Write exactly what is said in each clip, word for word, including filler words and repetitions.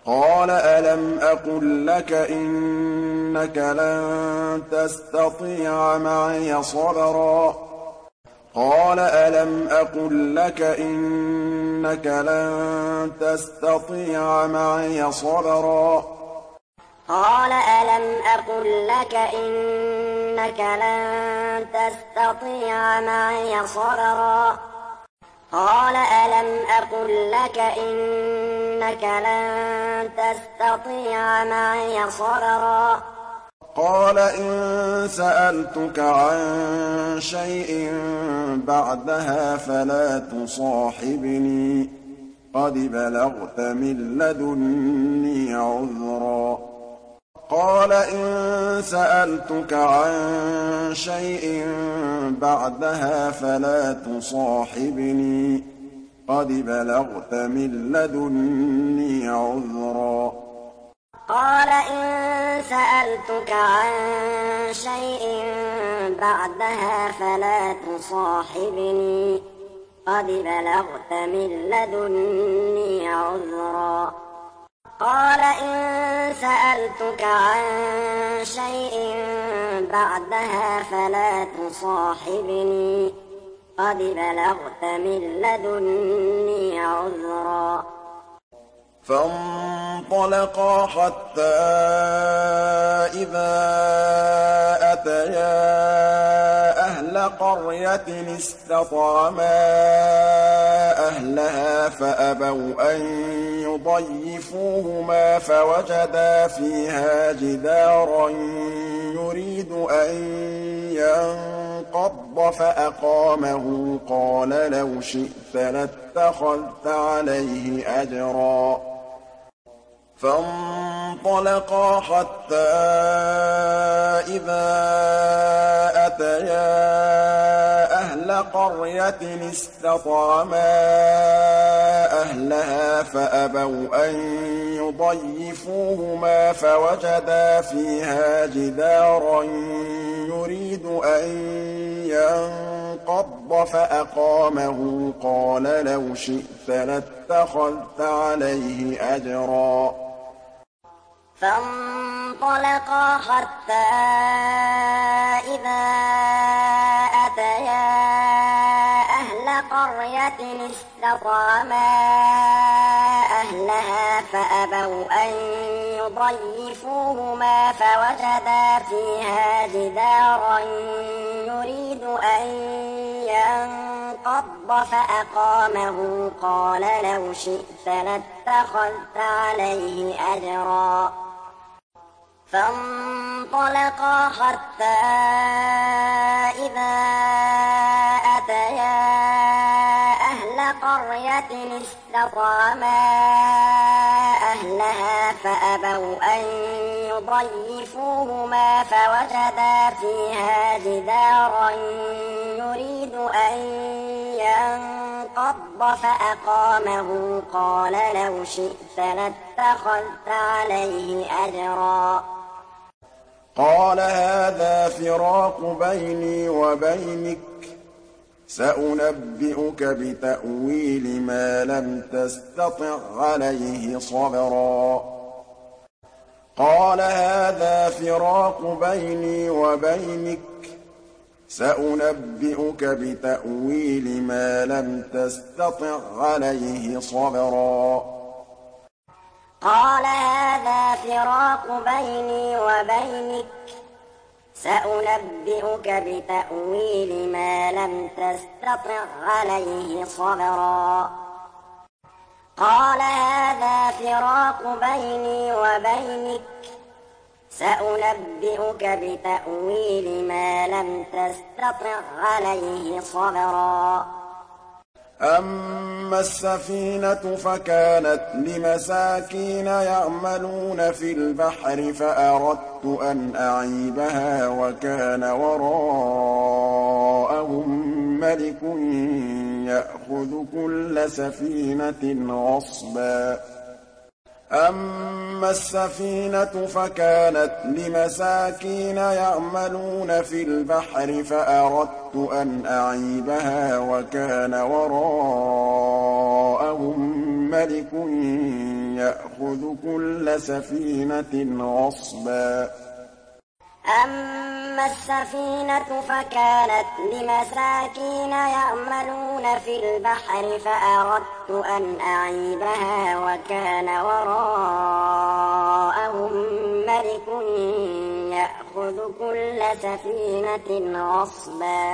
قَالَ أَلَمْ أَقُل لَّكَ إِنَّكَ لَن تَسْتَطِيعَ مَعِيَ صَبْرًا قَالَ أَلَمْ أَقُل لَّكَ إِنَّكَ لَن تَسْتَطِيعَ مَعِيَ صَبْرًا قَالَ أَلَمْ أَقُل لَّكَ إِنَّكَ لَن تَسْتَطِيعَ مَعِيَ صَبْرًا قَالَ أَلَمْ أَقُل لَّكَ إِنَّكَ لَن تَسْتَطِيعَ مَعِيَ صَبْرًا قَالَ إِن سَأَلْتُكَ عَن شَيْءٍ بَعْدَهَا فَلَا تُصَاحِبْنِي ۖ قَدْ بَلَغْتَ مِن لَّدُنِّي عُذْرًا قَالَ إِن سَأَلْتُكَ عَن شَيْءٍ بَعْدَهَا فَلَا تُصَاحِبْنِي ۖ قَدْ بَلَغْتَ مِن لَّدُنِّي عُذْرًا قَالَ إِن سَأَلْتُكَ عَن شَيْءٍ بَعْدَهَا فَلَا تُصَاحِبْنِي ۖ قَدْ بَلَغْتَ مِن لَّدُنِّي عُذْرًا قَالَ إِن سَأَلْتُكَ عَن شَيْءٍ بَعْدَهَا فَلَا تُصَاحِبْنِي ۖ قَدْ بَلَغْتَ مِن لَّدُنِّي عُذْرًا فَانطَلَقَا حَتَّىٰ إِذَا أَتَيَا أَهْلَ قَرْيَةٍ اسْتَطْعَمَا أَهْلَهَا فَأَبَوْا أَن يُضَيِّفُوهُمَا فَوَجَدَا فِيهَا جِدَارًا يُرِيدُ أَن يَنقَضَّ فَأَقَامَهُ قَالَ لَوْ شِئْتَ لَاتَّخَذْتَ عَلَيْهِ أَجْرًا فَانطَلَقَا حَتَّىٰ إِذَا أَتَيَا أَهْلَ قَرْيَةٍ اسْتَطْعَمَا أَهْلَهَا فَأَبَوْا أَن يُضَيِّفُوهُمَا فَوَجَدَا فِيهَا جِدَارًا يُرِيدُ أَن يَنقَضَّ فَأَقَامَهُ قَالَ لَوْ شِئْتَ لَاتَّخَذْتَ عَلَيْهِ أَجْرًا فَانطَلَقَا حَتَّىٰ إِذَا أَتَيَا أَهْلَ قَرْيَةٍ اسْتَطْعَمَا أَهْلَهَا فَأَبَوْا أَن يُضَيِّفُوهُمَا فَوَجَدَا فِيهَا جِدَارًا يُرِيدُ أَن يَنقَضَّ فَأَقَامَهُ قَالَ لَوْ شِئْتَ لَاتَّخَذْتَ عَلَيْهِ أَجْرًا فَانطَلَقَا حَتَّىٰ إِذَا أَتَيَا أَهْلَ قَرْيَةٍ اسْتَطْعَمَا أَهْلَهَا فَأَبَوْا أَن يُضَيِّفُوهُمَا فَوَجَدَا فِيهَا جِدَارًا يُرِيدُ أَن يَنقَضَّ فَأَقَامَهُ قَالَ لَوْ شِئْتَ لَاتَّخَذْتَ عَلَيْهِ أَجْرًا قَالَ هَٰذَا فِرَاقُ بَيْنِي وَبَيْنِكَ ۚ سَأُنَبِّئُكَ بِتَأْوِيلِ مَا لَمْ تَسْتَطِع عَّلَيْهِ صَبْرًا قَالَ هَٰذَا فِرَاقُ بَيْنِي وَبَيْنِكَ ۚ سَأُنَبِّئُكَ بِتَأْوِيلِ مَا لَمْ تَسْتَطِع عَّلَيْهِ صَبْرًا قَالَ هَٰذَا فِرَاقُ بَيْنِي وَبَيْنِكَ ۚ سَأُنَبِّئُكَ بِتَأْوِيلِ مَا لَمْ تَسْتَطِع عَّلَيْهِ صَبْرًا قَالَ هَٰذَا فِرَاقُ بَيْنِي وَبَيْنِكَ ۚ سَأُنَبِّئُكَ بِتَأْوِيلِ مَا لَمْ تَسْتَطِع عَّلَيْهِ صَبْرًا أَمَّا السَّفِينَةُ فَكَانَتْ لِمَسَاكِينَ يَعْمَلُونَ فِي الْبَحْرِ فَأَرَدتُّ أَنْ أَعِيبَهَا وَكَانَ وَرَاءَهُم مَّلِكٌ يَأْخُذُ كُلَّ سَفِينَةٍ غَصْبًا أَمَّا السَّفِينَةُ فَكَانَتْ لِمَسَاكِينَ يَعْمَلُونَ فِي الْبَحْرِ فَأَرَدتُّ أَنْ أَعِيبَهَا وَكَانَ وَرَاءَهُم مَّلِكٌ يأخذ كل سفينة غصبا أما السفينة فكانت لمساكين يعملون في البحر فأردت أن أعيبها وكان وراءهم ملك يأخذ كل سفينة غصبا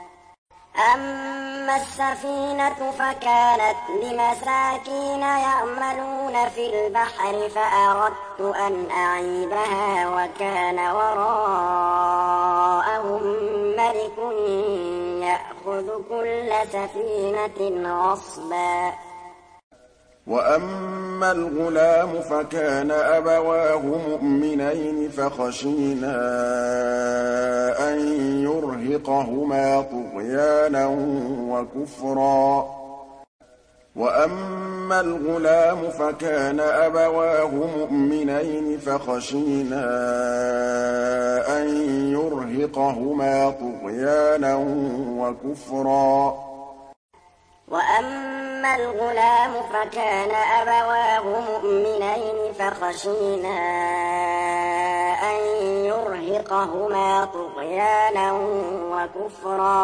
أما السفينة فكانت لمساكين يعملون في البحر فأردت أن أعيبها وكان وراءهم ملك يأخذ كل سفينة غصبا وأما الغلام فكان أبواه مؤمنين فخشينا أن يرهقهما طغيانا وكفرا وأما الغلام فكان أبواه مؤمنين فخشينا أن يرهقهما طغيانا وكفرا وأما الغلام فكان أبواه مؤمنين فخشينا أن يرهقهما طغيانا وكفرا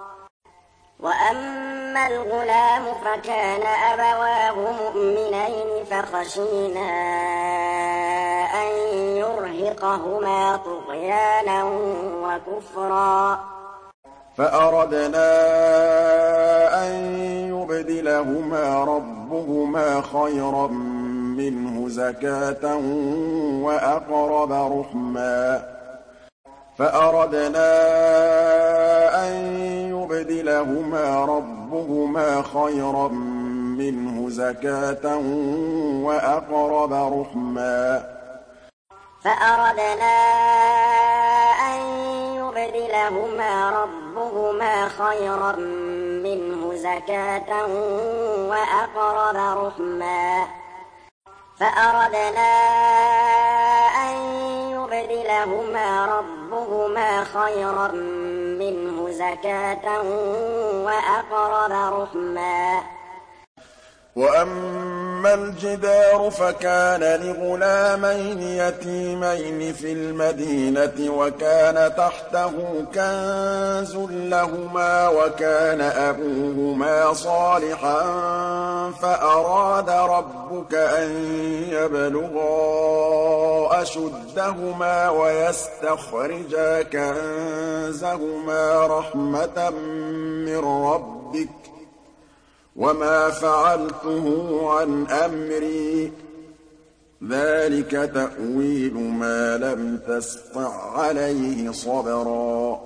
وأما الغلام فكان أبواه مؤمنين فخشينا أن يرهقهما طغيانا وكفرا فأردنا أن يبدلهما ربهما خيرا منه زكاة وأقرب رحما فأردنا أن يبدلهما ربهما خيرا منه زكاة وأقرب رحما فأردنا أن يبدلهما ربهما خيرا منه زكاة وأقرب رحما فأردنا أن يبدلهما ربهما خيرا منه زكاة وأقرب رحما وأما الجدار فكان لغلامين يتيمين في المدينة وكان تحته كنز لهما وكان أبوهما صالحا فأراد ربك أن يبلغا أشدهما ويستخرجا كنزهما رحمة من ربك وما فعلته عن أمري ذلك تأويل ما لم تسطع عليه صبرا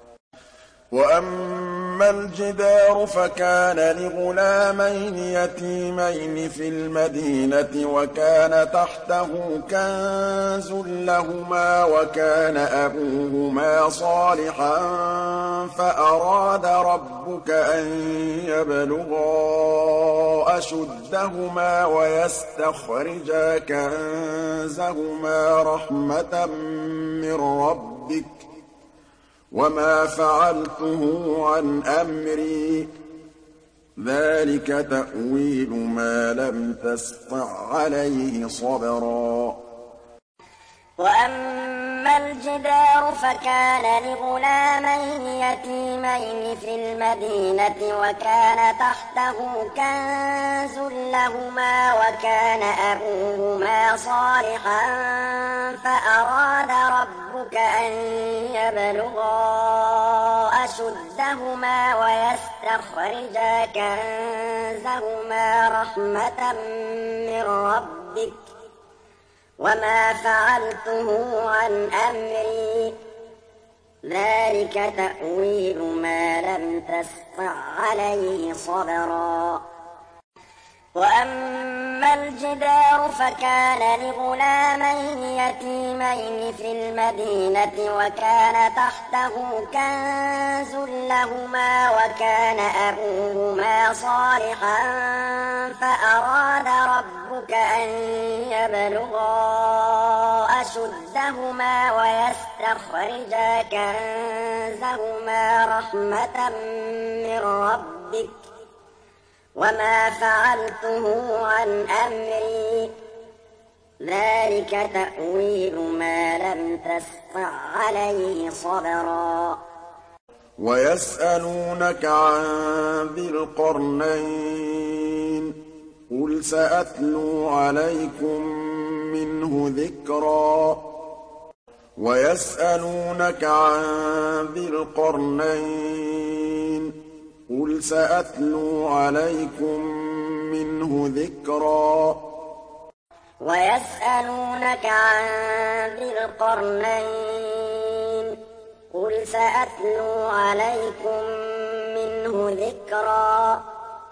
وأما الجدار فكان لغلامين يتيمين في المدينة وكان تحته كنز لهما وكان أبوهما صالحا فأراد ربك أن يبلغا أشدهما ويستخرجا كنزهما رحمة من ربك وما فعلته عن أمري ذلك تأويل ما لم تسطع عليه صبرا وأما الجدار فكان لغلامين يتيمين في المدينة وكان تحته كنز لهما وكان أبوهما صالحا فأراد ربك أن يبلغا أشدهما ويستخرجا كنزهما رحمة من ربك وما فعلته عن أمري ذلك تأويل ما لم تسطع عليه صبرا وأما الجدار فكان لغلامين يتيمين في المدينة وكان تحته كنز لهما وكان أبوهما صالحا فأراد ربك أن يبلغا أشدهما ويستخرجا كنزهما رحمة من ربك وما فعلته عن أمري ذلك تأويل ما لم تسطع عليه صبرا ويسألونك عن ذي القرنين قل سأتلو عليكم منه ذكرا ويسألونك عن ذي القرنين قل سأتلو عليكم منه ذكرا ويسألونك عن ذي القرنين قل سأتلو عليكم منه ذكرا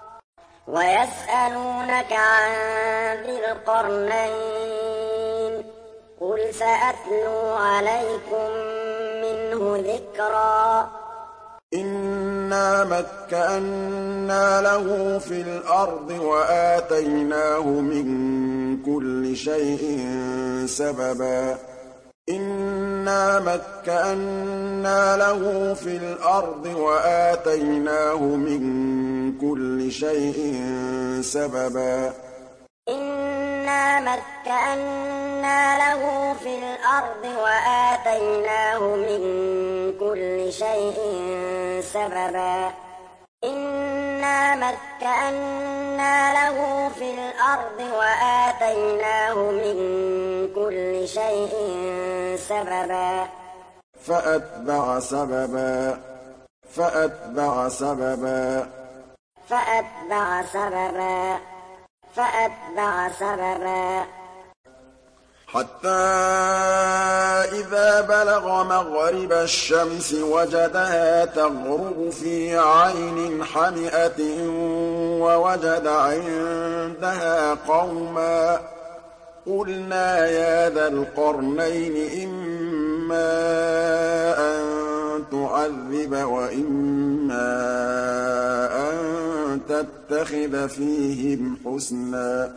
ويسألونك عن ذي القرنين قل سأتلو عليكم منه ذكرا إنا مكنا له في الأرض وآتيناه من كل شيء سببا إنا مكنا له في الأرض وآتيناه من كل شيء سببا إنا مكنا له في الأرض وآتيناه من كل شيء سببا إنا مكنا له في الأرض وآتيناه من كل شيء سببا فأتبع سببا فأتبع سببا فأتبع سببا فأتبع سببا حتى إذا بلغ مغرب الشمس وجدها تغرب في عين حمئة ووجد عندها قوما قلنا يا ذا القرنين إما أن تعذب وإما أن تتخذ فيهم حسنا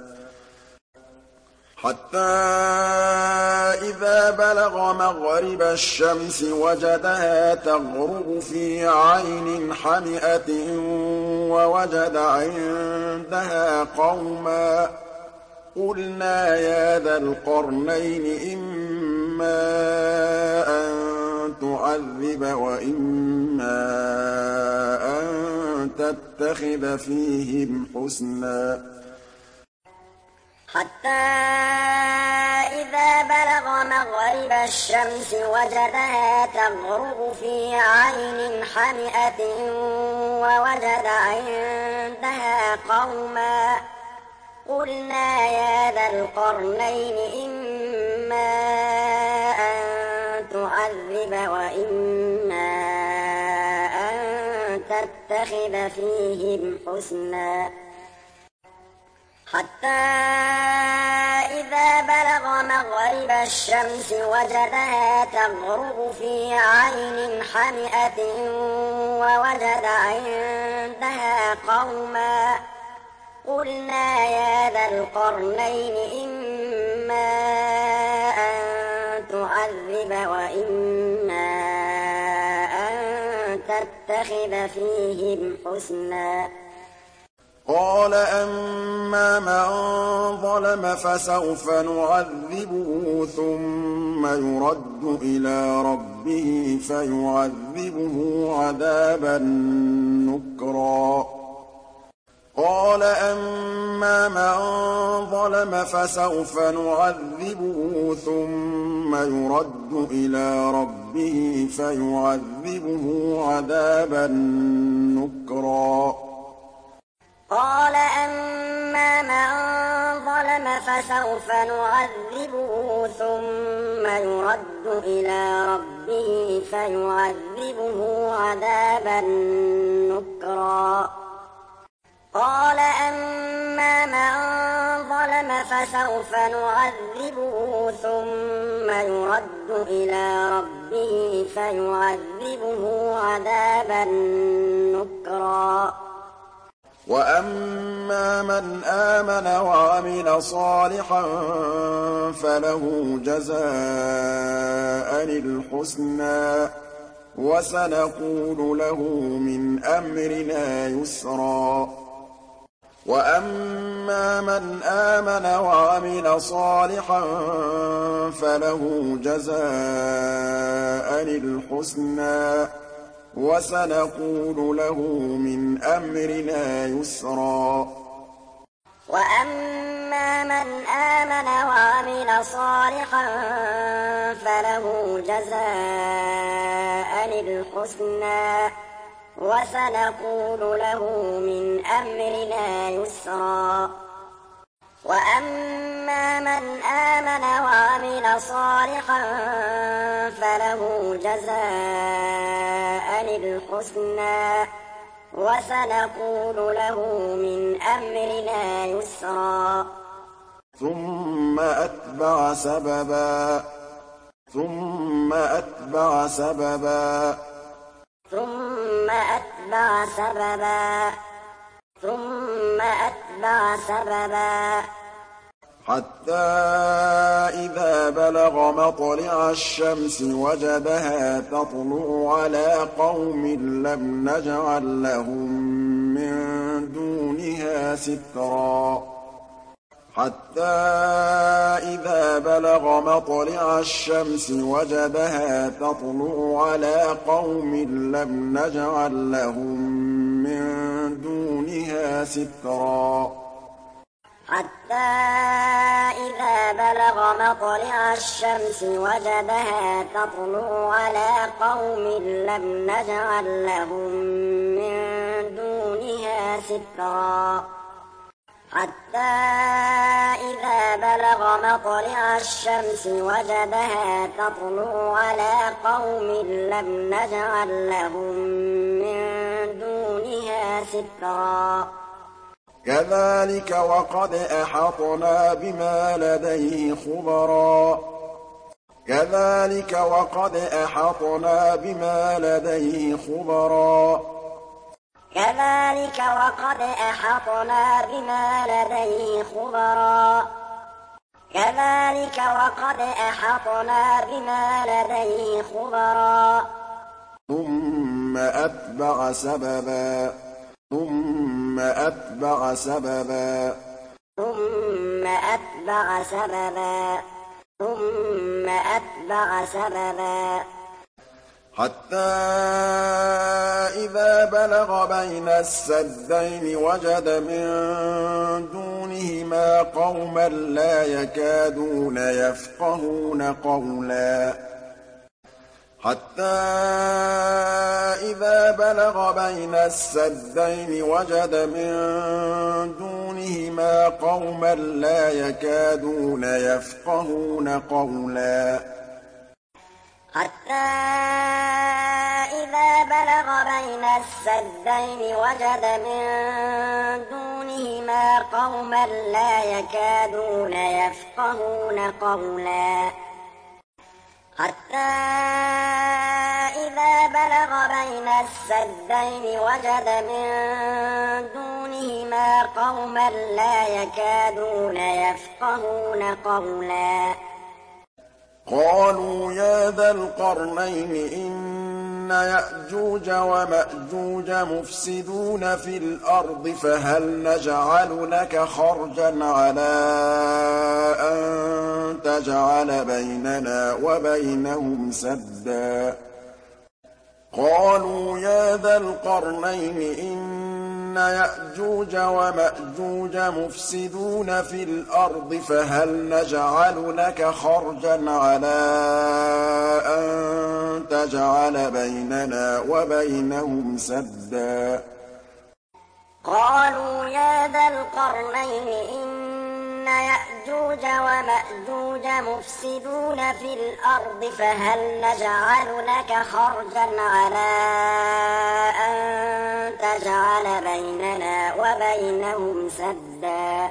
حتى إذا بلغ مغرب الشمس وجدها تغرب في عين حمئة ووجد عندها قوما قلنا يا ذا القرنين إما أن تعذب وإما أن تتخذ فيهم حسنا حتى إذا بلغ مغرب الشمس وجدها تغرب في عين حمئة ووجد عندها قوما قلنا يا ذا القرنين إما أن تعذب وإما أن تتخذ فيهم حسنا حتى إذا بلغ مغرب الشمس وجدها تغرب في عين حمئة ووجد عندها قوما قلنا يا ذا القرنين إما أن تعذب وإما أن تتخذ فيهم حسنا قال أما من ظلم فسوف نعذبه ثم يرد إلى ربه فيعذبه عذابا نكرا قال أما من ظلم فسوف نعذبه ثم يرد إلى ربه فيعذبه عذابا نكرا قال أما من ظلم فسوف نعذبه ثم يرد إلى ربه فيعذبه عذابا نكرا قال أما من ظلم فسوف نعذبه ثم يرد إلى ربه فيعذبه عذابا نكرا وأما من آمن وعمل صالحا فله جزاء الحسنى وسنقول له من أمرنا يسرا وَأَمَّا مَنْ آمَنَ وَعَمِلَ صَالِحًا فَلَهُ جَزَاءً الْحُسْنَىٰ ۖ وَسَنَقُولُ لَهُ مِنْ أَمْرِنَا يُسْرًا. وَأَمَّا مَنْ آمَنَ وَعَمِلَ صَالِحًا فَلَهُ جَزَاءً الْحُسْنَىٰ ۖ وَسَنَقُولُ لَهُ مِنْ أَمْرِنَا يُسْرًا. وَأَمَّا مَنْ آمَنَ وَعَمِلَ صَالِحًا فَلَهُ جَزَاءً الْحُسْنَىٰ ۖ وَسَنَقُولُ لَهُ مِنْ أَمْرِنَا يُسْرًا. ثُمَّ أَتْبَعَ سَبَبًا ثُمَّ أَتْبَعَ سَبَبًا ثُمَّ أَتْبَعَ سَبَبًا ثُمَّ أَتْبَعَ سَبَبًا حَتَّىٰ إِذَا بَلَغَ مَطْلِعَ الشَّمْسِ وَجَدَهَا تَطْلُعُ عَلَىٰ قَوْمٍ لَّمْ نَجْعَل لَّهُم مِّن دُونِهَا سِتْرًا حَتَّىٰ إِذَا بَلَغَ مَطْلِعَ الشَّمْسِ وَجَدَهَا تَطْلُعُ عَلَىٰ قَوْمٍ لَّمْ نَجْعَل لَّهُم مِّن دُونِهَا سِتْرًا حَتَّىٰ إِذَا بَلَغَ مَطْلِعَ الشَّمْسِ وَجَدَهَا تَطْلُعُ عَلَىٰ قَوْمٍ لَّمْ نَجْعَل لَّهُم مِّن دُونِهَا سِتْرًا حَتَّىٰ إِذَا بَلَغَ مَطْلِعَ الشَّمْسِ وَجَدَهَا تَطْلُعُ عَلَىٰ قَوْمٍ لَّمْ نَجْعَل لَّهُم مِّن دُونِهَا سِتْرًا كَذَٰلِكَ وَقَدْ أَحَطْنَا بِمَا لَدَيْهِ خُبْرًا كَذَٰلِكَ وَقَدْ أَحَطْنَا بِمَا لَدَيْهِ خُبْرًا كَذَٰلِكَ وَقَدْ أَحَطْنَا بِمَا لَدَيْهِ خُبْرًا كَذَٰلِكَ وَقَدْ أَحَطْنَا بِمَا لَدَيْهِ خُبْرًا ثُمَّ أَتْبَعَ سَبَبًا ثُمَّ أَتْبَعَ سَبَبًا ثُمَّ أَتْبَعَ سَبَبًا ثُمَّ أَتْبَعَ سَبَبًا حَتَّىٰ إِذَا بَلَغَ بَيْنَ السَّدَّيْنِ وَجَدَ مِن دُونِهِمَا قَوْمًا لَّا يَكَادُونَ يَفْقَهُونَ قَوْلًا حَتَّىٰ إِذَا بَلَغَ بَيْنَ السَّدَّيْنِ وَجَدَ مِن دُونِهِمَا قَوْمًا لَّا يَكَادُونَ يَفْقَهُونَ قَوْلًا حَتَّىٰ إِذَا بَلَغَ بَيْنَ السَّدَّيْنِ وَجَدَ مِن دُونِهِمَا قَوْمًا لَّا يَكَادُونَ يَفْقَهُونَ قَوْلًا حَتَّىٰ إِذَا بَلَغَ بَيْنَ السَّدَّيْنِ وَجَدَ مِن دُونِهِمَا قَوْمًا لَّا يَكَادُونَ يَفْقَهُونَ قَوْلًا قَالُوا يَا ذَا الْقَرْنَيْنِ إِنَّ يَأْجُوجَ وَمَأْجُوجَ مُفْسِدُونَ فِي الْأَرْضِ فَهَلْ نَجْعَلُ لَكَ خَرْجًا عَلَىٰ أَن تَجْعَلَ بَيْنَنَا وَبَيْنَهُمْ سَدًّا قَالُوا يَا ذَا الْقَرْنَيْنِ إِنَّ يَأْجُوجَ وَمَأْجُوجَ مُفْسِدُونَ فِي الْأَرْضِ فَهَلْ نَجْعَلُ لَكَ خَرْجًا عَلَىٰ أَن تَجْعَلَ بَيْنَنَا وَبَيْنَهُمْ سَدًّا قَالُوا يَا ذَا الْقَرْنَيْنِ إِنَّ يَأْجُوجَ وَمَأْجُوجَ مُفْسِدُونَ فِي الْأَرْضِ فَهَلْ نَجْعَلُ لَكَ خَرْجًا عَلَىٰ أَن تَجْعَلَ بَيْنَنَا وَبَيْنَهُمْ سَدًّا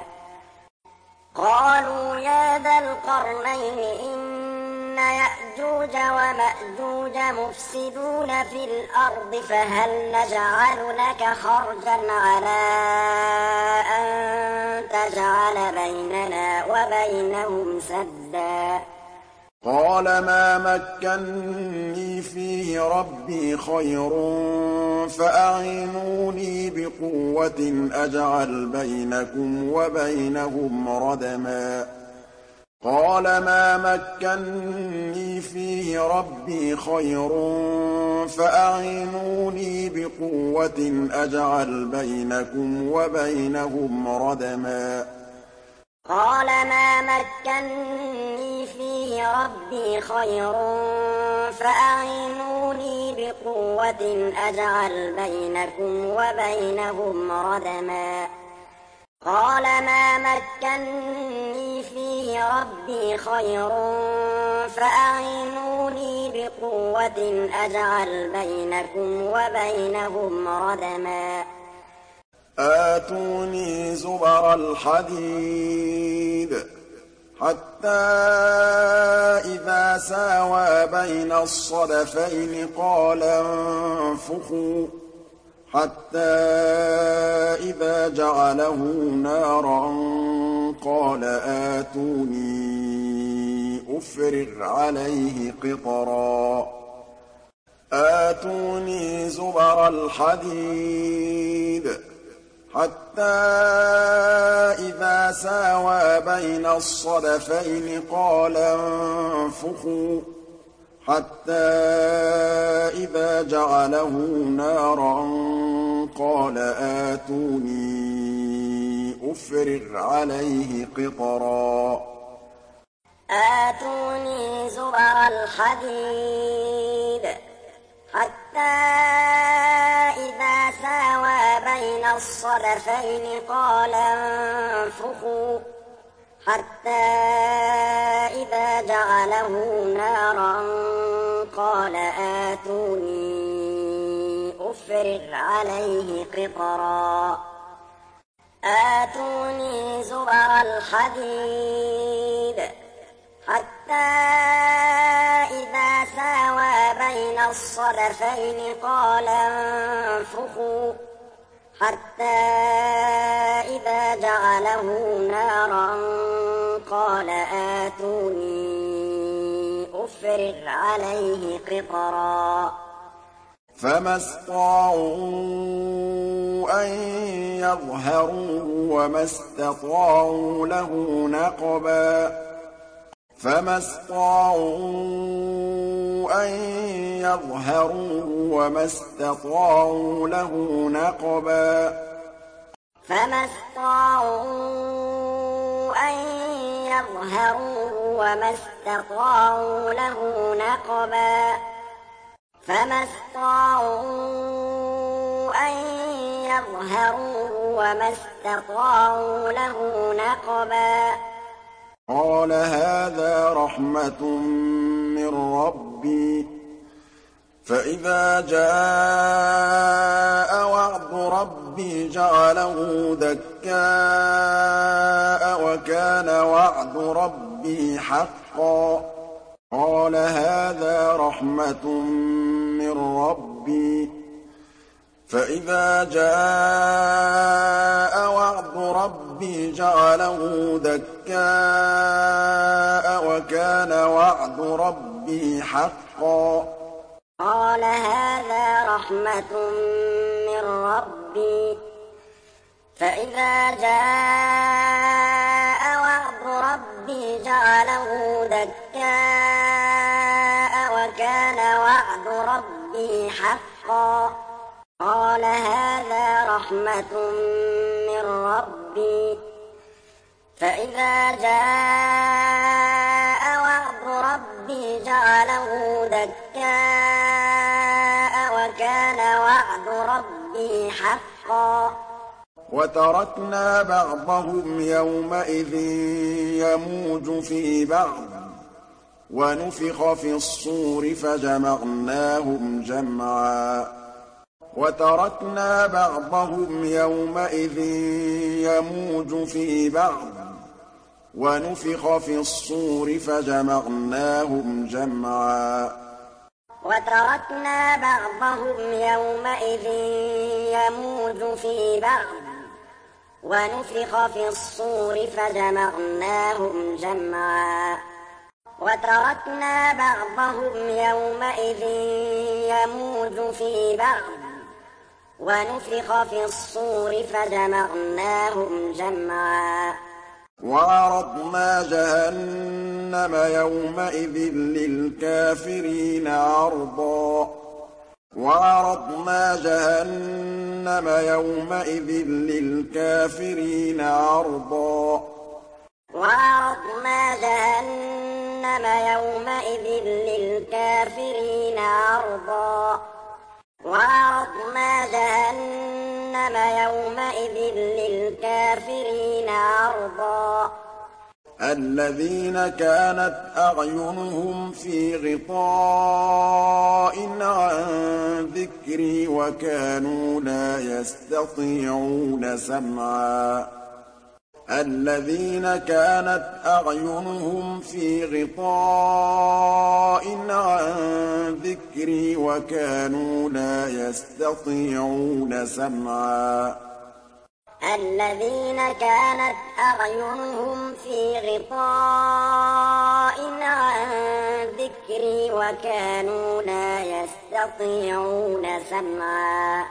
قَالُوا يَا ذَا الْقَرْنَيْنِ إِنَّ يَأْجُوجَ وَمَأْجُوجَ مُفْسِدُونَ فِي الْأَرْضِ فَهَلْ نَجْعَلُ لَكَ خَرْجًا عَلَىٰ أَن تَجْعَلَ بَيْنَنَا وَبَيْنَهُمْ سَدًّا قَالَ مَا مَكَّنِّي فِيهِ رَبِّي خَيْرٌ فَأَعِينُونِي بِقُوَّةٍ أَجْعَلْ بَيْنَكُمْ وَبَيْنَهُمْ رَدْمًا قَالَ مَا مَكَّنِّي فِيهِ رَبِّي خَيْرٌ فَأَعِينُونِي بِقُوَّةٍ أَجْعَلْ بَيْنَكُمْ وَبَيْنَهُمْ رَدْمًا قَالَ مَا مَكَّنِّي فِيهِ رَبِّي خَيْرٌ فَأَعِينُونِي بِقُوَّةٍ أَجْعَلْ بَيْنَكُمْ وَبَيْنَهُمْ رَدْمًا قَالَ مَا مَكَّنِّي فِيهِ رَبِّي خَيْرٌ فَأَعِينُونِي بِقُوَّةٍ أَجْعَلْ بَيْنَكُمْ وَبَيْنَهُمْ رَدْمًا آتوني زبر الحديد حتى إذا ساوى بين الصدفين قال انفخوا حتى إذا جعله نارا قال آتوني أفرغ عليه قطرا آتوني زبر الحديد حتى إذا ساوى بين الصدفين قال انفخوا حتى إذا جعله نارا قال آتوني أفرغ عليه قطرا آتوني زبر الحديد حتى إذا ساوى بين الصدفين قال انفخوا حتى إذا جعله نارا قال آتوني أفرغ عليه قطرا آتوني زبر الحديد حتى إذا ساوى بين الصدفين قال انفخوا حتى إذا جعله نارا قال آتوني أفرغ عليه قطرا فما استطاعوا أن يظهروه وما استطاعوا له نقبا فما استطاعوا أن يظهروه وما استطاعوا له نقبا فما استطاعوا أن يظهروه وما استطاعوا له نقبا فما استطاعوا أن يظهروه وما استطاعوا له نقبا قال هذا رحمة من ربي فإذا جاء وعد ربي جعله دكاء وكان وعد ربي حقا قال هذا رحمة من ربي فإذا جاء وعد ربي جعله دكاء وكان وعد ربي حقا قال هذا رحمة من ربي فإذا جاء وعد ربي جعله دكاء وكان وعد ربي حقا قال هذا رحمة من ربي فإذا جاء وعد ربي جعله دكاء وكان وعد ربي حقا وتركنا بعضهم يومئذ يموج في بعض ونفخ في الصور فجمعناهم جمعا وتركنا بعضهم يومئذ يموج في بعض ونفخ في الصور فجمعناهم جمعا وتركنا بعضهم يومئذ يموج في بعض ونفخ في الصور فجمعناهم جمعا وتركنا بعضهم يومئذ يموج في بعض ونفخ في الصور فجمعناهم جمعا وعرضنا جهنم يومئذ للكافرين عرضا وعرضنا جهنم يومئذ للكافرين عرضا وعرضنا جهنم يومئذ للكافرين عرضا وعرضنا جهنم يومئذ للكافرين عرضا الذين كانت أعينهم في غطاء عن ذكري وكانوا لا يستطيعون سمعا الذين كانت أعينهم في غطاء عن ذكري وكانوا لا يستطيعون سمعا الذين كانت أعينهم في غطاء عن ذكري وكانوا لا يستطيعون سمعا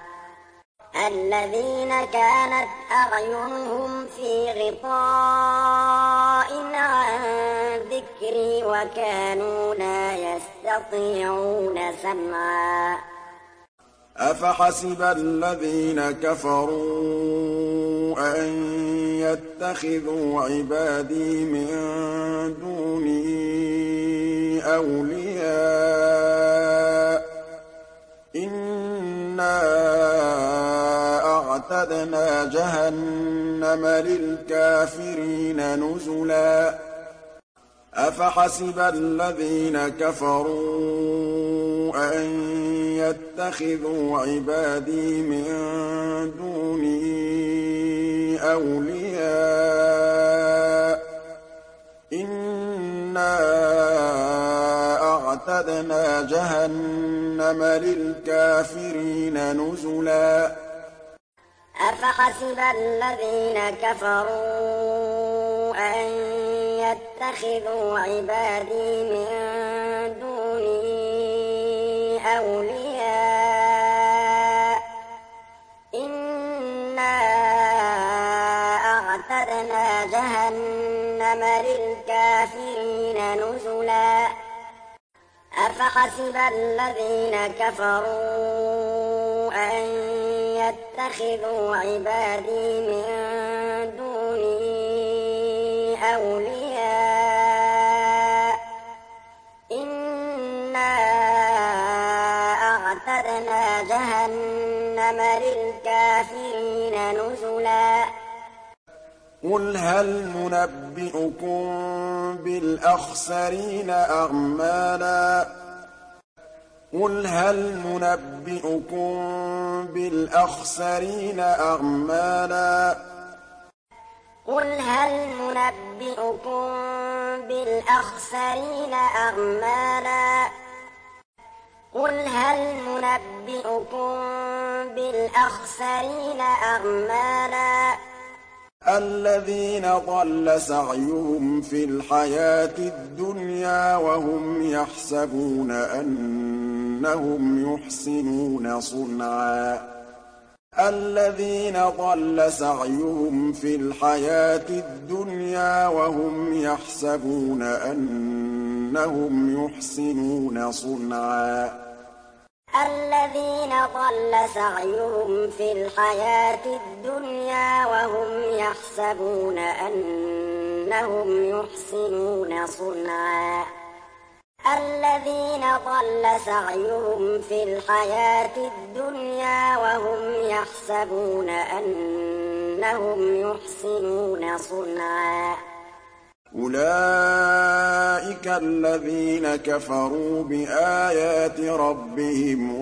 الذين كانت أعينهم في غطاء عن ذكري وكانوا لا يستطيعون سمعا أفحسب الذين كفروا أن يتخذوا عبادي من دوني أولياء إنا أعتدنا جهنم للكافرين نزلا أفحسب الذين كفروا أن يتخذوا عبادي من دوني أولياء إنا أعتدنا جهنم للكافرين نزلا أفحسب الذين كفروا أن يتخذوا عبادي من دوني أولياء إنا أعتدنا جهنم للكافرين نزلا أفحسب الذين كفروا أن يتخذوا عبادي من دوني أولياء إنا أعتدنا جهنم للكافرين نزلا قل هل ننبئكم بالأخسرين أعمالا قل هل ننبئكم بالأخسرين أعمالا قل هل ننبئكم بالأخسرين أعمالا قل هل ننبئكم بالأخسرين أعمالا الذين ضل سعيهم في الحياة الدنيا وهم يحسبون أنهم يحسنون صنعا الذين ضل سعيهم في الحياة الدنيا وهم يحسبون أنهم يحسنون صنعا الذين ضل سعيهم في الحياة الدنيا وهم يحسبون أنهم يحسنون صنعا الذين ضل سعيهم في الحياة الدنيا وهم يحسبون أنهم يحسنون صنعا أولئك الذين كفروا بآيات ربهم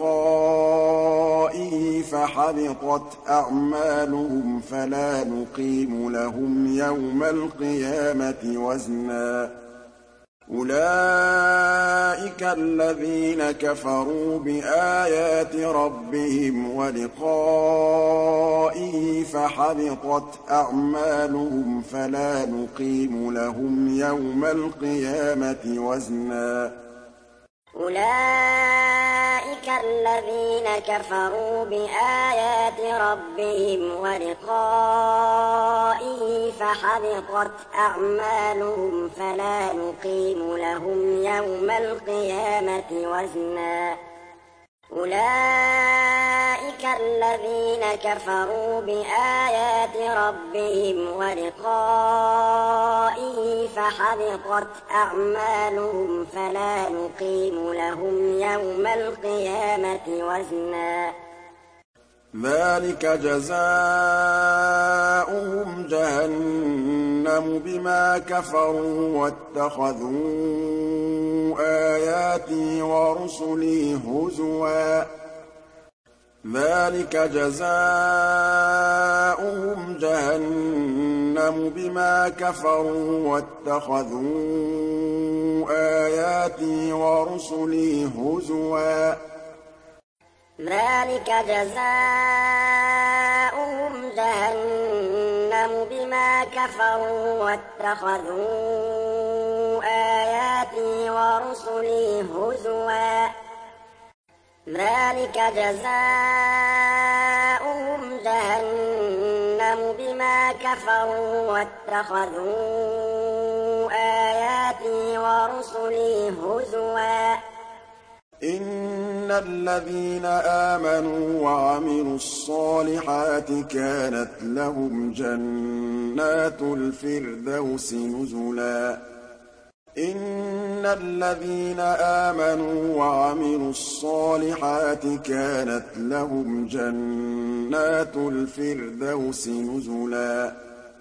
ولقائه فحبطت أعمالهم فلا نقيم لهم يوم القيامة وزنا أُولَٰئِكَ الَّذِينَ كَفَرُوا بِآيَاتِ رَبِّهِمْ وَلِقَائِهِ فَحَبِطَتْ أَعْمَالُهُمْ فَلَا نُقِيمُ لَهُمْ يَوْمَ الْقِيَامَةِ وَزْنًا أُولَٰئِكَ الَّذِينَ كَفَرُوا بِآيَاتِ رَبِّهِمْ وَلِقَائِهِ فَحَبِطَتْ أَعْمَالُهُمْ فَلَا نُقِيمُ لَهُمْ يَوْمَ الْقِيَامَةِ وَزْنًا أُولَٰئِكَ الَّذِينَ كَفَرُوا بِآيَاتِ رَبِّهِمْ وَلِقَائِهِ فَحَبِطَتْ أَعْمَالُهُمْ فَلَا نُقِيمُ لَهُمْ يَوْمَ الْقِيَامَةِ وَزْنًا ذَٰلِكَ جَزَاؤُهُمْ جَهَنَّمُ بِمَا كَفَرُوا وَاتَّخَذُوا آيَاتِي وَرُسُلِي هُزُوًا ذَٰلِكَ جَزَاؤُهُمْ جَهَنَّمُ بِمَا كَفَرُوا وَاتَّخَذُوا آيَاتِي وَرُسُلِي هُزُوًا ذَٰلِكَ جَزَاؤُهُمْ جَهَنَّمُ بِمَا كَفَرُوا وَاتَّخَذُوا آيَاتِي وَرُسُلِي هُزُوًا ذَٰلِكَ جَزَاؤُهُمْ جَهَنَّمُ بِمَا كَفَرُوا وَاتَّخَذُوا آيَاتِي وَرُسُلِي هُزُوًا إِنَّ الَّذِينَ آمَنُوا وَعَمِلُوا الصَّالِحَاتِ كَانَتْ لَهُمْ جَنَّاتُ الْفِرْدَوْسِ نُزُلًا إِنَّ الَّذِينَ آمَنُوا وَعَمِلُوا الصَّالِحَاتِ كَانَتْ لَهُمْ جَنَّاتُ الْفِرْدَوْسِ نُزُلًا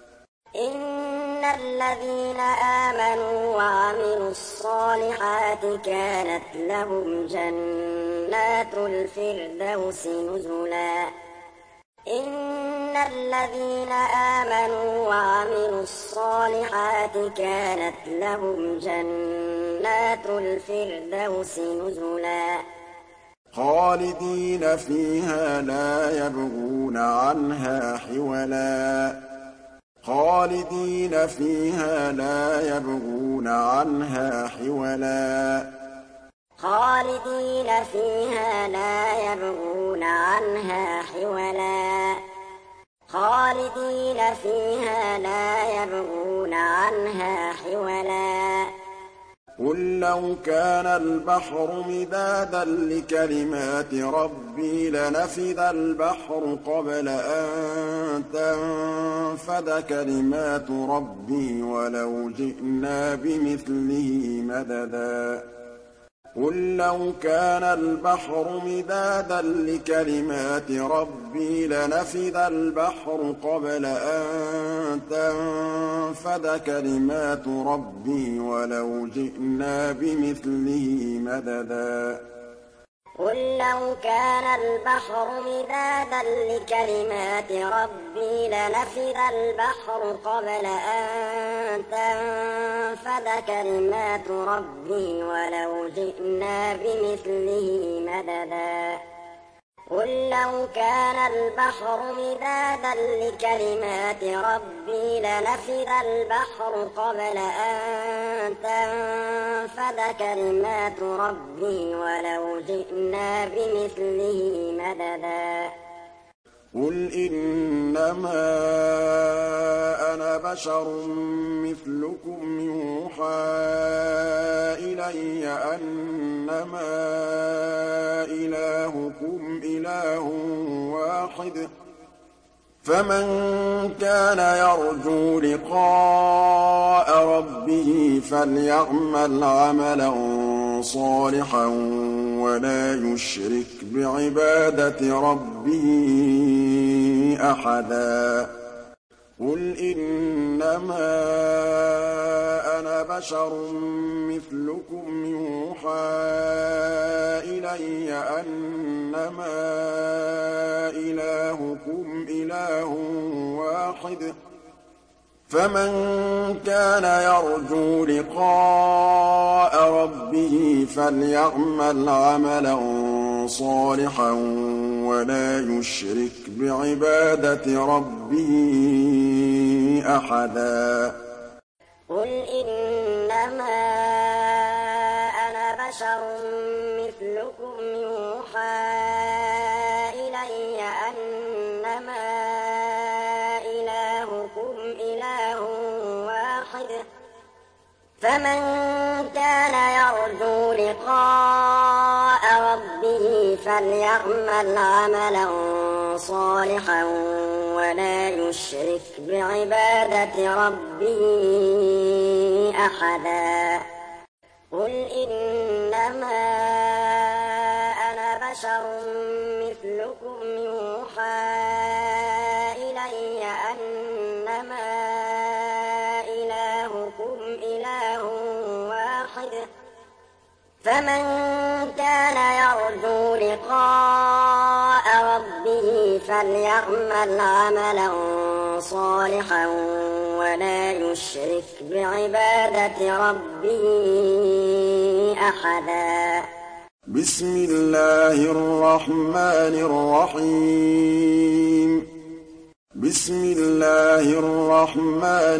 إِنَّ الَّذِينَ آمَنُوا وَعَمِلُوا الصَّالِحَاتِ كَانَتْ لَهُمْ جَنَّاتُ الْفِرْدَوْسِ نُزُلًا إِنَّ الَّذِينَ آمَنُوا وَعَمِلُوا الصَّالِحَاتِ كَانَتْ لَهُمْ جَنَّاتُ الْفِرْدَوْسِ نُزُلًا خَالِدِينَ فِيهَا لَا يَبْغُونَ عَنْهَا حِوَلًا خَالِدِينَ فِيهَا لَا يَبْغُونَ عَنْهَا حِوَلًا خَالِدِينَ فِيهَا لَا يَبْغُونَ عَنْهَا حِوَلًا خَالِدِينَ فِيهَا لَا يَبْغُونَ عَنْهَا حِوَلًا قُل لَّوْ كَانَ الْبَحْرُ مِدَادًا لِّكَلِمَاتِ رَبِّي لَنَفِدَ الْبَحْرُ قَبْلَ أَن تَنفَدَ كَلِمَاتُ رَبِّي وَلَوْ جِئْنَا بِمِثْلِهِ مَدَدًا قُل لَّوْ كَانَ الْبَحْرُ مِدَادًا لِّكَلِمَاتِ رَبِّي لَنَفِدَ الْبَحْرُ قَبْلَ أَن تَنفَدَ كَلِمَاتُ رَبِّي وَلَوْ جِئْنَا بِمِثْلِهِ مَدَدًا قُل لَّوْ كَانَ الْبَحْرُ مِدَادًا لِّكَلِمَاتِ رَبِّي لَنَفِدَ الْبَحْرُ قَبْلَ أَن تَنفَدَ كَلِمَاتُ رَبِّي وَلَوْ جِئْنَا بِمِثْلِهِ مَدَدًا قُل لَّوْ كَانَ الْبَحْرُ مِدَادًا لِّكَلِمَاتِ رَبِّي لَنَفِدَ الْبَحْرُ قَبْلَ أَن تَنفَدَ كَلِمَاتُ رَبِّي وَلَوْ جِئْنَا بِمِثْلِهِ مَدَدًا قُلْ إِنَّمَا أَنَا بَشَرٌ مِّثْلُكُمْ يُوحَىٰ إِلَيَّ أَنَّمَا إِلَٰهُكُمْ إِلَٰهٌ وَاحِدٌ ۖ فَمَن كَانَ يَرْجُو لِقَاءَ رَبِّهِ فَلْيَعْمَلْ عَمَلًا صَالِحًا وَلَا يُشْرِكْ بِعِبَادَةِ رَبِّهِ أَحَدًا قُلْ إِنَّمَا أَنَا بَشَرٌ مِّثْلُكُمْ يُوحَىٰ إِلَيَّ أَنَّمَا إِلَٰهُكُمْ إِلَٰهٌ وَاحِدٌ ۖ فَمَن كَانَ يَرْجُو لِقَاءَ ربه فليعمل عملا صالحا ولا يشرك بعبادة ربه أحدا قل إنما أنا بشر مثلكم يوحى إلي أنما إلهكم إله واحد فمن كان يرجو لقاء ربه فليعمل عملا صالحا ولا يشرك بعبادة ربه أحدا قل إنما أنا بشر مثلكم يوحى إلي أنما إلهكم إله واحد فمن كان يرجو لقاء ربه فليعمل عملا صالحا ولا يشرك بعبادة ربه أحدا بسم الله الرحمن الرحيم بسم الله الرحمن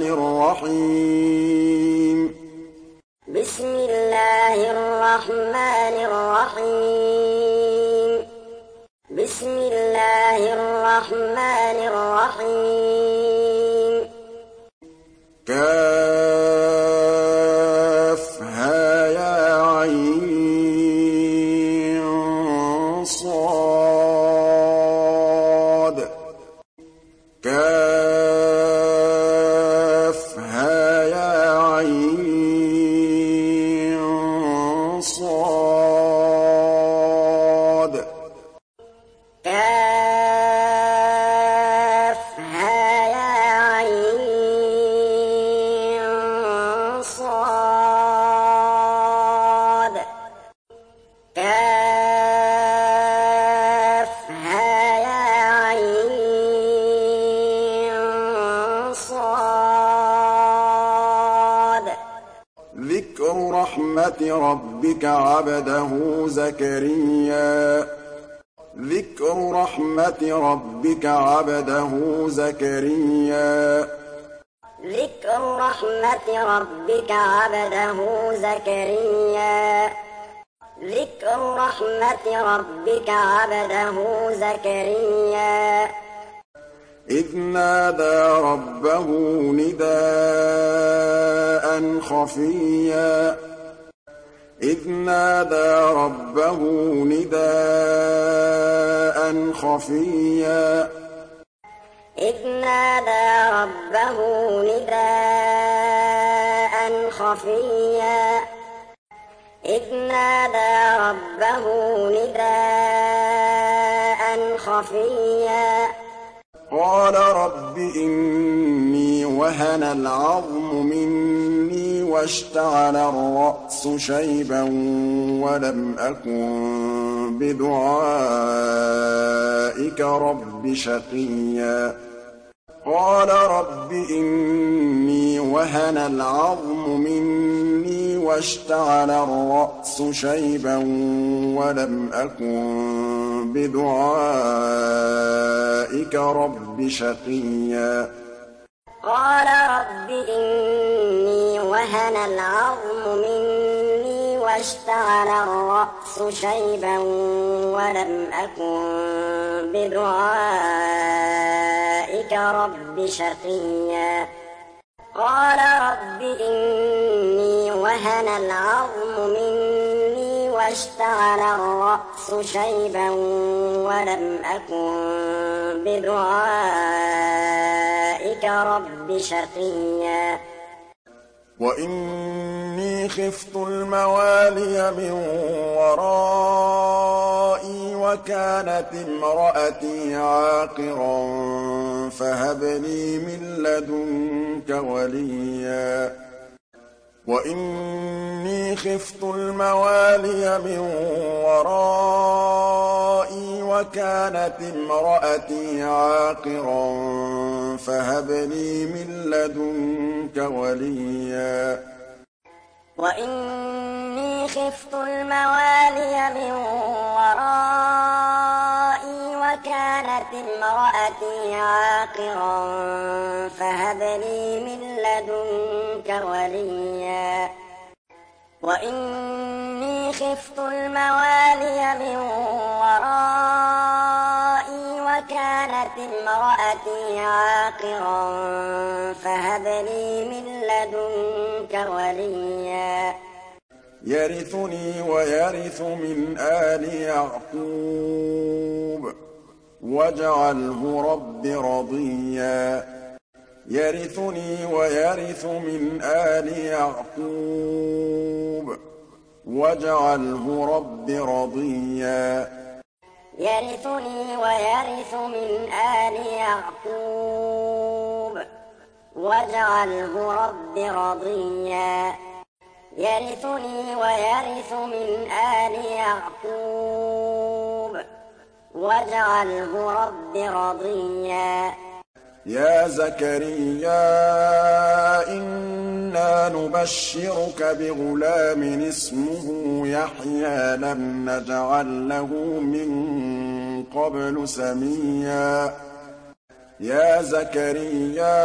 الرحيم بسم الله الرحمن الرحيم بسم الله الرحمن الرحيم كافها يا عين صاد كافها يا عين صاد كافها يا عين صاد كافها يا عين صاد ذكر رحمة ربك عبده زكريا ذكر رحمة ربك عبده زكريا ذكر رحمة ربك عبده زكريا ذكر رحمة ربك عبده زكريا إذ نادى ربه نداء خفيا إذ نادى ربه نداء خفيا إذ نادى ربه نداء خفيا إذ نادى ربه نداء خفيا قال رب إني وهن العظم مني واشتعل الرأس شيبا ولم أكن بدعائك رب شقيا قال رب إني وهن العظم مني واشتعل الرأس شيبا ولم أكن بدعائك رب شقيا قال رب إني وهن العظم مني واشتعل الرأس شيبا ولم أكن بدعائك رب شقيا قال رب إني وهن العظم مني واشتعل الرأس شيبا ولم أكن بدعائك رب شقيا وإني خفت الموالي من ورائي وكانت امرأتي عاقرا فهب لي من لدنك وليا وإني خفت الموالي من ورائي وكانت امرأتي عاقرا فهب لي من لدنك وليا وإني خفت الموالي من ورائي وكانت امرأتي عاقرا فهب لي من لدنك وليا وإني خفت الموالي من ورائي وكانت امرأتي عاقرا فهب لي من لدنك وليا يرثني ويرث من آل يعقوب واجعله رب رضيا يرثني ويرث من آل يعقوب واجعله رب رضيا يرثني ويرث من آل يعقوب واجعله رب رضيا يرثني ويرث من آل يعقوب واجعله رب رضيا يا زكريا إنا نبشرك بغلام اسمه يحيى لم نجعل له من قبل سميا يا زكريا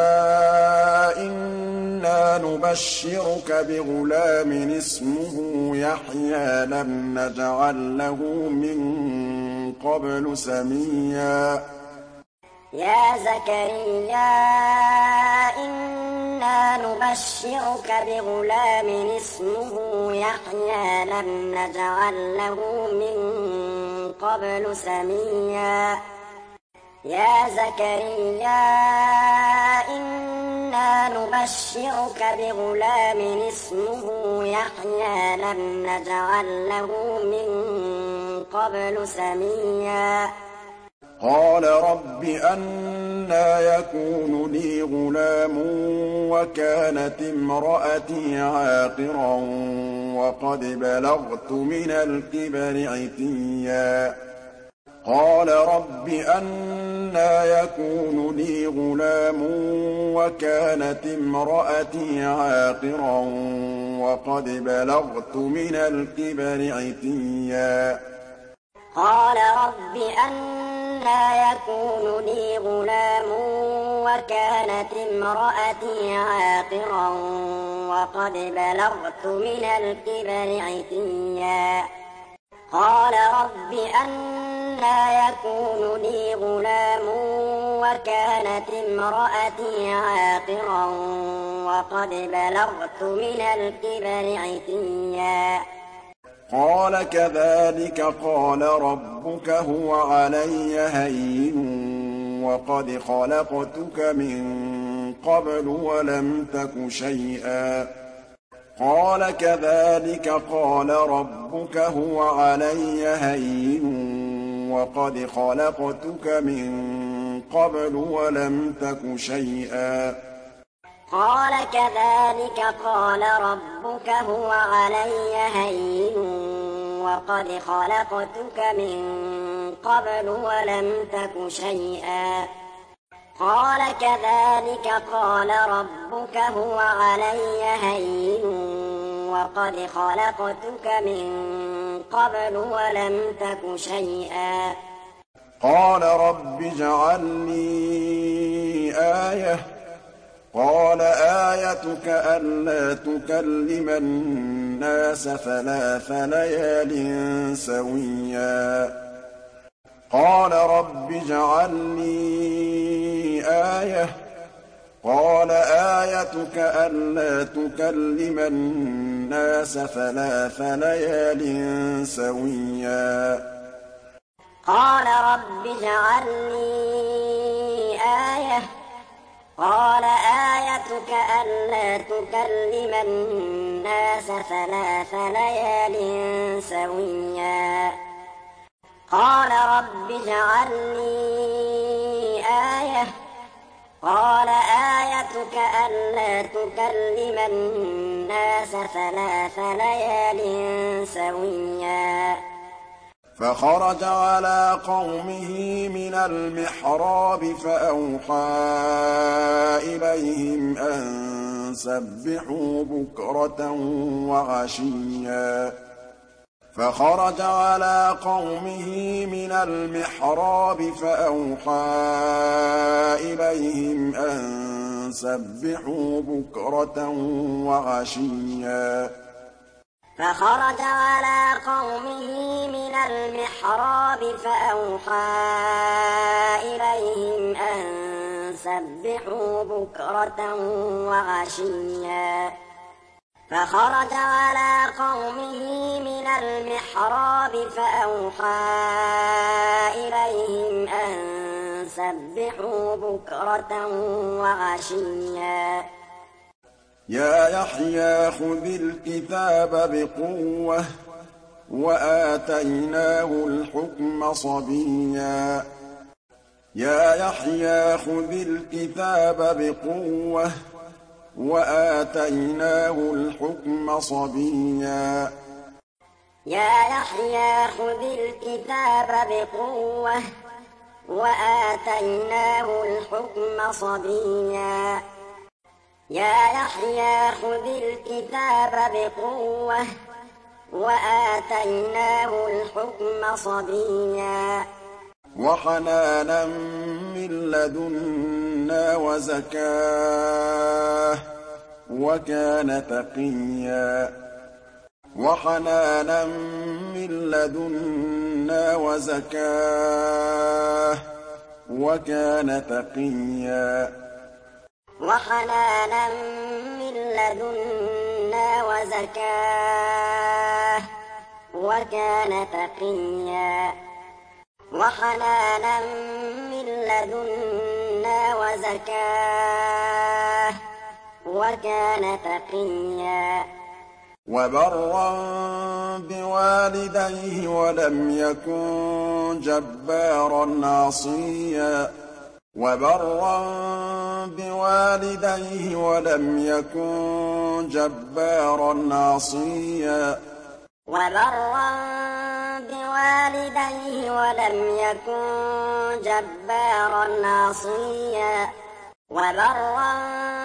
إنا نبشرك بغلام اسمه يحيى لم نجعل له من قبل سميا يا زكريا إنا نبشرك بغلام اسمه يحيى لم نجعل له من قبل سميا يا زكريا إنا نبشرك بغلام اسمه يحيى لم نجعل له من قبل سميا قال رب أنى يكون لي غلام وكانت امرأتي عاقرا وقد بلغت من الكبر عتيا قال رب أنى يكون لي غلام وكانت امرأتي عاقرا وقد بلغت من الكبر عتيا قال رب أنى يكون لي غلام وكانت امرأتي عاقرا وقد بلغت من الكبر عتيا قال رب أنى يكون لي غلام وكانت امرأتي عاقرا وقد بلغت من الكبر عتيا قال كذلك قال ربك هو علي هين وقد خلقتك من قبل ولم تك شيئا قال كذلك قال ربك هو علي هين وقد خلقتك من قبل ولم تك شيئا قال كذلك قال ربك هو علي هين وقد خلقتك من قبل ولم تك شيئا قال كذلك قال ربك هو علي هين وقد خلقتك من قبل ولم تك شيئا قال رب اجعل لي آية قال آيتك ألا تكلم الناس ثلاث ليال سويا قال رب اجعل لي آية قال آيتك ألا تكلم الناس ثلاث ليال سويا قال رب اجعل لي آية قال آيتك ألا تكلم الناس ثلاث ليال سويا قال رب اجعل لي آية قال آيتك ألا تكلم الناس ثلاث ليال سويا فخرج على قومه من المحراب فأوحى إليهم أن سبحوا بكرة وعشيا فخرج على قومه من المحراب فأوحى إليهم أن سبحوا بكرة وعشيا فخرج على قومه من المحراب فأوحى إليهم أن سبحوا بكرة وعشيا فخرج على قومه من المحراب فأوحى إليهم أن سبحوا بكرة وعشيا يا يحيى خذ الكتاب بقوة وآتيناه الحكم صبيا يا يحيى خذ الكتاب بقوة وآتيناه الحكم صبيا يا يحيى خذ الكتاب بقوة وآتيناه الحكم صبيا يا يحيى خذ الكتاب بقوة وآتيناه الحكم صبيا وحنانا من لدنا وزكاة وكان تقيا وحنانا من لدنا وزكاة وكان تقيا وحنانا من لدنا وزكاة وكان تقيا وحنانا من لدنا وزكاة وكان تقيا وبرا بوالديه ولم يكن جبارا عصيا وبرا بوالديه ولم يكن جبارا عصيا وبرا بوالديه ولم يكن جبارا عصيا وبرا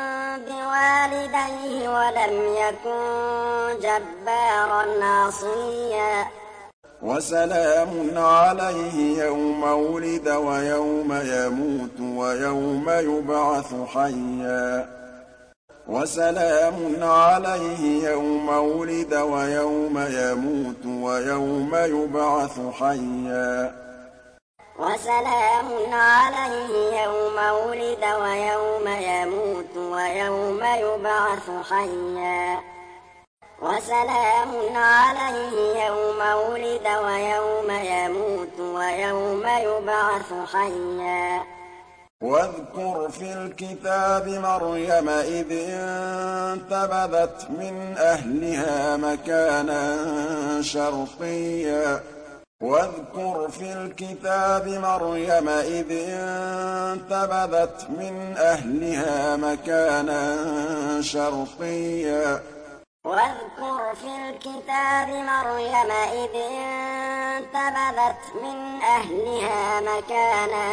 بوالديه ولم يكن جبارا عصيا وسلام عليه يوم ولد ويوم يموت ويوم يبعث حيا وسلام عليه يوم ولد ويوم يموت ويوم يبعث حيا وسلام عليه يوم ولد ويوم يموت ويوم يبعث حيا وسلام عليه يوم ولد ويوم يموت ويوم يبعث حيا واذكر في الكتاب مريم إذ انتبذت من أهلها مكانا شرقيا واذكر في الكتاب مريم إذ انتبذت من أهلها مكانا شرقيا واذكر في الكتاب مريم إذ انتبذت من أهلها مكانا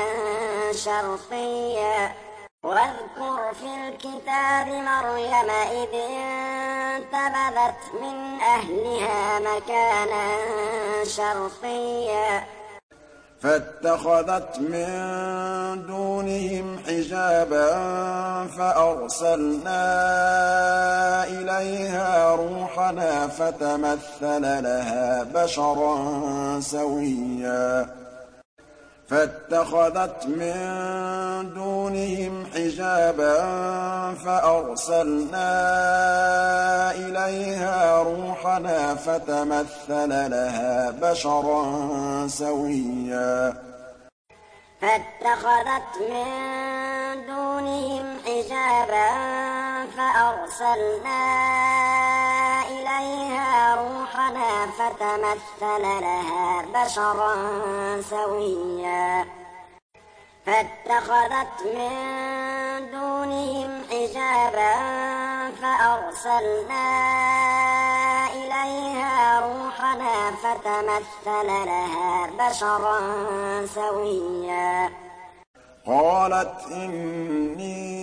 شرقيا واذكر في الكتاب مريم إذ انتبذت من أهلها مكانا شرقيا فاتخذت من دونهم حجابا فأرسلنا إليها روحنا فتمثل لها بشرا سويا فاتخذت من دونهم حجابا فأرسلنا إليها روحنا فتمثل لها بشرا سويا فاتخذت من دونهم حجابا فأرسلنا إليها روحنا فتمثل لها بشرا سويا فاتخذت من دونهم حجابا فأرسلنا إليها روحنا فتمثل لها بشرا سويا قالت إني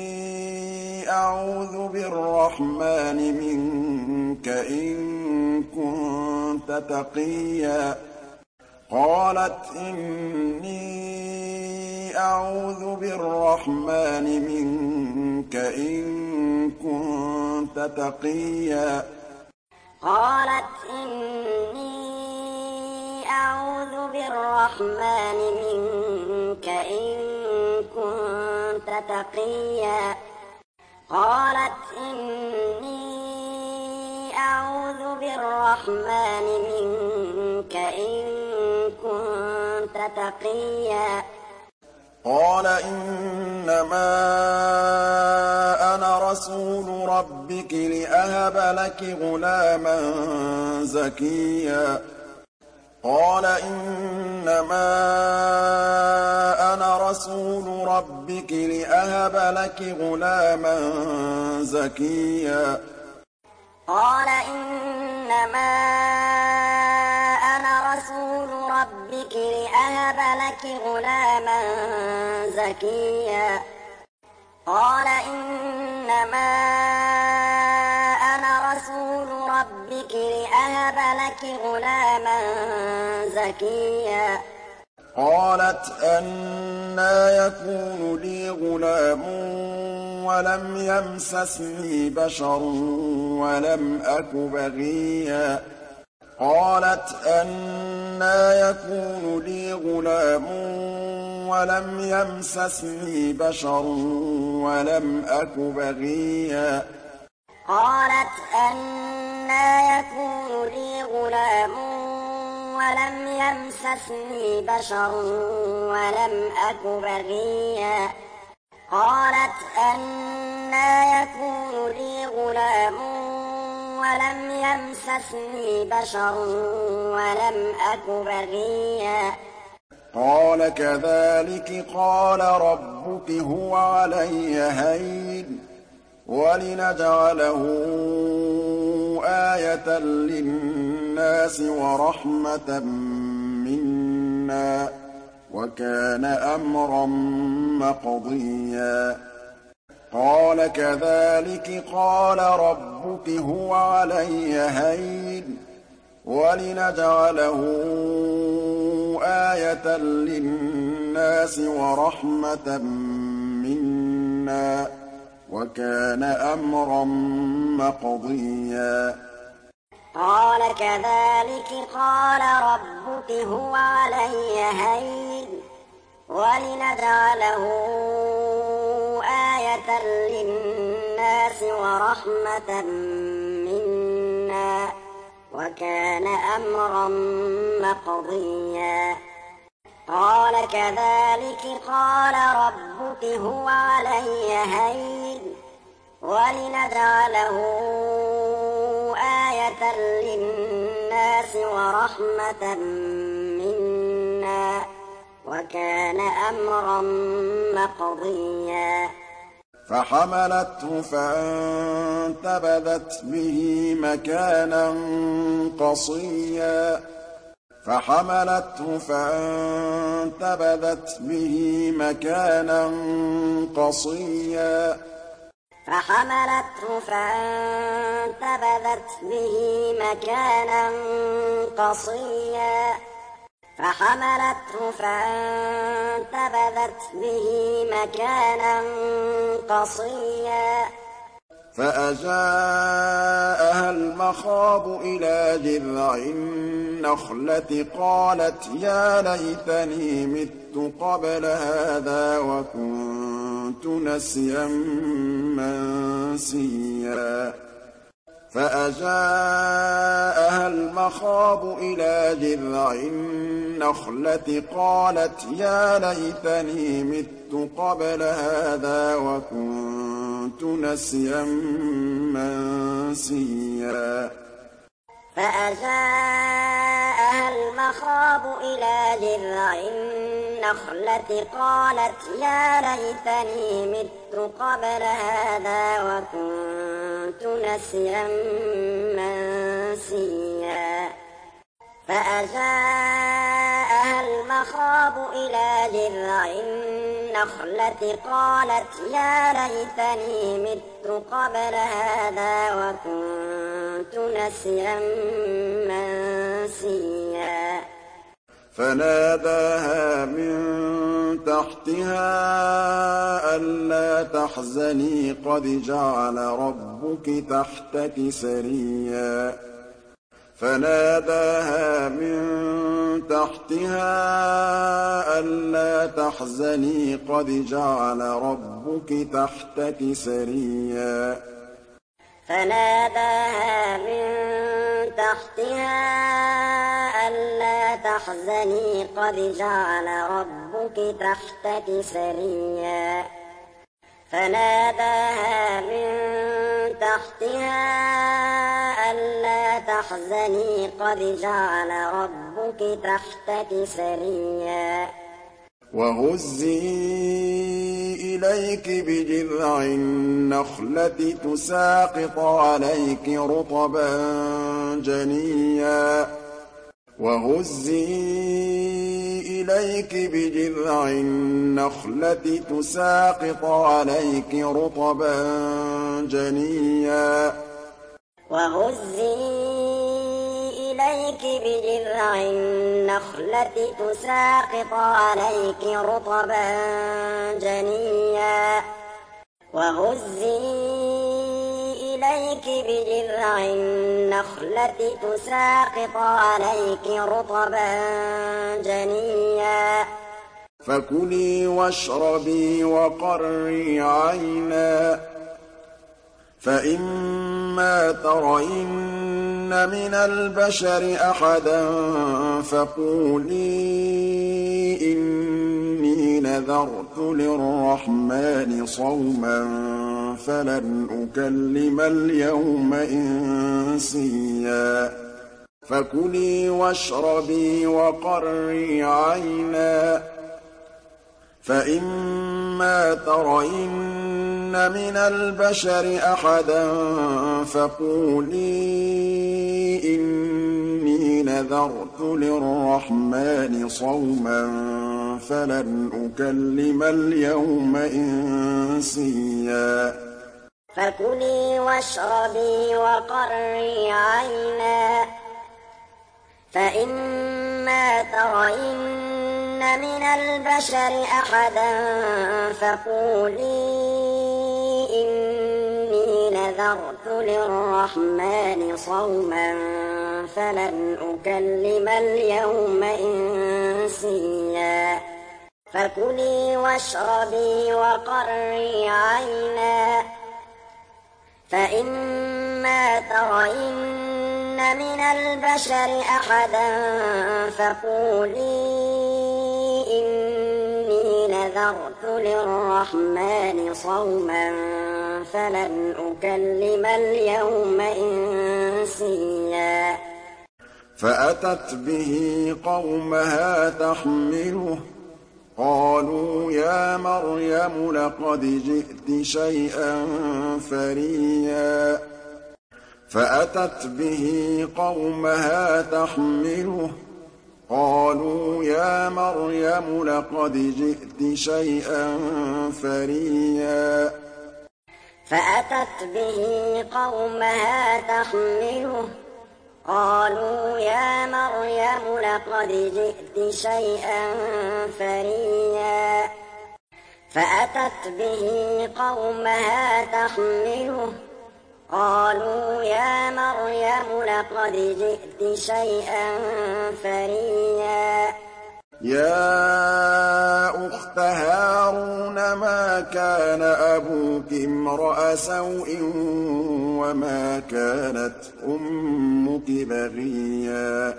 أعوذ بالرحمن منك إن كنت كنت تقيا قالت إني أعوذ بالرحمن منك إن كنت تقيا قالت إني أعوذ بالرحمن منك إن كنت تقيا قالت إني أعوذ بالرحمن منك إن كنت تقيا قال إنما أنا رسول ربك لأهب لك غلاما زكيا قال إنما أنا رسول ربك لأهب لك غلاما زكيا قال إنما أنا رسول ربك لأهب لك غلاما زكيا قال إنما أنا رسول ربك لأهب لك غلاما زكيا قالت أنى يكون لي غلام ولم يمسسني بشر ولم أك بغيا قالت أنى يكون لي غلام ولم يمسسني بشر ولم أك بغيا قالت أنى يكون لي غلام ولم يمسسني بشر ولم أك بغيا قالت أنى يكون لي غلام ولم يمسسني بشر ولم أك بغيا قال كذلك قال ربك هو علي هين ولنجعله آية للناس ورحمة منا وكان أمرا مقضيا قال كذلك قال ربك هو علي هين ولنجعله آية للناس ورحمة منا وكان أمرا مقضيا قال كذلك قال ربك هو علي هين ولنجعله آية للناس ورحمة منا وكان أمرا مقضيا قال كذلك قال ربك هو علي هين ولنجعله آية للناس ورحمة منا وكان أمرا مقضيا فحملته فانتبذت به مكانا قصيا فحملته فانتبذت به مكانا قصيا فحملته فانتبذت به مكانا قصيا فحملته فانتبذت به مكانا قصيا فأجاءها المخاض إلى جذع النخلة قالت يا ليتني مت قبل هذا وكنت نسيا منسيا فأجاءها المخاض إلى جذع النخلة قالت يا ليتني مت قبل هذا وكنت نسيا منسيا فأجاءها المخاض إلى جذع النخلة قالت يا ليتني مت قبل هذا وكنت نسيا منسيا فأجاءها المخاض إلى جذع النخلة قالت يا ليتني مت قبل هذا وكنت نسيا منسيا إنسيا فناداها من تحتها ألا تحزني قد جعل ربك تحتك سريا فناداها من تحتها ألا تحزني قد جعل ربك تحتك سريا فناداها من تحتها ألا تحزني قد جعل ربك تحتك سريا فناداها من تحتها ألا تحزني قد جعل ربك تحتك سريا وهزي إليك بجذع النخلة تساقط عليك رطبا جنيا وهزي إليك بجذع النخلة تساقط عليك رطبا جنيا وهزي إليك بجذع النخلة تساقط عليك رطبا جنيا وهزي إليك بجذع النخلة تساقط عليك رطبا جنيا فكلي واشربي وقري عينا فإما ترين من البشر أحدا فقولي إني نذرت للرحمن صوما فلن أكلم اليوم إنسيا فكلي واشربي وقري عينا فإما ترين من البشر أحدا فقولي إني نذرت للرحمن صوما فلن أكلم اليوم إنسيا فكلي واشربي وقري عينا فإما ترين من البشر أحدا فقولي إني نذرت للرحمن صوما فلن أكلم اليوم إنسيا فكلي واشربي وقري عينا فإما ترين من البشر أحدا فقولي إني نذرت للرحمن صوما فلن أكلم اليوم إنسيا فأتت به قومها تحمله قالوا يا مريم لقد جئت شيئا فريا فأتت به قومها تحمله قالوا يا مريم لقد جئت شيئا فريا فأتت به قومها تحمله قالوا يا مريم لقد جئت شيئا فريا فأتت به قومها تحمله قالوا يا مريم لقد جئت شيئا فريا يا أخت هارون ما كان أبوك امرأ سوء وما كانت أمك بغيا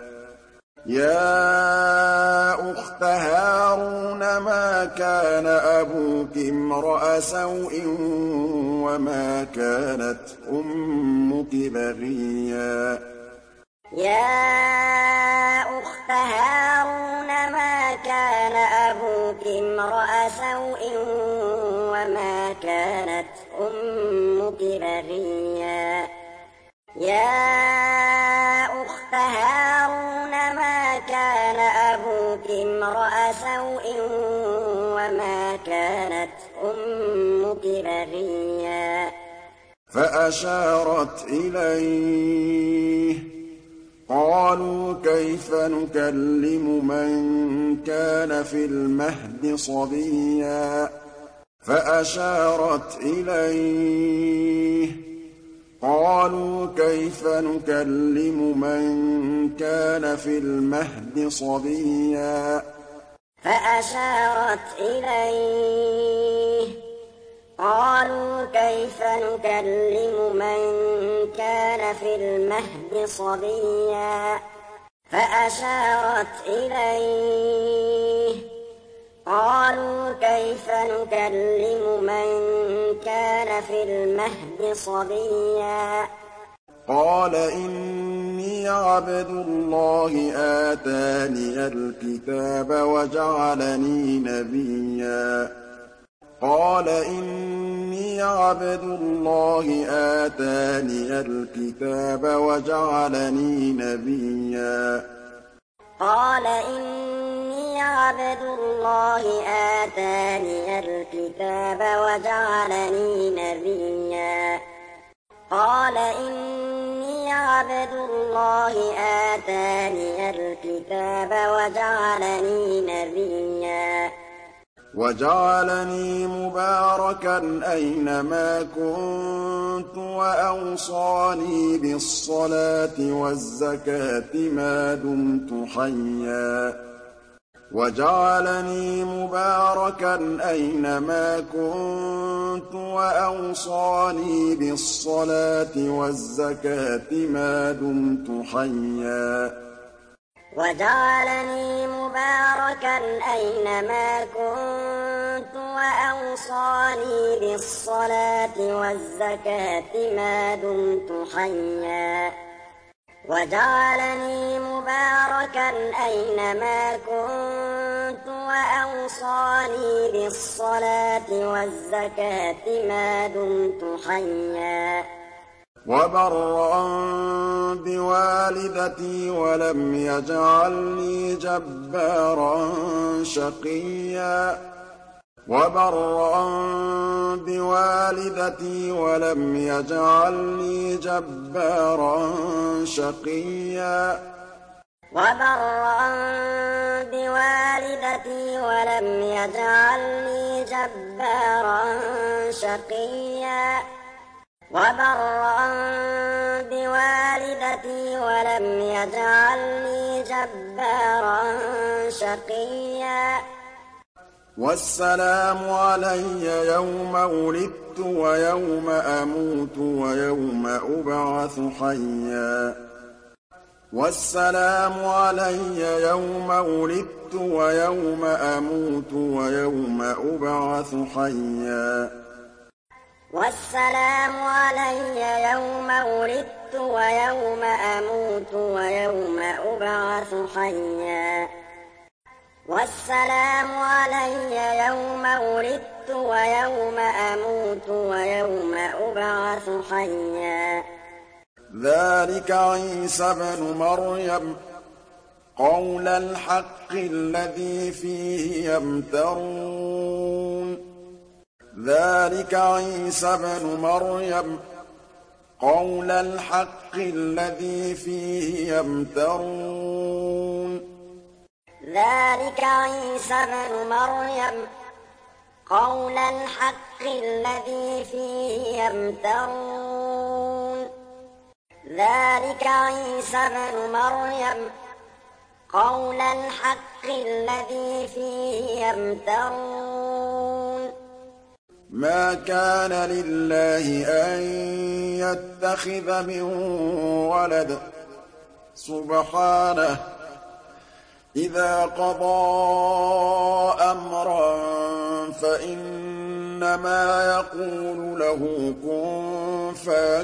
يا أخت هارون ما كان أبوك امرأ سوء وما كانت أمك بغيا يا أخت هارون ما كان أبوك امرأ سوء وما كانت أمك بغيا يا أخت هارون ما كان أبوك امرأ سوء وما كانت أمك بغيا فأشارت إليه قالوا كيف نكلم من كان في المهد صبيا فأشارت إليه قالوا كيف نكلم من كان في المهد صبيا فأشارت إليه قالوا كيف نكلم من كان في المهد صبيا فأشارت إليه قالوا كيف نكلم من كان في المهد صبيا قال إني عبد الله آتاني الكتاب وجعلني نبيا قال إني عبد الله آتاني الكتاب وجعلني نبيا قال إني عبد الله آتاني الكتاب وجعلني نبيا قال إني عبد الله آتاني الكتاب وجعلني نبيا وجعلني مباركا أينما كنت وأوصاني بالصلاة والزكاة ما دمت حيا وجعلني مباركا أينما كنت وأوصاني بالصلاة والزكاة ما دمت حيا وجعلني مباركا أينما كنت وأوصاني بالصلاة والزكاة ما دمت حيا وجعلني مباركا أينما كنت وأوصاني بالصلاة والزكاة ما دمت حيا وبرا بوالدتي ولم يجعلني جبارا شقيا وبرا بوالدتي ولم يجعلني جبارا شقيا وبرا بوالدتي ولم يجعلني جبارا شقيا وبرا بوالدتي ولم يجعلني جبارا شقيا والسلام علي يوم ولدت ويوم أموت ويوم أبعث حيا والسلام علي يوم ولدت ويوم أموت ويوم أبعث حيا والسلام علي يوم ولدت ويوم أموت ويوم أبعث حيا والسلام علي يوم ولدت ويوم أموت ويوم أبعث حيا ذلك عيسى ابن مريم قول الحق الذي فيه يمترون ذلك عيسى ابن مريم قول الحق الذي فيه يمترون ذلك عيسى ابن مريم قول الحق الذي فيه يمترون ذلك عيسى ابن مريم قول الحق الذي فيه يمترون ما كان لله أن يتخذ من ولد سبحانه إذا قضى أمرا فإنما يقول له كن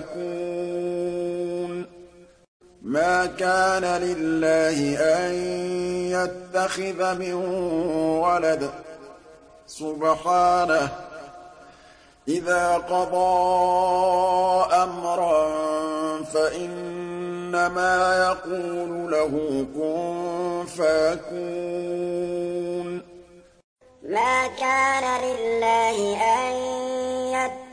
فيكون ما كان لله أن يتخذ من ولد سبحانه إذا قضى أمرا فإنما يقول له كن فيكون ما كان لله أن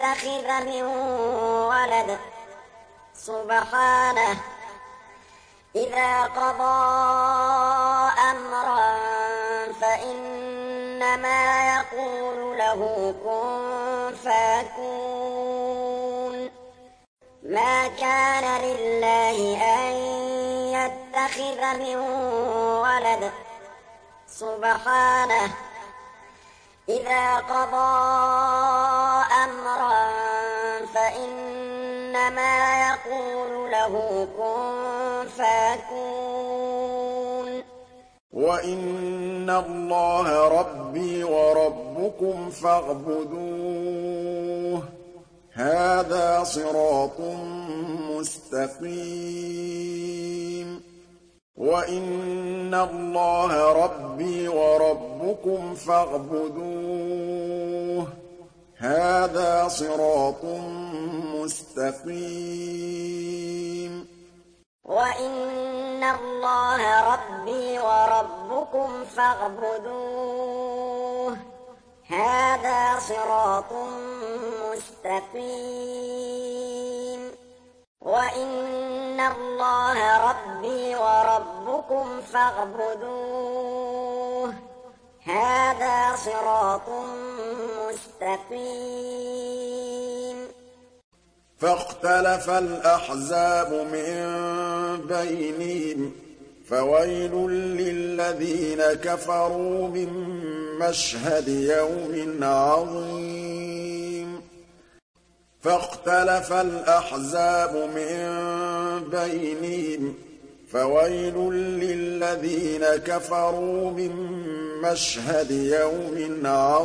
يتخذ من ولد سبحانه إذا قضى أمرا فإنما يقول له كن فيكون ما كان لله أن يتخذ من ولد سبحانه إذا قضى أمرا فإنما يقول له كن فيكون وإن الله ربي وربكم فاعبدوه هذا صراط مستقيم وإن الله ربي وربكم فاعبدوه هذا صراط مستقيم وإن الله ربي وربكم فاعبدوه هذا صراط مستقيم وإن الله ربي وربكم فاعبدوه هذا صراط مستقيم فاختلف الأحزاب من بينهم فويل للذين كفروا من مشهد يوم عظيم فاختلف الأحزاب من بينهم فويل للذين كفروا من مشهد يوم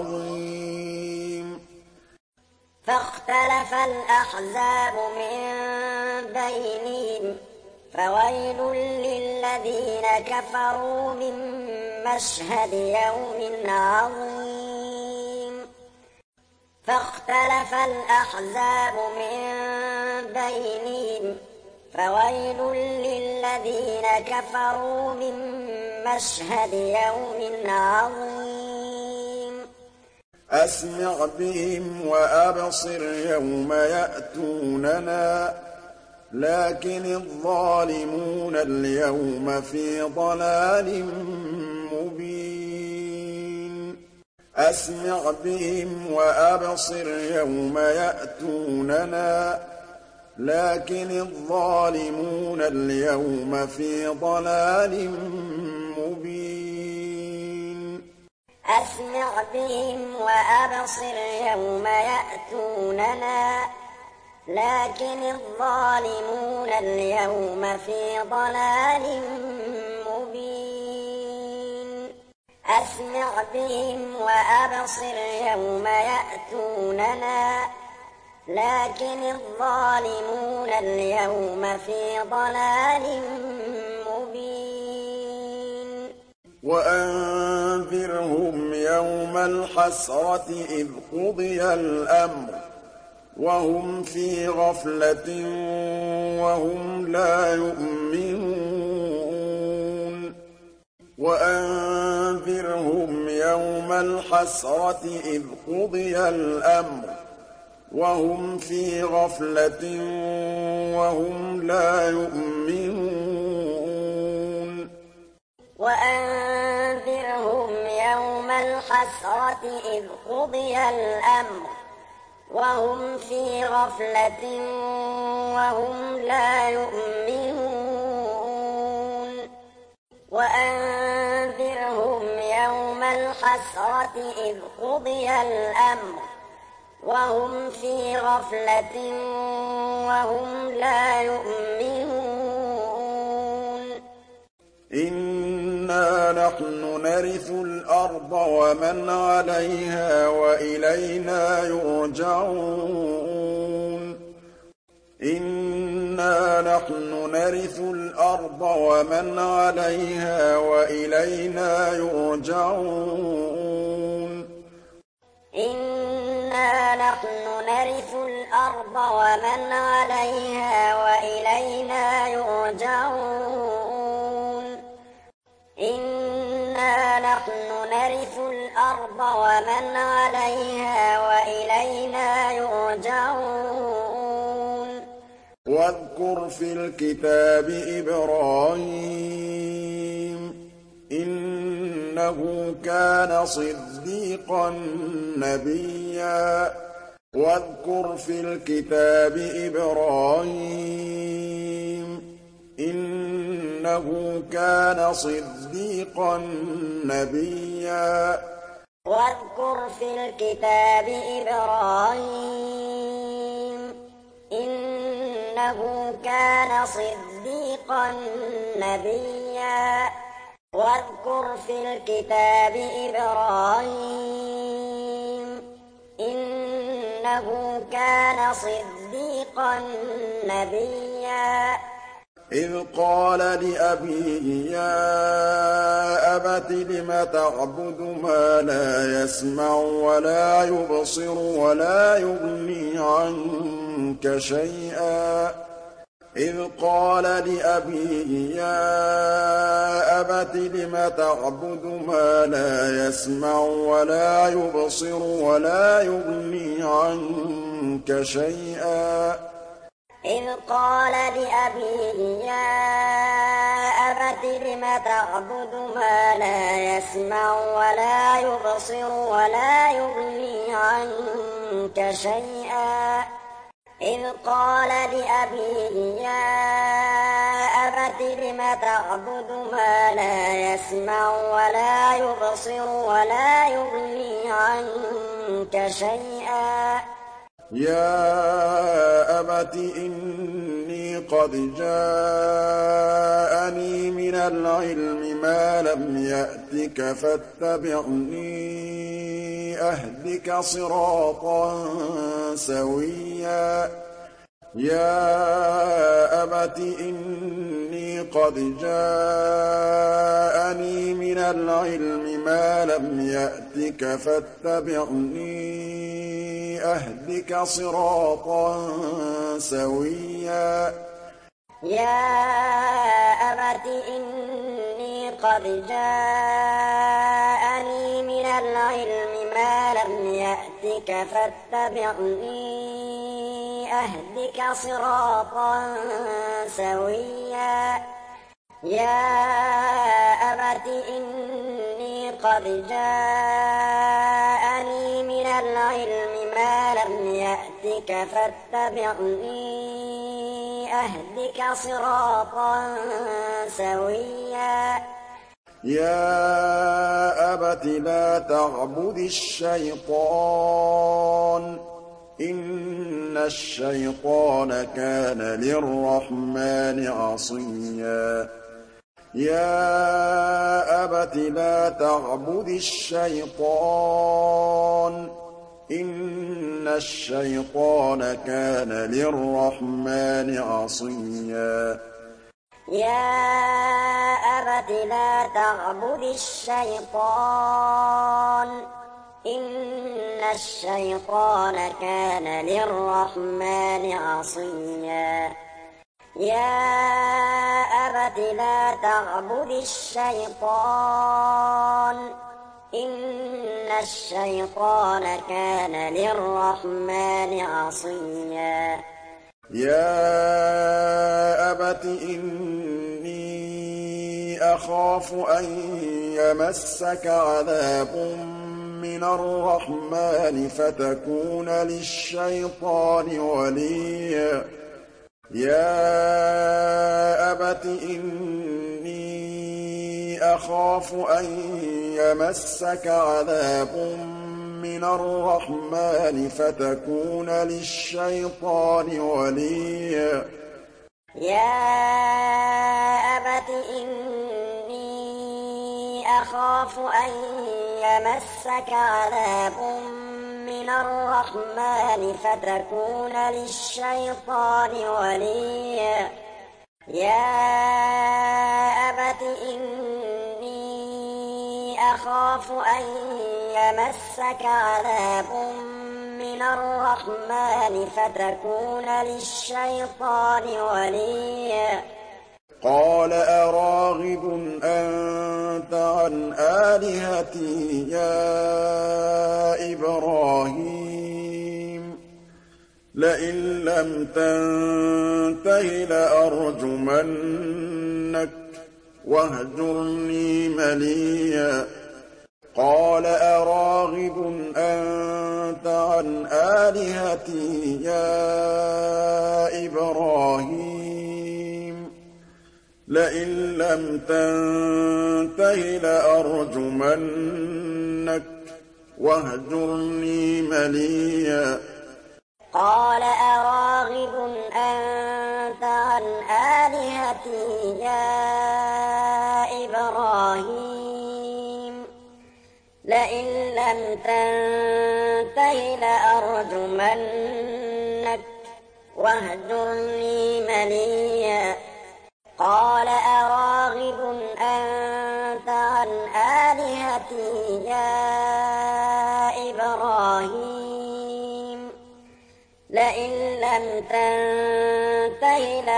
عظيم فاختلف الأحزاب من بينهم فويل للذين كفروا من مشهد يوم عظيم فاختلف الأحزاب من بينهم فويل للذين كفروا من مشهد يوم عظيم أسمع بهم وأبصر يوم يأتوننا لكن الظالمون اليوم في ضلال مبين أسمع بهم وأبصر يوم يأتوننا لكن الظالمون اليوم في ضلال مبين أسمع بهم وأبصر يوم يأتوننا لكن الظالمون اليوم في ضلال مبين أسمع بهم وأبصر يوم يأتوننا لكن الظالمون اليوم في ضلال مبين وأنذرهم يوم الحسرة إذ قضي الأمر وهم في غفلة وهم لا يؤمنون وأنذرهم يوم الحسرة إذ قضي الأمر وهم في غفلة وهم لا يؤمنون وأنذرهم يوم الحسرة إذ قضي الأمر وهم في غفلة وهم لا يؤمنون وأنذرهم يوم الحسرة إذ قضي الأمر وهم في غفلة وهم لا يؤمنون إنا نحن نرث الأرض ومن عليها وإلينا يرجعون إنا نحن نرث الأرض ومن عليها وإلينا يرجعون إنا نحن نرث الأرض ومن عليها وإلينا يرجعون إنا نحن نرث الأرض ومن عليها وإلينا يرجعون واذكر واذكر في الكتاب إبراهيم إنه كان صديقا نبيا واذكر في الكتاب إبراهيم إنه كان صديقا نبيا واذكر في الكتاب إبراهيم إنه كان صديقا نبيا واذكر في الكتاب إبراهيم إنه كان صديقا نبيا إذ قال لأبيه يا أبت لم تعبد ما لا يسمع ولا يبصر ولا يغني عنك شيئا إذ قال لأبيه يا أبت لم تعبد ما لا يسمع ولا يبصر ولا يغني عنك شيئا إذ قال لأبيه يا أبت لم تعبد ما لا يسمع ولا يبصر ولا يغني عنك شيئا إذ قال لأبيه يا أبت لم تعبد ما لا يسمع ولا يبصر ولا يغني عنك شيئا يا أبت إني قد جاءني من العلم ما لم يأتك فاتبعني أهدك صراطا سويا يا أبت إني قد جاءني من العلم ما لم يأتك فاتبعني أهدك صراطا سويا يا أبت إني قد جاءني من العلم ما لم يأتك فاتبعني أهدك صراطا سويا يا أبت إني قد جاءني من العلم ما لم يأتك فاتبعني أهدك صراطا سويا يا أبت لا تعبد الشيطان إن الشيطان كان للرحمن عصيا يا أبت لا تعبد الشيطان إن الشيطان كان للرحمن عصيا يا أبت لا تعبد الشيطان إن الشيطان كان للرحمن عصيا يا أبت لا تعبد الشيطان إن الشيطان كان للرحمن عصيا يا أبت إني أخاف أن يمسك عذاب من الرحمن فتكون للشيطان وليا يا أبت إني أخاف أن يمسك عذاب من الرحمن فتكون للشيطان وليا يا أبت إني أخاف أن يمسك عذاب من الرحمن فتكون للشيطان وليا يا أبت إني أخاف أن يمسك عذاب من الرحمن فتكون للشيطان وليا قال أراغب أنت عن آلهتي يا إبراهيم لئن لم لم تنته لأرجمنك واهجرني مليا قال أراغب أنت عن آلهتي يا إبراهيم لئن لم تنته لأرجمنك واهجرني مليا قال أراغب أنت عن آلهتي يا إبراهيم لئن لم تنته لأرجمنك واهجرني مليا قال أراغب أنت عن آلهتي يا إبراهيم لئن لم تنته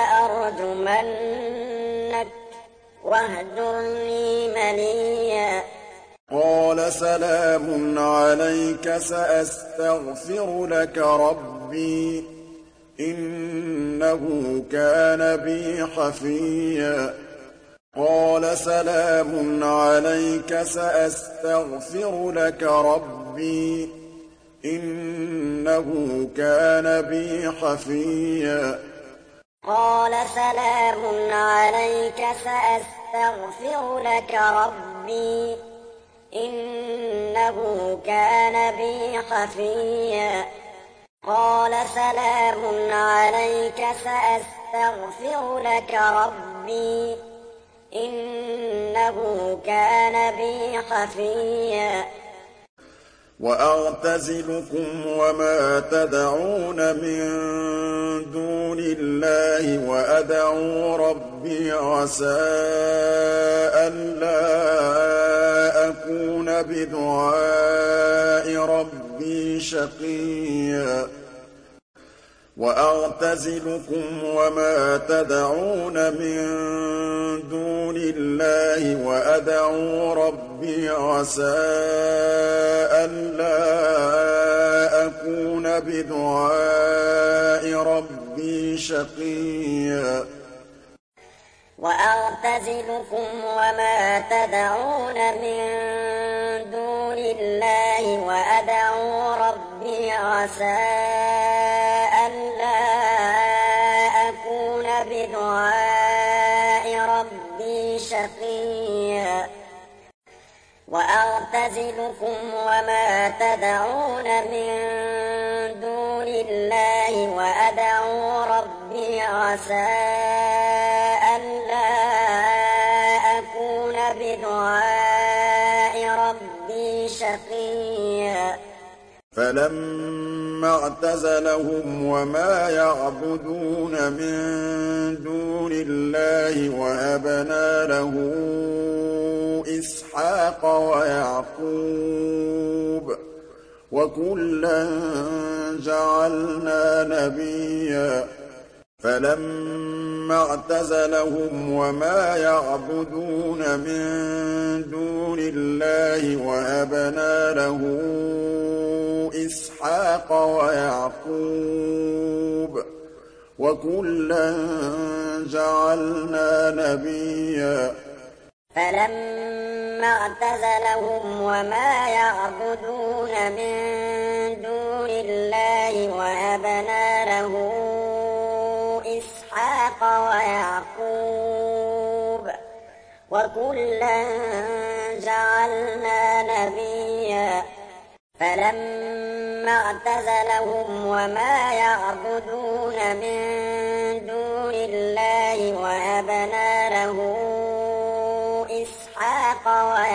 لأرجمنك واهجرني مليا قال سلام عليك سأستغفر لك ربي إنه كان بي حفيا قال سلام عليك سأستغفر لك ربي إنه كان بي حفيا قال سلام عليك سأستغفر لك ربي إنه كان بي حفيا قال سلام عليك سأستغفر لك ربي إنه كان بي حفيا وأعتزلكم وما تدعون من دون الله وأدعو ربي عسى ألا أكون بدعاء ربي شقيا وأعتزلكم وما تدعون من دون الله وأدعو ربي عسى ألا أكون بدعاء ربي شقيا وأعتزلكم وما تدعون من دون الله وأدعو ربي عسى ألا أكون بدعاء ربي شقيا وأعتزلكم وما تدعون من دون الله وأدعو ربي عسى ألا أكون بدعاء ربي شقيا فلما اعتزلهم وما يعبدون من دون الله وهبنا له إسحاق ويعقوب وكلا جعلنا نبيا فلما اعتزلهم وما يعبدون من دون الله وهبنا له إسحاق ويعقوب وكلا جعلنا نبيا فلما اعتزلهم وما يعبدون من دون الله وهبنا له إسحاق ويعقوب وكلا جعلنا نبيا فلما اعتزلهم وما يعبدون من دون الله وهبنا له إسحاق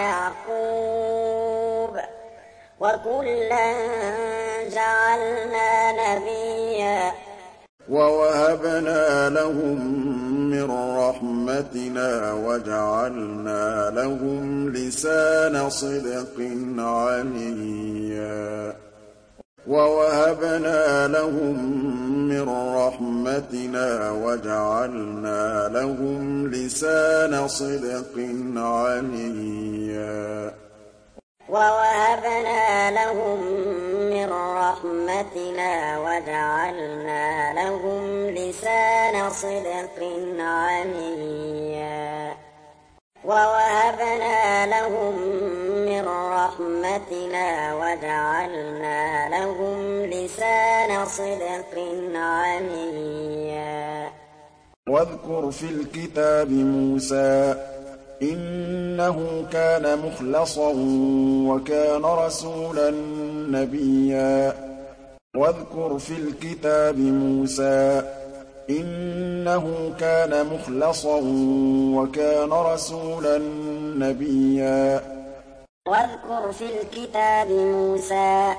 ويعقوب وكلا جعلنا نبيا ووهبنا لهم من رحمتنا وجعلنا لهم لسان صدق عليا ووهبنا لهم من رحمتنا وجعلنا لهم لسان صدق عليا ووهبنا لهم من رحمتنا وجعلنا لهم لسان صدق عليا ووهبنا لهم من رحمتنا وجعلنا لهم لسان صدق عليا واذكر في الكتاب موسى إنه كان مخلصا وكان رسولا نبيا واذكر في الكتاب موسى إنه كان مخلصا وكان رسولا نبيا واذكر في الكتاب موسى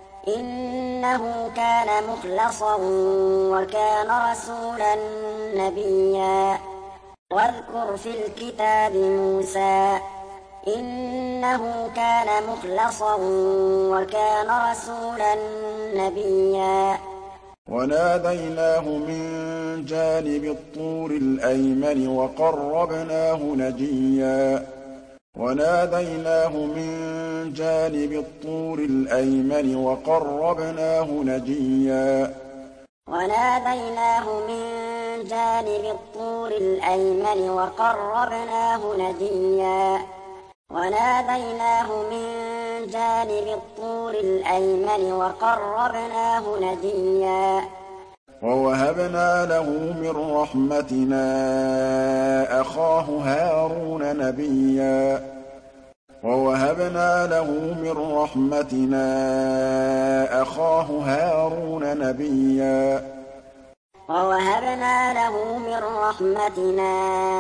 إنه كان مخلصا وكان رسولا نبيا واذكر في الكتاب موسى إنه كان مخلصا وكان رسولا نبيا وناديناه من جانب الطور الأيمن وقربناه نجيا وناديناه من جانب الطور الأيمن وقربناه نجيا وناديناه من جانب الطور الأيمن وقربناه نجيا وناديناه من جانب الطور الأيمن وقربناه نجيا ووهبنا له من رحمتنا أخاه هارون نبيا ووهبنا له من رحمتنا أخاه هارون نبيا ووهبنا له من رحمتنا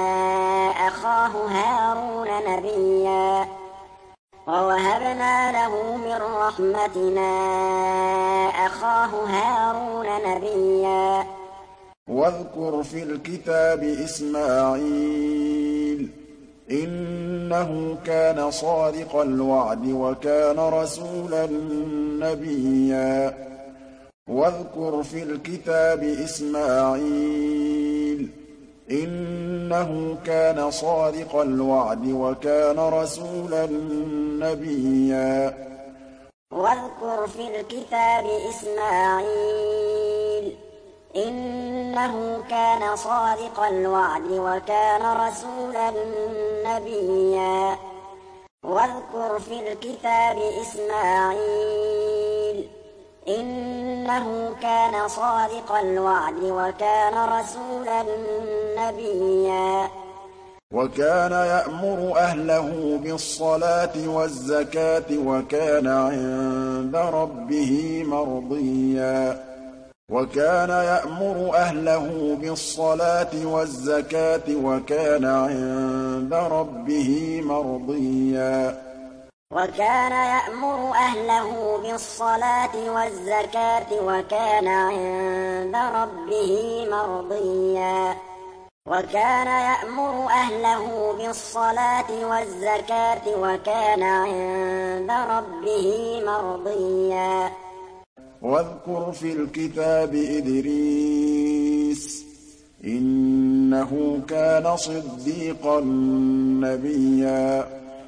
أخاه هارون نبيا ووهبنا له من رحمتنا أخاه هارون نبيا واذكر في الكتاب إسماعيل إنه كان صادق الوعد وكان رسولا نبيا واذكر في الكتاب إسماعيل إنه كان صادق الوعد وكان رسولا نبيا واذكر في الكتاب إسماعيل إنه كان صادق الوعد وكان رسولا نبيا واذكر في الكتاب إسماعيل إنه كان صادق الوعد وكان رسولا نبيا وكان يأمر أهله بالصلاة والزكاة وكان عند ربه مرضيا وكان يأمر أهله بالصلاة والزكاة وكان عند ربه مرضيا وكان يأمر أهله بالصلاة والزكاة وكان عند ربه مرضيا وكان يأمر أهله بالصلاة والزكاة وكان عند ربه مرضيا واذكر في الكتاب إدريس إنه كان صديقا نبيا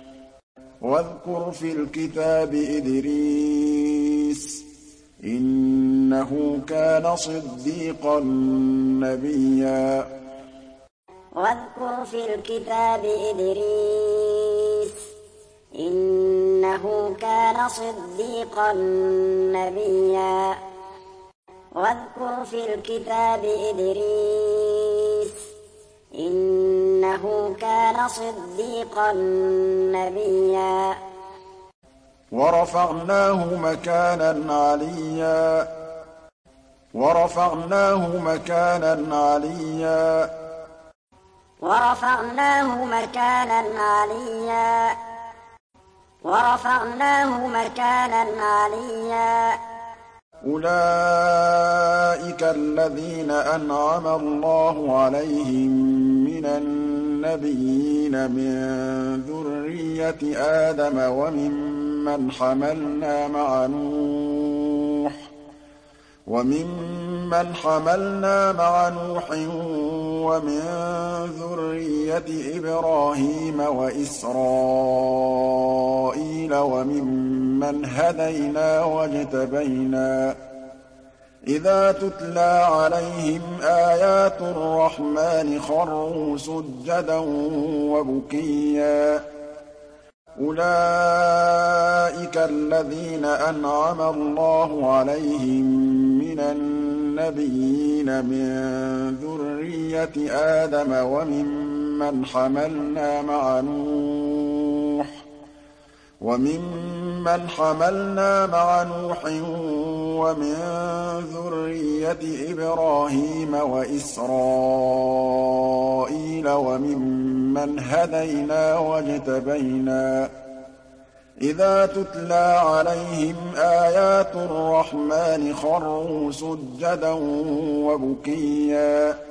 واذكر في الكتاب إدريس إنه كان صديقا نبيا واذكر في الكتاب إدريس إنه كان صديقا نبيا واذكر في الكتاب إدريس إنه كان صديقا نبيا ورفعناه مكانا عليا ورفعناه مكانا عليا ورفعناه مكانا عليا ورفعناه مكانا عليا أولئك الذين أنعم الله عليهم من النبيين من ذرية آدم وممن حملنا مع نوح وممن حملنا مع نوح ومن ذرية إبراهيم وإسرائيل وممن هدينا واجتبينا إذا تتلى عليهم آيات الرحمن خروا سجدا وبكيا أولئك الذين أنعم الله عليهم من النبيين من ذرية آدم وممن حملنا مع نوح وممن حملنا مع نوح ومن ذرية إبراهيم وإسرائيل وممن هدينا واجتبينا إذا تتلى عليهم آيات الرحمن خروا سجدا وبكيا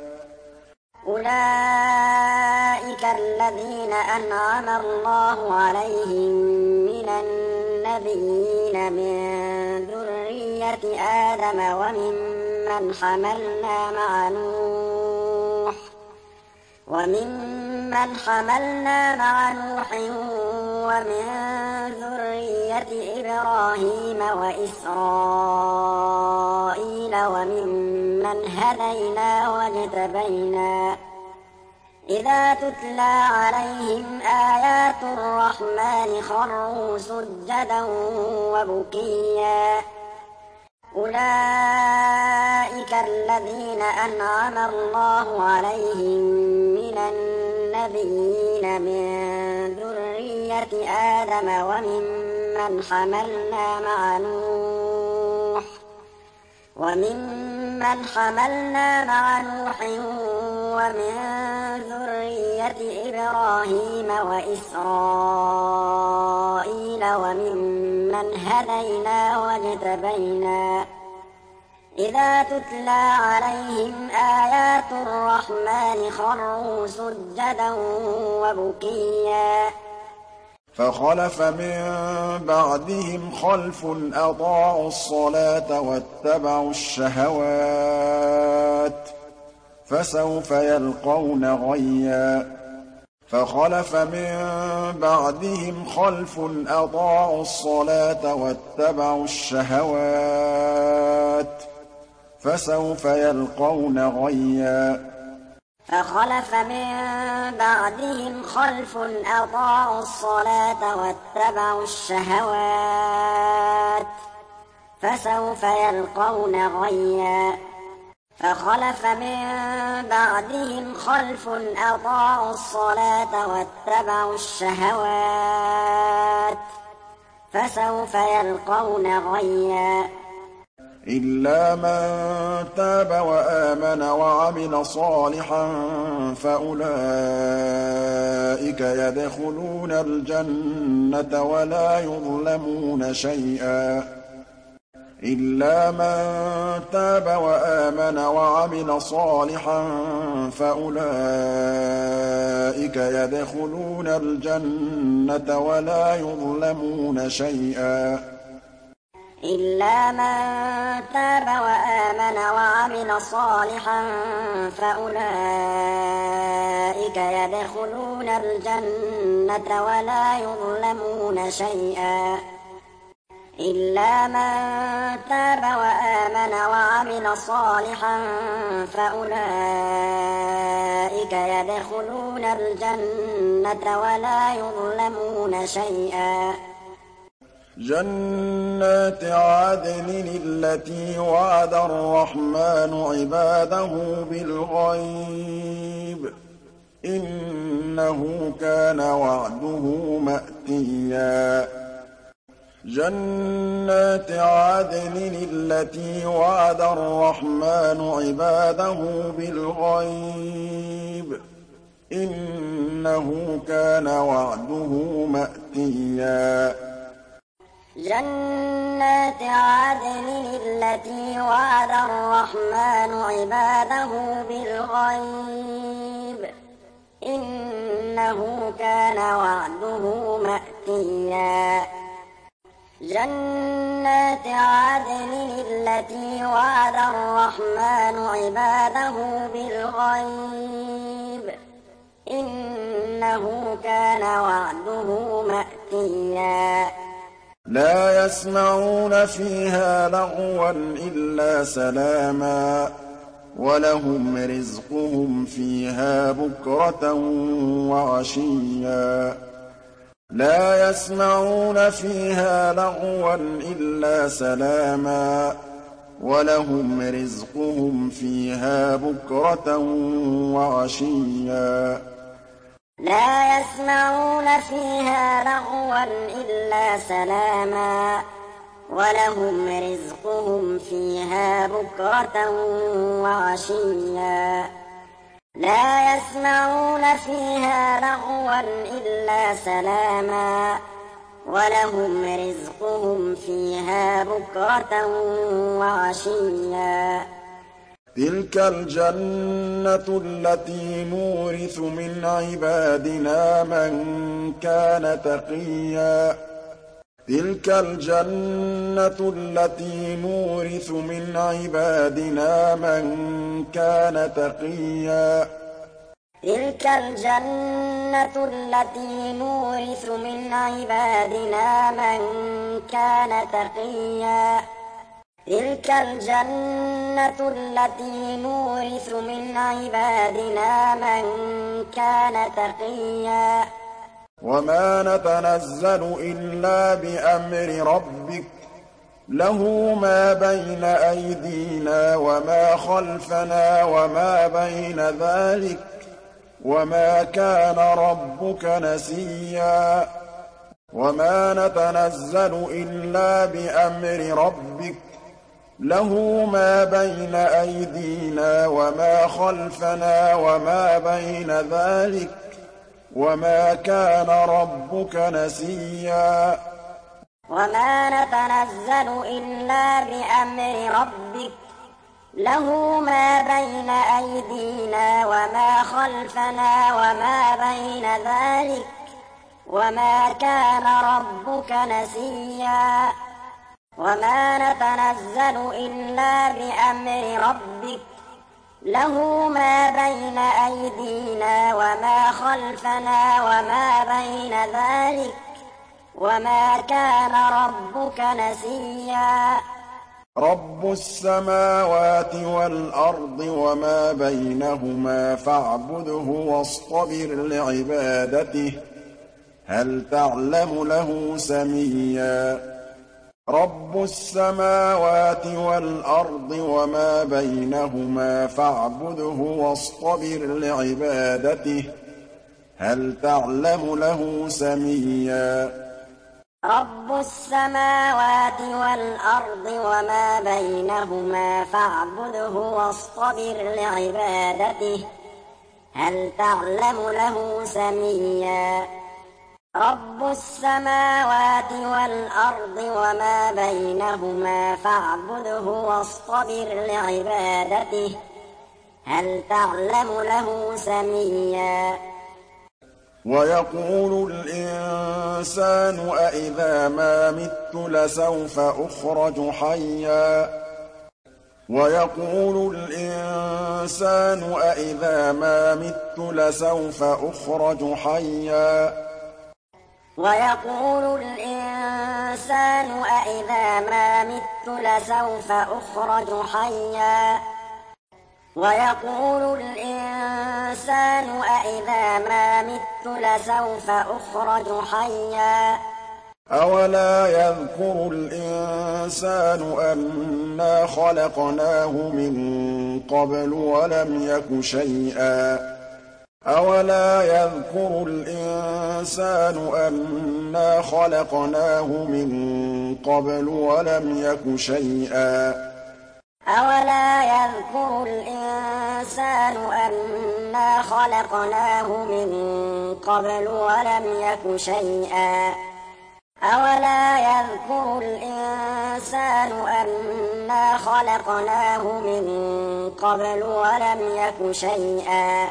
أولئك الذين أنعم الله عليهم من النبيين من ذرية آدم وممن حملنا مع نوح وممن حملنا مع نوح ومن ذرية إبراهيم وإسرائيل وممن هدينا واجتبينا إذا تتلى عليهم آيات الرحمن خروا سجدا وبكيا أولئك الذين أنعم الله عليهم من النبيين من ذرية آدم وممن حملنا مع نوح وممن حملنا مع نوح ومن ذرية إبراهيم وإسرائيل وممن هدينا واجتبينا إذا تتلى عليهم آيات الرحمن خروا سجدا وبكيا فخلف من بعدهم خلف أضاعوا الصلاة واتبعوا الشهوات فسوف يلقون غيا فخلف من بعدهم خلف أضاعوا الصلاة واتبعوا الشهوات فسوف يلقون غيا فخلف من بعدهم خلف أضاعوا الصلاة واتبعوا الشهوات فسوف يلقون غيا فخلف من بعدهم خلف أضاعوا الصلاة واتبعوا الشهوات فسوف يلقون غيا إلا من تاب وآمن وعمل صالحا فأولئك يدخلون الجنة ولا يظلمون شيئا إلا من تاب وآمن وعمل صالحا فأولئك يدخلون الجنة ولا يظلمون شيئا إلا من تاب وآمن وعمل صالحا فأولئك يدخلون الجنة ولا يظلمون شيئا إلا من تاب وآمن وعمل صالحا فأولئك يدخلون الجنة ولا يظلمون شيئا جنات عدن التي وعد الرحمن عباده بالغيب إنه كان وعده مأتيا جنات عدن التي وعد الرحمن عباده بالغيب إنه كان وعده مأتيا جنات عدن التي وعد الرحمن عباده بالغيب إنه كان وعده مأتيا جنات عدن التي وعد الرحمن عباده بالغيب إنه كان وعده مأتيا لا يسمعون فيها لغوا إلا سلاما ولهم رزقهم فيها بكرة وعشيا لا يسمعون فيها لغوا إلا سلاما ولهم رزقهم فيها بكرة وعشيا لا يسمعون فيها لغوا إلا سلاما ولهم رزقهم فيها بكرة وعشيا لا يسمعون فيها لغوا إلا سلاما ولهم رزقهم فيها بكرة وعشيا تلك الجنة التي نورث من عبادنا من كان تقيا تلك الجنة التي نورث من عبادنا من كان تقيا تلك الجنة التي نورث من عبادنا من كان تقيا تلك الجنة التي نورث من عبادنا من كان تقيا وما نتنزل إلا بأمر ربك له ما بين أيدينا وما خلفنا وما بين ذلك وما كان ربك نسيا وما نتنزل إلا بأمر ربك له ما بين أيدينا وما خلفنا وما بين ذلك وما كان ربك نسيا وما نتنزل إلا بأمر ربك له ما بين أيدينا وما خلفنا وما بين ذلك وما كان ربك نسيا وما نتنزل إلا بأمر ربك له ما بين أيدينا وما خلفنا وما بين ذلك وما كان ربك نسيا رب السماوات والأرض وما بينهما فاعبده واصطبر لعبادته هل تعلم له سميا رب السماوات والأرض وما بينهما فاعبده واصطبر لعبادته هل تعلم له سميا رب السماوات والأرض وما بينهما فاعبده واصطبر لعبادته هل تعلم له سميا رب السماوات والأرض وما بينهما فاعبده واصطبر لعبادته هل تعلم له سميا ويقول الإنسان أإذا ما مت لسوف أخرج حيا ويقول الإنسان أإذا ما مت لسوف أخرج حيا ويقول الإنسان أإذا ما مت لسوف أخرج حيا ويقول الإنسان أإذا ما مت لسوف أخرج حيا أولا يذكر الإنسان أنا خلقناه من قبل ولم يك شيئا أولا يذكر الإنسان أنا خلقناه من قبل ولم يك شيئا أولا يذكر الإنسان أنا خلقناه من قبل ولم يك شيئا أولا يذكر الإنسان أنا خلقناه من قبل ولم يك شيئا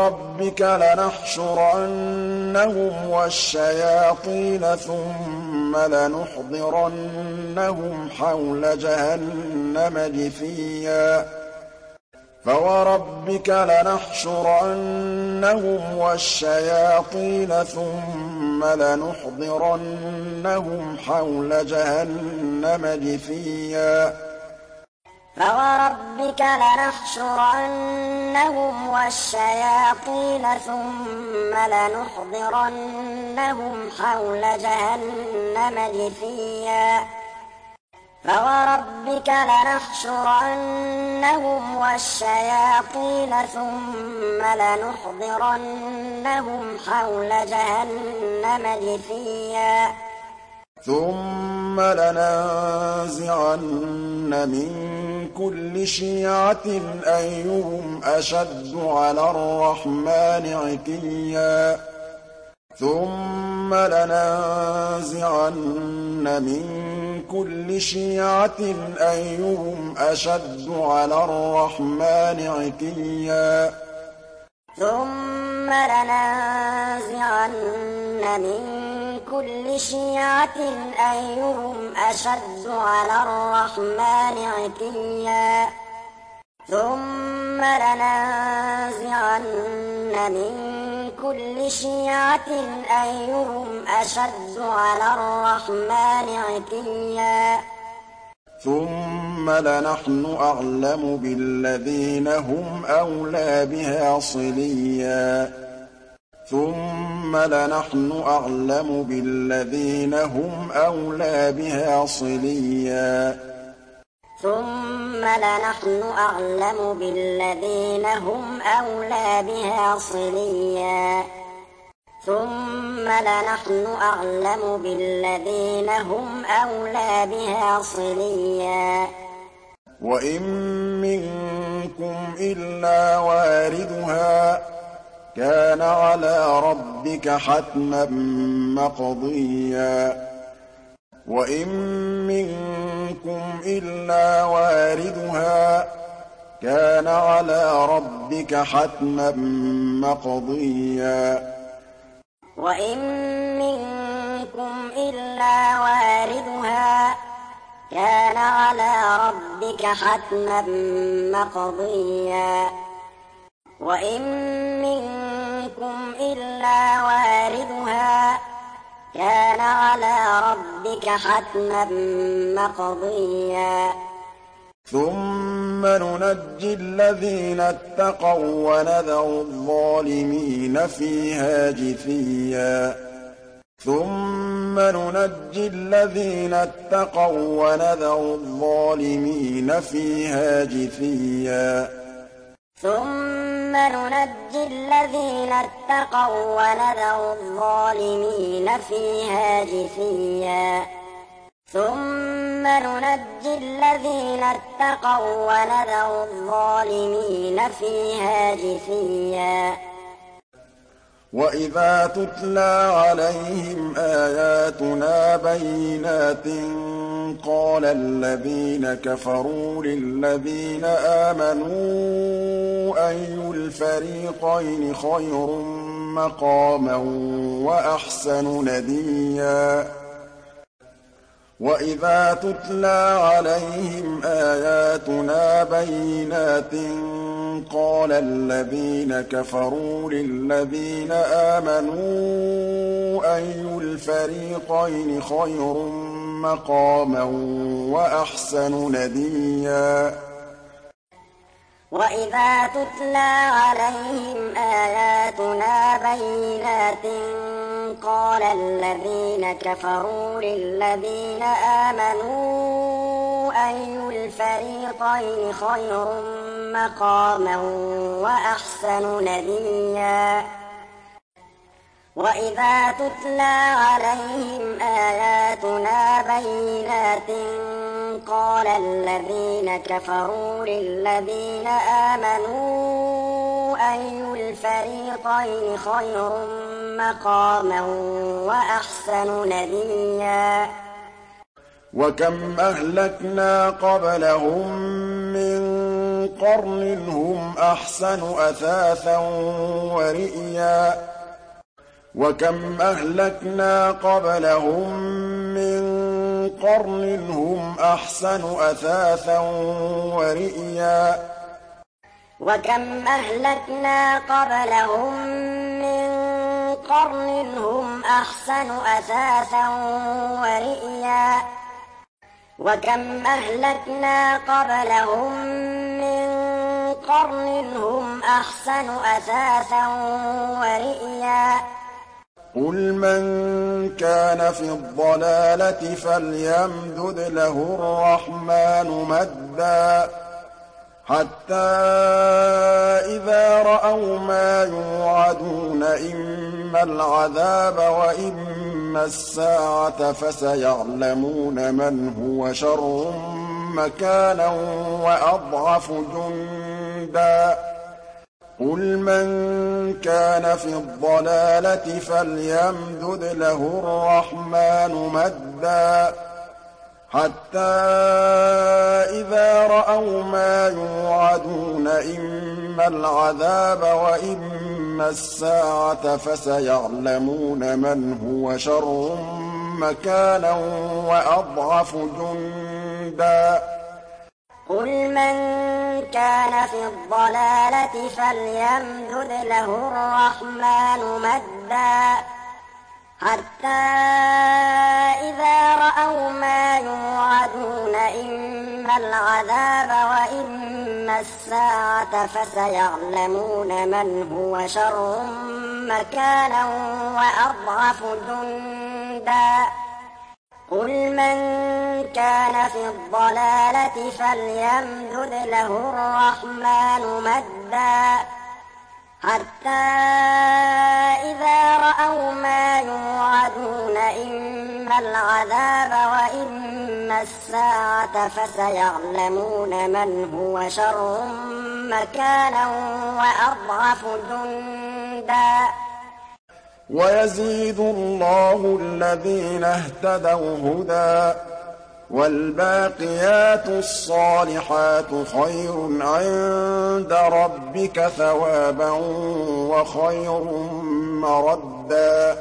فوربك لنحشرنهم والشياطين ثم ثُمَّ لَنُحْضِرَنَّهُمْ حَوْلَ جَهَنَّمَ جِثِيًّا فَوَرَبِّكَ لَنَحْشُرَنَّهُمْ وَالشَّيَاطِينَ ثُمَّ لَنُحْضِرَنَّهُمْ حَوْلَ جَهَنَّمَ جِثِيًّا فَوَرَبِّكَ لَنَحْشُرَنَّهُمْ وَالشَّيَاطِينَ ثُمَّ لَنُحْضِرَنَّهُمْ حَوْلَ جَهَنَّمَ جِثِيًّا فَوَرَبِّكَ لَنَحْشُرَنَّهُمْ وَالشَّيَاطِينَ ثُمَّ لَنُحْضِرَنَّهُمْ حَوْلَ جَهَنَّمَ جِثِيًّا ثُمَّ لَنَنزِعَنَّ مِن كُلِّ شِيعَةٍ أَيُّهُمْ أَشَدُّ عَلَى الرَّحْمَٰنِ عِتِيًّا ثُمَّ لَنَنزِعَنَّ مِن كُلِّ شِيعَةٍ أَيُّهُمْ أَشَدُّ عَلَى الرَّحْمَٰنِ عِتِيًّا ثُمَّ لَنَنزِعَنَّ مِن كُلِّ شِيعَةٍ أَيُّهُمْ أَشَدُّ عَلَى الرَّحْمَٰنِ عِتِيًّا ثُمَّ لَنَنزِعَنَّ مِن كُلِّ شِيعَةٍ أَيُّهُمْ أَشَدُّ عَلَى الرَّحْمَٰنِ عِتِيًّا ثُمَّ لَنَحْنُ أَعْلَمُ بِالَّذِينَ هُمْ أَوْلَىٰ بِهَا صِلِيًّا ثُمَّ لَنَحْنُ أَعْلَمُ بِالَّذِينَ هُمْ أَوْلَىٰ بِهَا صِلِيًّا ثُمَّ لَنَحْنُ أَعْلَمُ بِالَّذِينَ هُمْ أَوْلَىٰ بِهَا صِلِيًّا ثُمَّ لَنَحْنُ أَعْلَمُ بِالَّذِينَ هُمْ أَوْلَىٰ بِهَا صِلِيًّا وَإِن مِّنكُمْ إِلَّا وَارِدُهَا كَانَ عَلَىٰ رَبِّكَ حَتْمًا مَّقْضِيًّا وَإِن مِّنكُمْ إِلَّا وَارِدُهَا كَانَ عَلَىٰ رَبِّكَ حَتْمًا مَّقْضِيًّا وَإِن مِّنكُمْ إِلَّا وَارِدُهَا كَانَ عَلَىٰ رَبِّكَ حَتْمًا مَّقْضِيًّا وَإِن مِّنكُمْ إِلَّا وَارِدُهَا كَانَ عَلَىٰ رَبِّكَ حَتْمًا مَّقْضِيًّا ثُمَّ نُنَجِّي الَّذِينَ اتَّقَوا وَّنَذَرُ الظَّالِمِينَ فِيهَا جِثِيًّا ثُمَّ نُنَجِّي الَّذِينَ اتَّقَوا وَّنَذَرُ الظَّالِمِينَ فِيهَا جِثِيًّا ثُمَّ نُنَجِّي الَّذِينَ اتَّقَوا وَّنَذَرُ الظَّالِمِينَ فِيهَا جِثِيًّا ثُمَّ نُنَجِّي الَّذِينَ اتَّقَوا وَّنَذَرُ الظَّالِمِينَ فِيهَا جِثِيًّا وَإِذَا تُتْلَىٰ عَلَيْهِمْ آيَاتُنَا بَيِّنَاتٍ قَالَ الَّذِينَ كَفَرُوا لِلَّذِينَ آمَنُوا أَيُّ الْفَرِيقَيْنِ خَيْرٌ مَّقَامًا وَأَحْسَنُ نَدِيًّا وَإِذَا تُتْلَىٰ عَلَيْهِمْ آيَاتُنَا بَيِّنَاتٍ قَالَ الَّذِينَ كَفَرُوا لِلَّذِينَ آمَنُوا أَيُّ الْفَرِيقَيْنِ خَيْرٌ مَّقَامًا وَأَحْسَنُ نَدِيًّا وَإِذَا تُتْلَىٰ عَلَيْهِمْ آيَاتُنَا بَيِّنَاتٍ قَالَ الَّذِينَ كَفَرُوا لِلَّذِينَ آمَنُوا أَيُّ الْفَرِيقَيْنِ خَيْرٌ مَّقَامًا وَأَحْسَنُ نَدِيًّا وَإِذَا تُتْلَىٰ عَلَيْهِمْ آيَاتُنَا بَيِّنَاتٍ قَالَ الَّذِينَ كَفَرُوا لِلَّذِينَ آمَنُوا أَيُّ الْفَرِيقَيْنِ خَيْرٌ مَّقَامًا وَأَحْسَنُ نَدِيًّا وَكَمْ أَهْلَكْنَا قَبْلَهُم مِّن قَرْنٍ هُمْ أَحْسَنُ أَثَاثًا وَرِئْيًا وَكَمْ أَهْلَكْنَا قَبْلَهُم مِّن قرن هم أحسن أثاثا ورئيا وكم أهلكنا قبلهم من قرن هم أحسن أثاثا ورئيا وكم أهلكنا قبلهم من قرن هم أحسن أثاثا ورئيا قل من كان في الضلالة فليمدد له الرحمن مدا حتى إذا رأوا ما يوعدون إما العذاب وإما الساعة فسيعلمون من هو شر مكانا وأضعف جندا قل من كان في الضلالة فليمدد له الرحمن مدا حتى إذا رأوا ما يوعدون إما العذاب وإما الساعة فسيعلمون من هو شر مكانا وأضعف جندا قل من كان في الضلالة فليمدد له الرحمن مدا حتى إذا رأوا ما يوعدون إما العذاب وإما الساعة فسيعلمون من هو شر مكانا وأضعف جندا قل من كان في الضلالة فليمدد له الرحمن مدا حتى إذا رأوا ما يوعدون إما العذاب وإما الساعة فسيعلمون من هو شر مكانا وأضعف جندا ويزيد الله الذين اهتدوا هدى والباقيات الصالحات خير عند ربك ثوابا وخير مردا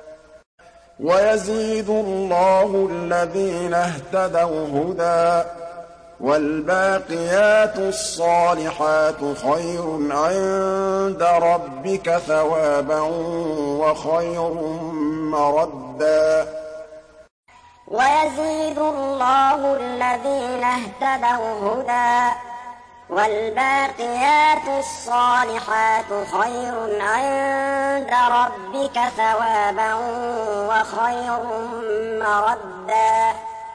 ويزيد الله الذين اهتدوا هدى والباقيات الصالحات خير عند ربك ثوابا وخير مردا ويزيد الله الذين اهتدوا هدى والباقيات الصالحات خير عند ربك ثوابا وخير مردا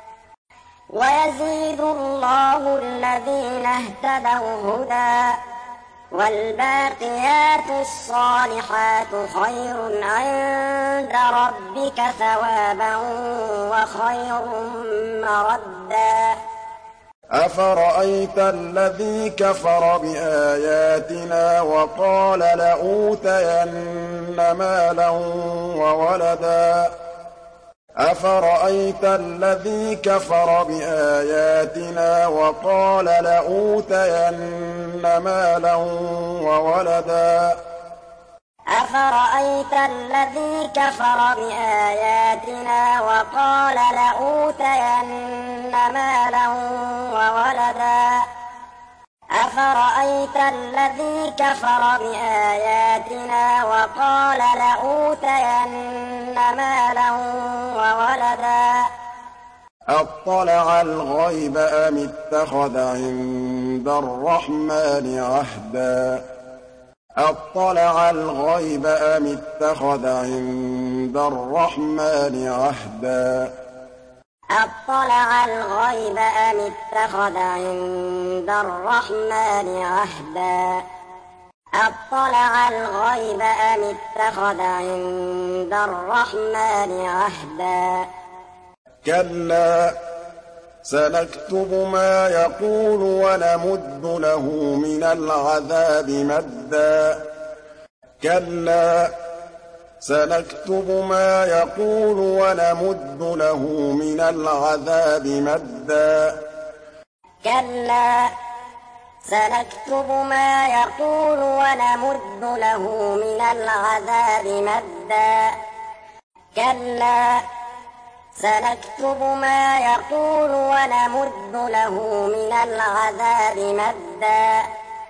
ويزيد الله الذين اهتدوا هدى والباقيات الصالحات خير عند ربك ثوابا وخير مردا أفرأيت الذي كفر بآياتنا وقال لأوتين مالا وولدا أفرأيت الذي كفر بآياتنا وقال لأوتين مالا وولدا أفرأيت الذي كفر بآياتنا وقال لأوتين مالا وولدا أفرأيت الذي كفر بآياتنا وقال لأوتين مالا وولدا أطلع الغيب أم اتخذ عند الرحمن عهدا أطلع الغيب أم اتخذ عند الرحمن عهدا أطلع الغيب أم اتخذ عند الرحمن عهدا أطلع الغيب أم اتخذ عند الرحمن عهدا كلا سنكتب ما يقول ونمد له من العذاب مدا كلا سنكتب ما يقول ونمد له من العذاب مدا كلا سنكتب ما يقول ونمد له من العذاب مدا كلا سنكتب ما يقول ونمد له من العذاب مدا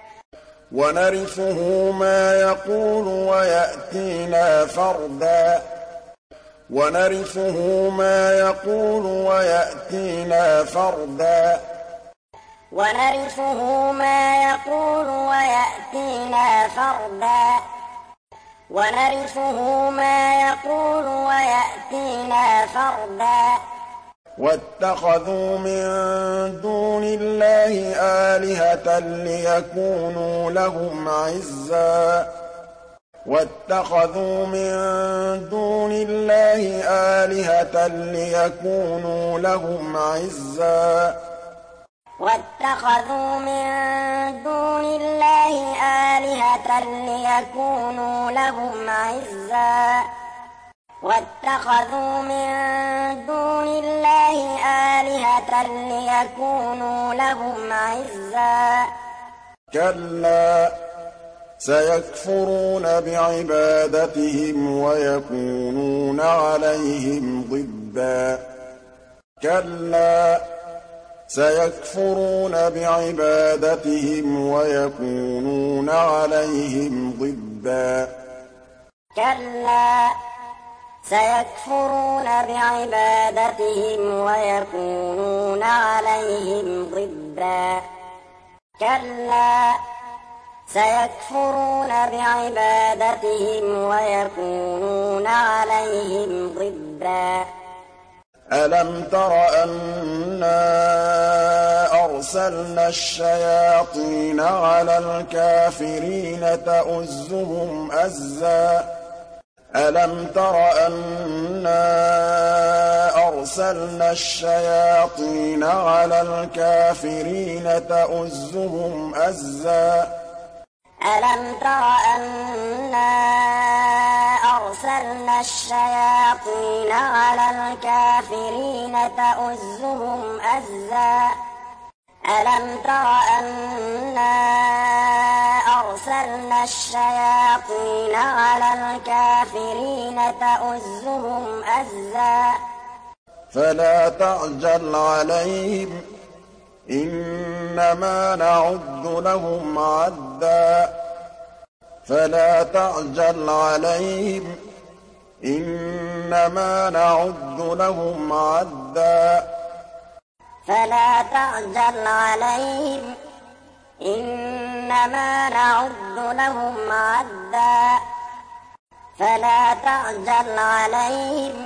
ونرثه ما يقول ويأتينا فردا ونرثه ما يقول ويأتينا فردا ونرثه ما يقول ويأتينا فردا ونرثه ما يقول ويأتينا فردا واتخذوا من دون الله آلهة ليكونوا لهم عزا واتخذوا من دون الله آلهة ليكونوا لهم عزا واتخذوا من دون الله آلهة ليكونوا لهم عزا واتخذوا من دون الله آلهة ليكونوا لهم عزا كلا سيكفرون بعبادتهم ويكونون عليهم ضدا كلا سيكفرون بعبادتهم ويكونون عليهم ضدا كلا سيكفرون بعبادتهم ويكونون عليهم ضدا كلا سيكفرون بعبادتهم ويكونون عليهم ضدا ألم تر أنا أرسلنا الشياطين على الكافرين تؤزهم أزا ألم تر أنا أرسلنا الشياطين على الكافرين تؤزهم أزا ألم تر أنا أرسلنا الشياطين على الكافرين تؤزهم أزا ألم تر أنا أرسلنا الشياطين على الكافرين تؤزهم أزا فلا تعجل عليهم إنما نعد لهم عدا فلا تعجل عليهم إنما نعد لهم عدا فلا تعجل عليهم إنما نعد لهم عدا فلا تعجل عليهم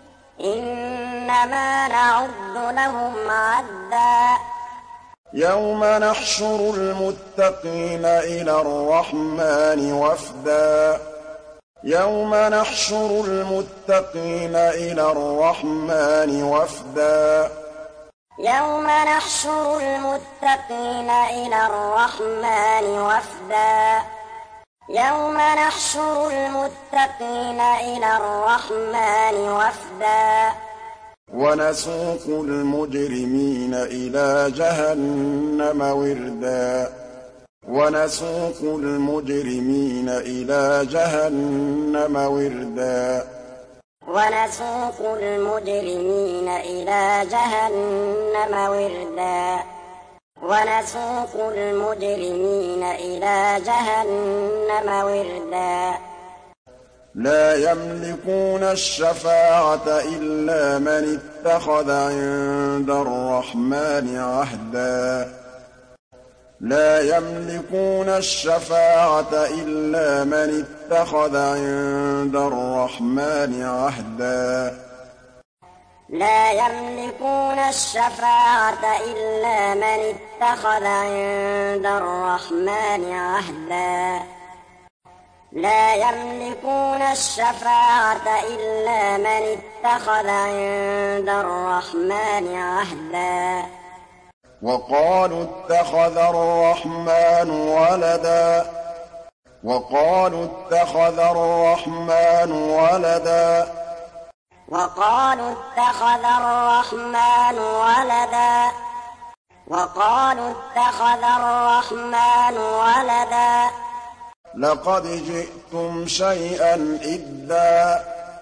إنما نعد لهم عدا يوم نحشر المتقين إلى الرحمن وفدا يوم نحشر المتقين إلى الرحمن وفدا يوم نحشر المتقين إلى الرحمن وفدا يوم نحشر المتقين إلى الرحمن وفدا ونسوق المجرمين إلى جهنم وردا ونسوق المجرمين إلى جهنم وردا ونسوق المجرمين إلى جهنم وردا ونسوق المجرمين إلى جهنم وردا لا يملكون الشفاعة إلا من اتخذ عند الرحمن عهدا لا يملكون الشفاعة إلا من اتخذ عند الرحمن عهدا لا يملكون الشفاعة إلا من اتخذ عند الرحمن عهدا لا يملكون الشفاعة إلا من اتخذ عند الرحمن عهدا وقالوا اتخذ الرحمن ولدا وقالوا اتخذ الرحمن ولدا وقالوا اتخذ الرحمن ولدا وقالوا اتخذ الرحمن ولدا لقد جئتم شيئا إدا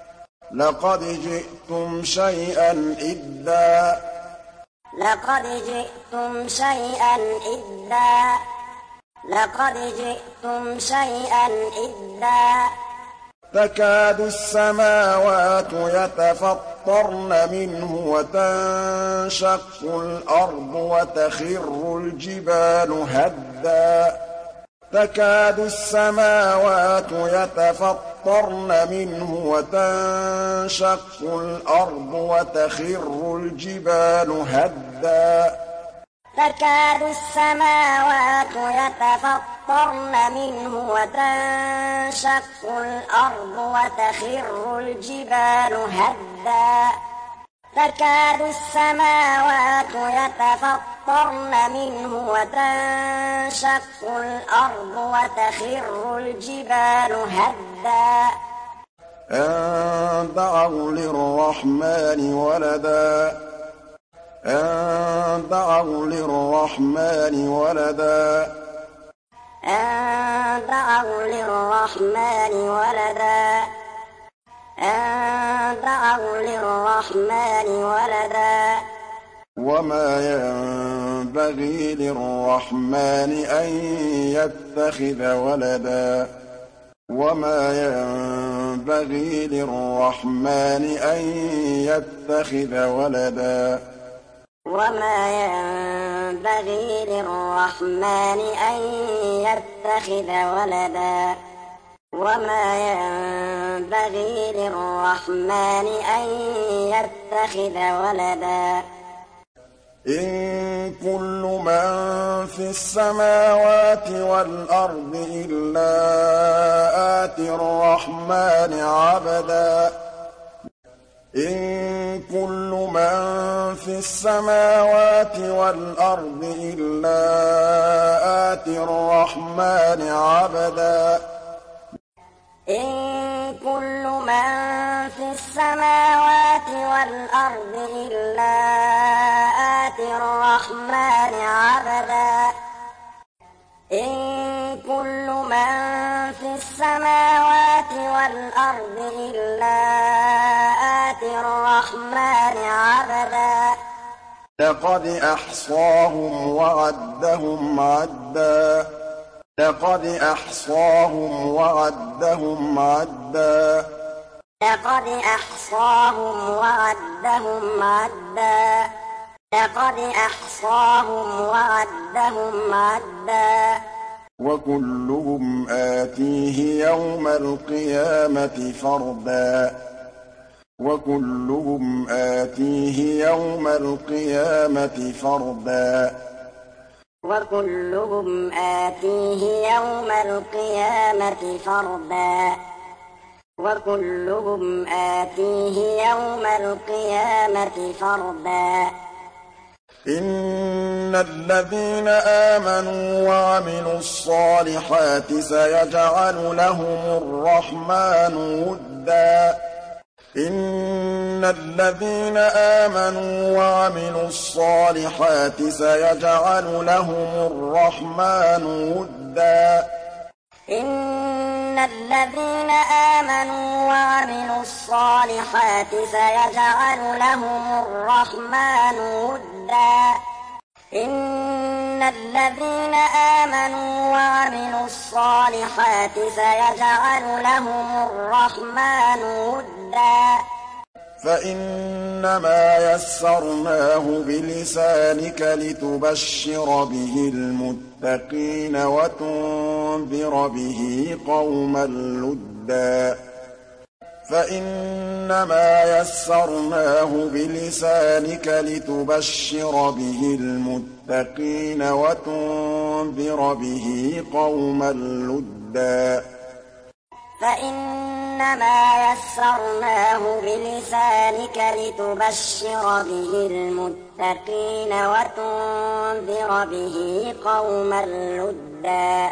لقد جئتم شيئا إدا لقد جئتم شيئا إدا لقد جئتم شيئا إدا تكاد السماوات يتفطرن منه وتنشق الأرض وتخر الجبال هدا تكاد السماوات يتفطرن منه وتنشق الأرض وتخر الجبال هدا تكاد السماوات يتفطرن منه وتنشق الأرض وتخر الجبال هدا تكاد السماوات يتفطرن منه وتنشق الأرض وتخر الجبال هدا أن دعوا للرحمن ولدا أن دعوا للرحمن ولدا أن دعوا للرحمن ولدا أن دعوا للرحمن ولدا وما ينبغي للرحمن أن يتخذ ولدا وما ينبغي للرحمن أن يتخذ ولدا وما ينبغي للرحمن أن يتخذ ولدا وما ينبغي للرحمن أن يتخذ ولدا إن كل من في السماوات والأرض إلا آتي الرحمن عبدا إن كل من في السماوات والأرض إلا آتي الرحمن عبدا إن كل من في السماوات والأرض إلا آتي الرحمن عبدا إن كل من في السماوات والأرض إلا آتي الرحمن عبدا لقد أحصاهم وعدهم عدا لقد أحصاهم وعدهم عدا لقد أحصاهم وعدهم عدا لقد أحصاهم وعدهم عدا وكلهم آتيه يوم القيامة فردا وكلهم آتيه يوم القيامة فردا وكلهم آتيه يوم القيامة فردا وكلهم آتيه يوم القيامة فردا إن الذين آمنوا وعملوا الصالحات سيجعل لهم الرحمن ودا إن الذين آمنوا وعملوا الصالحات سيجعل لهم الرحمن ودا إن الذين آمنوا وعملوا الصالحات سيجعل لهم الرحمن ودا إن الذين آمنوا وعملوا الصالحات سيجعل لهم الرحمن ودا فإنما يسرناه بلسانك لتبشر به المتقين وتنذر به قوما لدا فإنما يسرناه بلسانك لتبشر به المتقين وتنذر به قوما لدا فإنما يسرناه بلسانك لتبشر به المتقين وتنذر به قوما لدا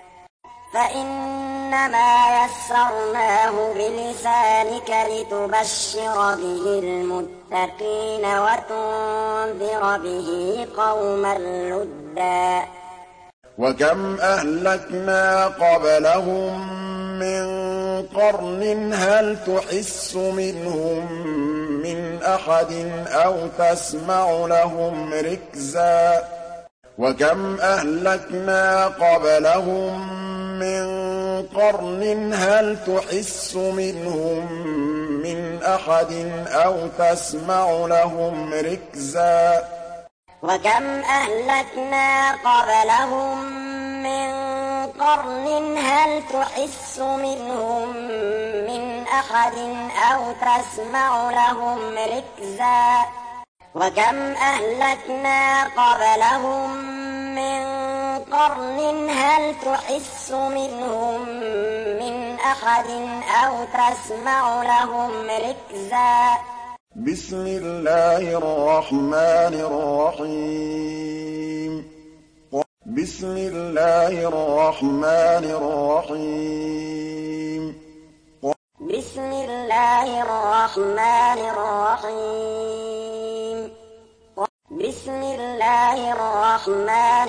فإنما يسرناه بلسانك لتبشر به المتقين وتنذر به قوما لدا وكم أهلكنا قبلهم من قرن هل تحس منهم من أحد أو تسمع لهم ركزا وكم أهلكنا قبلهم من قرن هل تحس منهم من أحد أو تسمع لهم ركزا وكم أهلكنا قبلهم من قرن هل تحس منهم من أحد أو تسمع لهم ركزا وكم أهلكنا قبلهم من قرن هل تحس منهم من أحد أو تسمع لهم ركزا بسم الله الرحمن الرحيم بسم الله الرحمن الرحيم بسم الله الرحمن الرحيم بسم الله الرحمن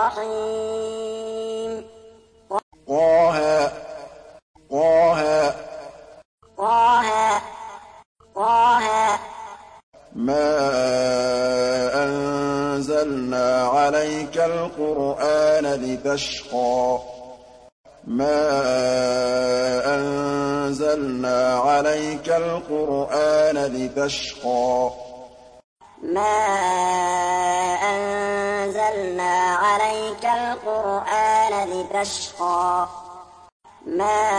الرحيم طه طه طه طه ما أنزلنا عليك القرآن لتشقى ما أنزلنا عليك القرآن لتشقى ما أنزلنا عليك القرآن لتشقى ما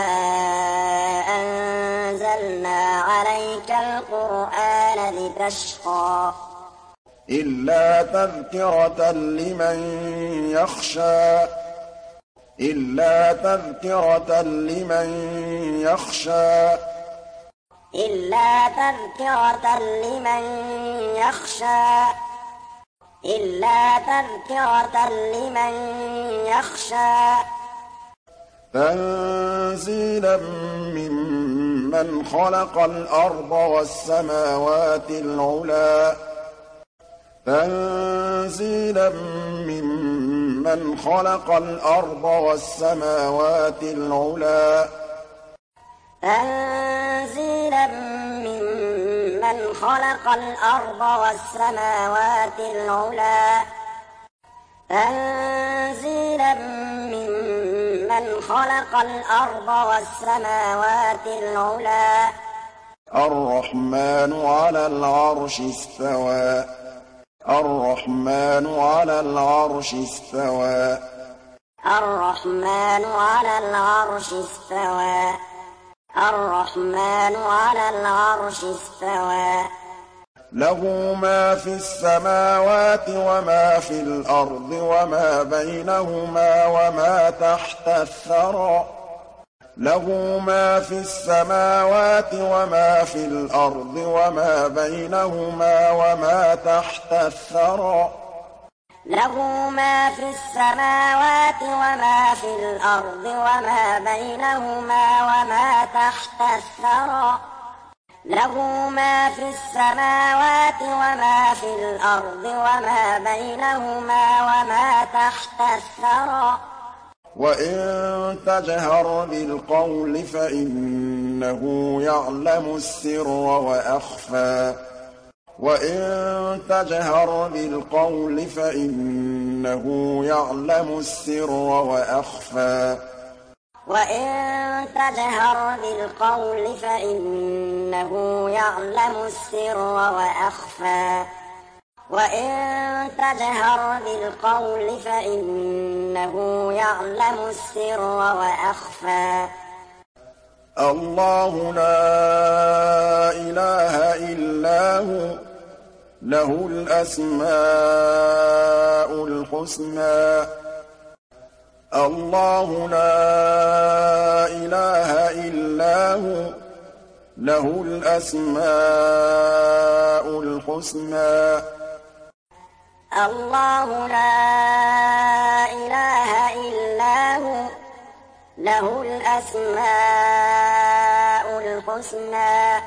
أنزلنا عليك القرآن لتشقى إلا تذكرة لمن يخشى إلا تذكرة لمن يخشى إلا تذكرة لمن يخشى إلا تذكرة لمن يخشى تنزيلا ممن خلق الأرض والسماوات العلى تنزيلا ممن خلق الأرض والسماوات العلى تنزيلا ممن خلق الأرض والسماوات العلى تنزيلا ممن خلق الأرض والسماوات العلى الرحمن على العرش استوى الرحمن على العرش استوى الرحمن على العرش استوى الرحمن على العرش استوى له ما في السماوات وما في الأرض وما بينهما وما تحت الثرى له ما في السماوات وما في الأرض وما بينهما وما تحت الثرى له ما في السماوات وما في الأرض وما بينهما وما تحت الثرى له ما في السماوات وما في الأرض وما بينهما وما تحت الثرى وإن تجهر بالقول فإنه يعلم السر وأخفى وإن تجهر بالقول فإنه يعلم السر وأخفى وإن تجهر بالقول فإنه يعلم السر وأخفى وإن تجهر بالقول فإنه يعلم السر وأخفى الله لا إله إلا هو له الأسماء الحسنى الله لا إله إلا هو له الأسماء الحسنى الله لا إله إلا هو له الأسماء الحسنى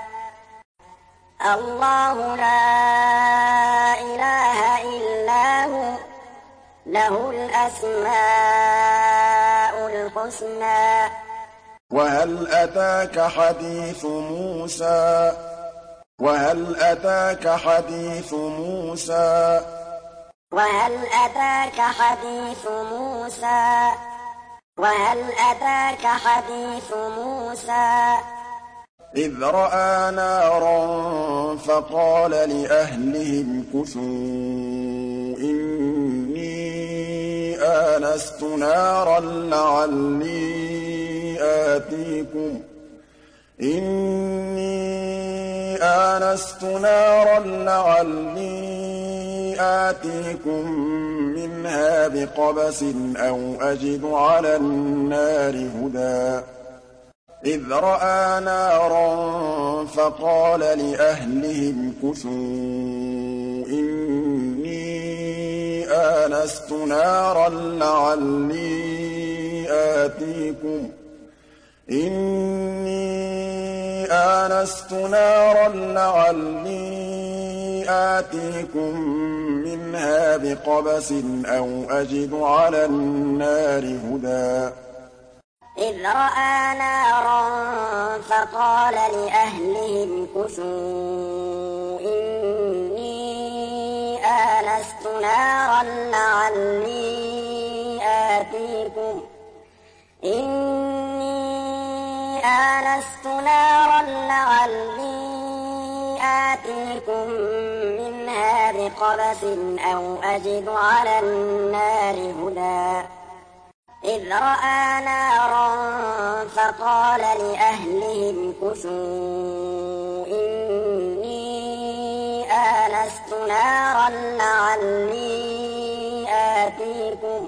الله لا إله إلا هو له الأسماء الحسنى وهل أتاك حديث موسى وهل أتاك حديث موسى وهل أتاك حديث موسى وهل أتاك حديث موسى إذ رأى نارا فقال لأهلهم كثوا إني آنست نارا لعلي آتيكم إني آنست نارا لعلي آتيكم منها بقبس أو أجد على النار هدى إذ رأى نارا فقال لأهلهم كثوا إني آنست نارا لعلي آتيكم إني آنست نارا لعلي آتيكم منها بقبس أو أجد على النار هدى إذ رأى نارا فقال لأهلهم كثوا إني آنست نارا لعلي آتيكم إني آنست نارا لعلي آتيكم منها بقبس أو أجد على النار هدى إذ رأى نارا فقال لأهلهم كثوا إني آنست نارا لعلي آتيكم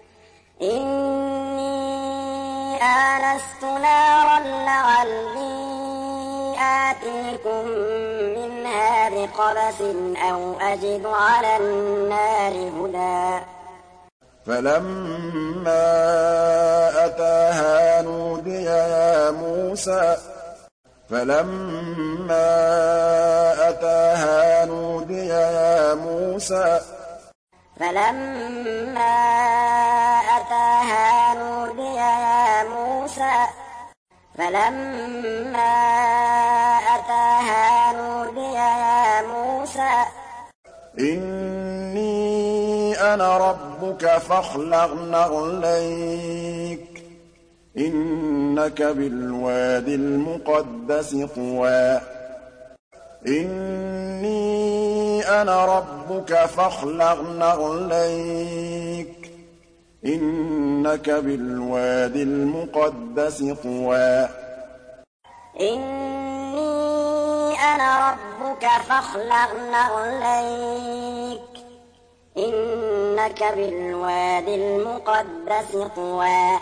إني آنست نارا لعلي آتيكم منها بقبس أو أجد على النار هدى فلما أتاها نودي يا موسى فلما أتاها نودي يا موسى فلما أتاها نودي يا موسى فلما أتاها نودي يا موسى إني أنا ربك فاخلع نعليك إنك بالواد المقدس طوى إني أنا ربك فاخلع نعليك إنك بالواد المقدس طوى إني أنا ربك فاخلع نعليك إنك بالواد المقدس طوى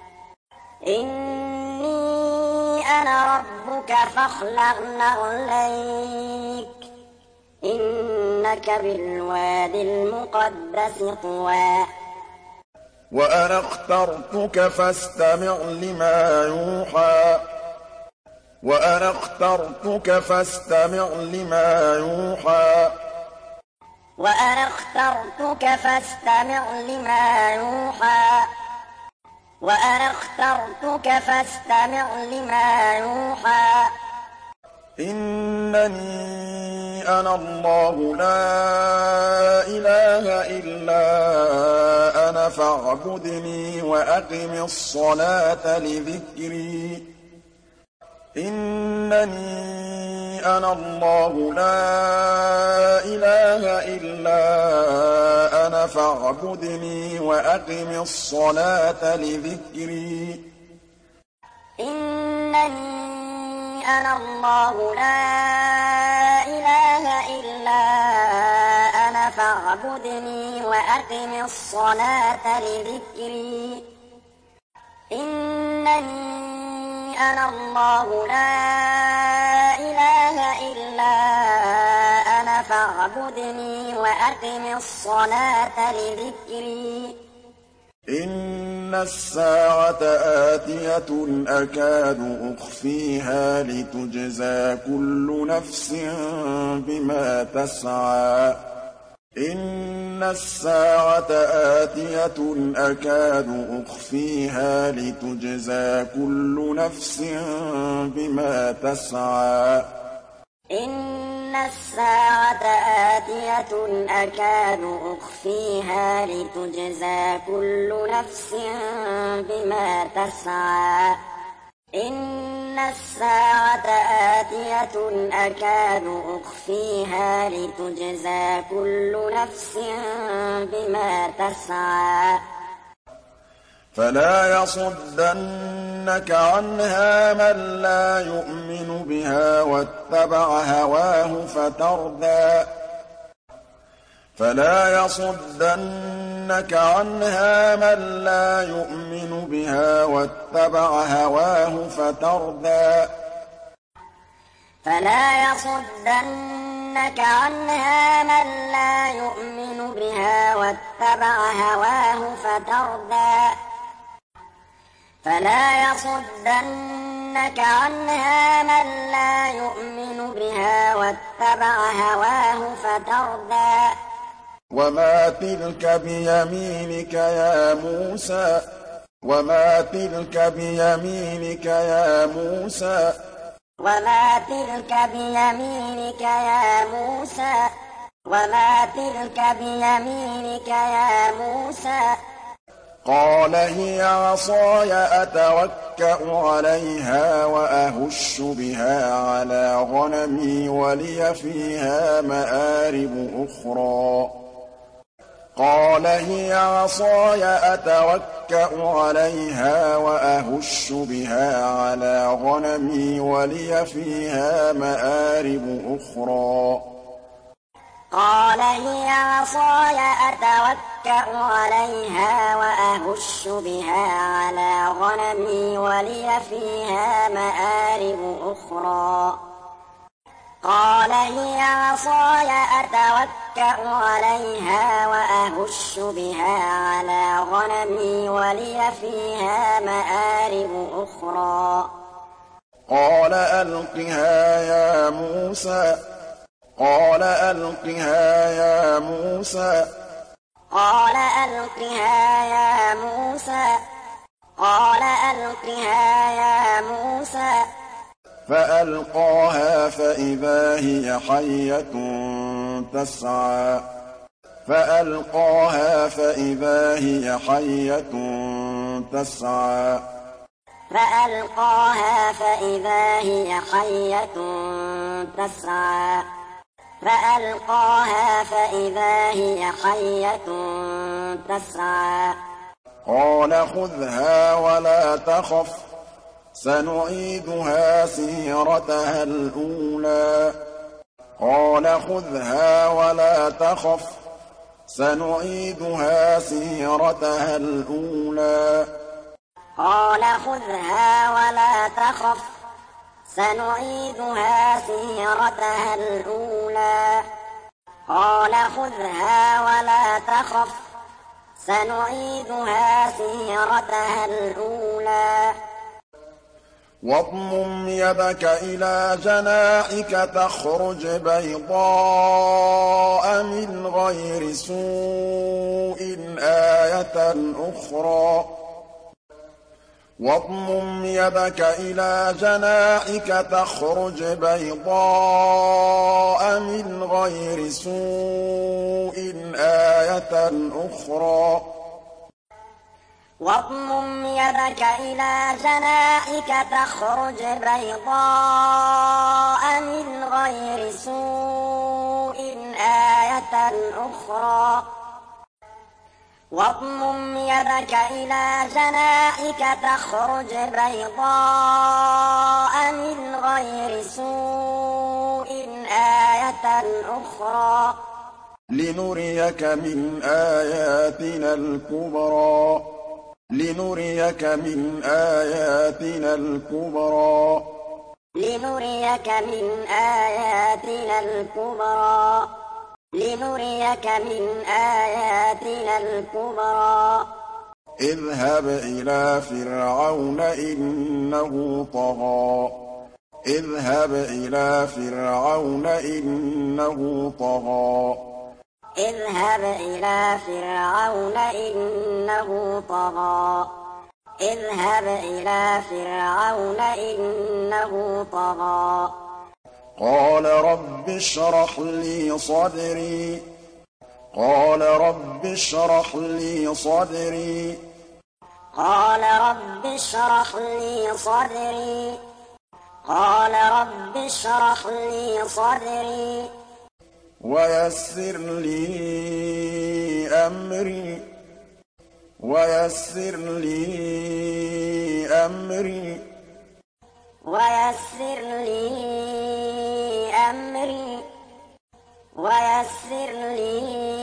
إني أنا ربك فاخلع نعليك إنك بالواد المقدس طوى وأنا اخترتك فاستمع لما يوحى وأنا اخترتك فاستمع لما يوحى وأنا اخترتك فاستمع لما يوحى وأنا اخترتك فاستمع لما يوحى إنني أنا الله لا إله إلا أنا فاعبدني وأقم الصلاة لذكري إنني أنا الله لا إله إلا أنا فاعبدني وأقم الصلاة لذكري إنني أنا الله لا إله إلا أنا فاعبدني وأقم الصلاة لذكري إنني أنا الله لا إله إلا أنا فاعبدني وأقم الصلاة لذكري إن الساعة آتية أكاد أخفيها لتجزى كل نفس بما تسعى إِنَّ السَّاعَةَ آتِيَةٌ أَكَادُ أُخْفِيهَا لِتُجْزَىٰ كُلُّ نَفْسٍ بِمَا تَسْعَىٰ إِنَّ السَّاعَةَ آتِيَةٌ أَكَادُ أُخْفِيهَا لِتُجْزَىٰ كُلُّ نَفْسٍ بِمَا تَسْعَىٰ إِنَّ السَّاعَةَ آتِيَةٌ أَكَادُ أُخْفِيهَا لِتُجْزَىٰ كُلُّ نَفْسٍ بِمَا تَسْعَىٰ فَلَا يَصُدَّنَّكَ عَنْهَا مَن لَّا يُؤْمِنُ بِهَا وَاتَّبَعَ هَوَاهُ فَتَرْدَىٰ فَلَا يَصُدَّنَّكَ عَنْهَا مَن لَّا يُؤْمِنُ بِهَا وَاتَّبَعَ هَوَاهُ فَتَرْدَىٰ فَلَا يَصُدَّنَّكَ عَنْهَا مَن لَّا يُؤْمِنُ بِهَا وَاتَّبَعَ هَوَاهُ فَتَرْدَىٰ فَلَا يَصُدَّنَّكَ عَنْهَا مَن لَّا يُؤْمِنُ بِهَا وَاتَّبَعَ هَوَاهُ فَتَرْدَىٰ وَمَا تِلْكَ بِيَمِينِكَ يَا مُوسَىٰ وَمَا تِلْكَ بِيَمِينِكَ يَا مُوسَىٰ وَمَا تِلْكَ بِيَمِينِكَ يَا مُوسَىٰ وَمَا تِلْكَ بِيَمِينِكَ يَا مُوسَىٰ قَالَ هِيَ عَصَايَ أَتَوَكَّأُ عَلَيْهَا وَأَهُشُّ بِهَا عَلَىٰ غَنَمِي وَلِيَ فِيهَا مَآرِبُ أُخْرَىٰ قَالَ هِيَ عَصَايَ أَتَوَكَّأُ عَلَيْهَا وَأَهُشُّ بِهَا عَلَىٰ غَنَمِي وَلِيَ فِيهَا مَآرِبُ أُخْرَىٰ قَالَ هِيَ عَصَايَ أَتَوَكَّأُ عَلَيْهَا وَأَهُشُّ بِهَا عَلَىٰ غَنَمِي وَلِيَ فِيهَا مَآرِبُ أُخْرَىٰ قَالَ هِيَ عَصَايَ أَتَوَكَّأُ عَلَيْهَا وَأَهُشُّ بِهَا عَلَىٰ غَنَمِي وَلِيَ فِيهَا مَآرِبُ أُخْرَىٰ قَالَ أَلْقِهَا يَا مُوسَىٰ قَالَ أَلْقِهَا يَا مُوسَىٰ قَالَ أَلْقِهَا يَا مُوسَىٰ قَالَ أَلْقِهَا يَا مُوسَىٰ فَأَلْقَاهَا فَإِذَا هِيَ حَيَّةٌ تَسْعَىٰ فَأَلْقَاهَا فَإِذَا هِيَ حَيَّةٌ تَسْعَىٰ فَأَلْقَاهَا فَإِذَا هِيَ حَيَّةٌ تَسْعَىٰ فَأَلْقَاهَا فَإِذَا هِيَ حَيَّةٌ تَسْعَىٰ قَالَ خُذْهَا وَلَا تَخَفْ سَنُعِيدُهَا سِيرَتَهَا الْأُولَىٰ قَالَ خُذْهَا وَلَا تَخَفْ سَنُعِيدُهَا سِيرَتَهَا الْأُولَىٰ قَالَ خُذْهَا وَلَا تَخَفْ سَنُعِيدُهَا سِيرَتَهَا الْأُولَىٰ قَالَ خُذْهَا وَلَا تَخَفْ سَنُعِيدُهَا سِيرَتَهَا الْأُولَىٰ وَاضْمُمْ يَدَكَ إِلَىٰ جَنَاحِكَ تَخْرُجْ بَيْضَاءَ مِنْ غَيْرِ سُوءٍ آيَةً أُخْرَىٰ وَاضْمُمْ يَدَكَ إِلَىٰ جَنَاحِكَ تَخْرُجْ بَيْضَاءَ مِنْ غَيْرِ سُوءٍ آيَةً أُخْرَىٰ وَاضْمُمْ يَدَكَ إِلَىٰ جَنَاحِكَ تَخْرُجْ بَيْضَاءَ مِنْ غَيْرِ سُوءٍ آيَةً أُخْرَىٰ وَاضْمُمْ يَدَكَ إِلَىٰ جَنَاحِكَ تَخْرُجْ بَيْضَاءَ مِنْ غَيْرِ سُوءٍ آيَةً أُخْرَىٰ لِنُرِيَكَ مِنْ آيَاتِنَا الْكُبْرَى لِنُرِيَكَ مِنْ آيَاتِنَا الْكُبْرَى لِنُرِيَكَ مِنْ آيَاتِنَا الْكُبْرَى لِنُرِيَكَ مِنْ آيَاتِنَا الْكُبْرَى اذْهَبْ إِلَىٰ فِرْعَوْنَ إِنَّهُ طَغَىٰ اذْهَبْ إِلَىٰ فِرْعَوْنَ إِنَّهُ طَغَىٰ اذهب إلى فرعون إنه طغى اذهب إلى فرعون إنه طغى قال رب اشرح لي صدري قال رب اشرح لي صدري قال رب اشرح لي صدري قال رب اشرح لي صدري ويسر لي أمري ويسر لي أمري ويسر لي أمري ويسر لي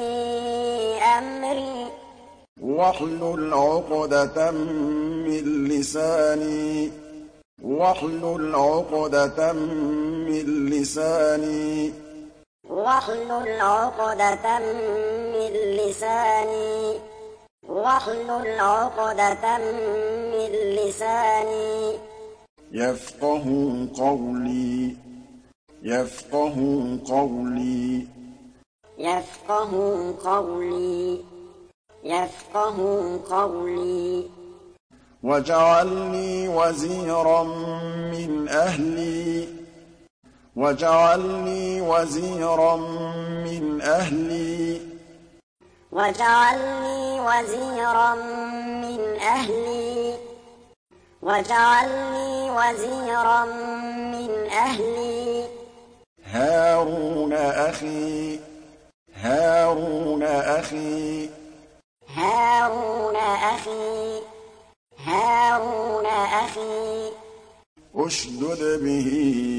أمري واحلل عقدة من لساني واحلل عقدة من لساني واحلل عقدة من لساني واحلل عقدة من لساني يفقه قولي يفقه قولي يفقه قولي يفقه قولي واجعل لي وزيرا من أهلي واجعل لي وزيرا من أهلي واجعل لي وزيرا من أهلي واجعل لي وزيرا من أهلي هارون أخي هارون أخي هارون أخي هارون أخي اشدد به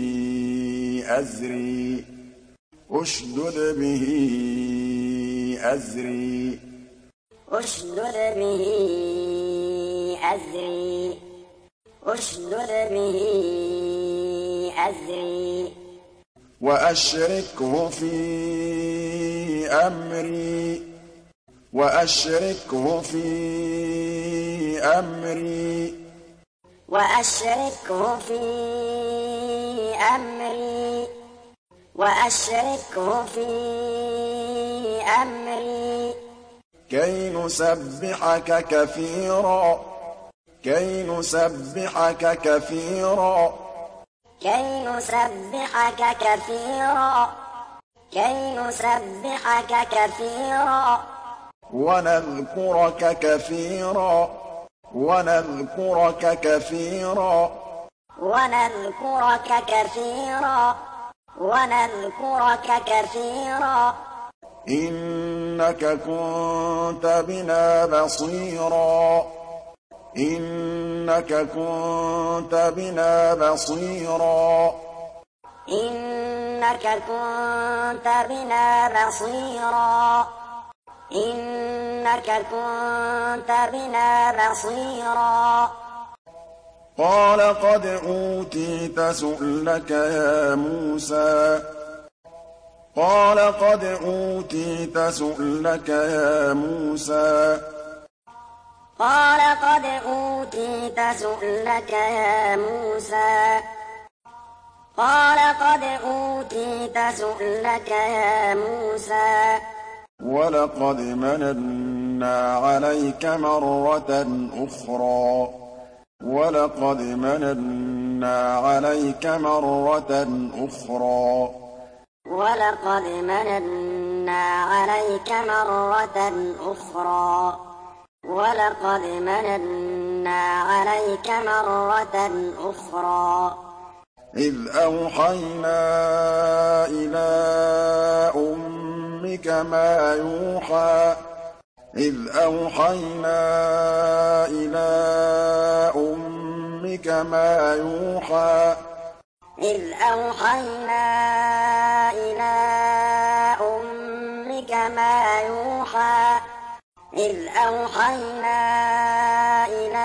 أزري اشدد به أزري اشدد به أزري اشدد به أزري وأشركه في أمري وأشركه في أمري وأشركه في أمري وأشركه في أمري كي نسبحك كثيرا كي نسبحك كثيرا كي نسبحك كثيرا كي نسبحك كثيرا ونذكرك كثيرا ونذكرك كثيرا ونذكرك كثيرا ونذكرك كثيرا إنك كنت بنا بصيرا إنك كنت بنا بصيرا إنك كنت بنا بصيرا إنك كنت بنا بصيرا قال قد أوتيت سؤلك يا موسى قال قد أوتيت سؤلك يا موسى قال قد أوتيت سؤلك يا موسى قال قد أوتيت سؤلك يا موسى ولقد مننا عليك مرة أخرى ولقد مننا عليك مرة أخرى ولقد مننا عليك مرة أخرى ولقد مننا عليك مرة أخرى إذ أوحينا إلى أمك ما يوحى إذ أوحينا إلى أمك ما يوحى إذ أوحينا إلى أمك ما يوحى إذ أوحينا إلى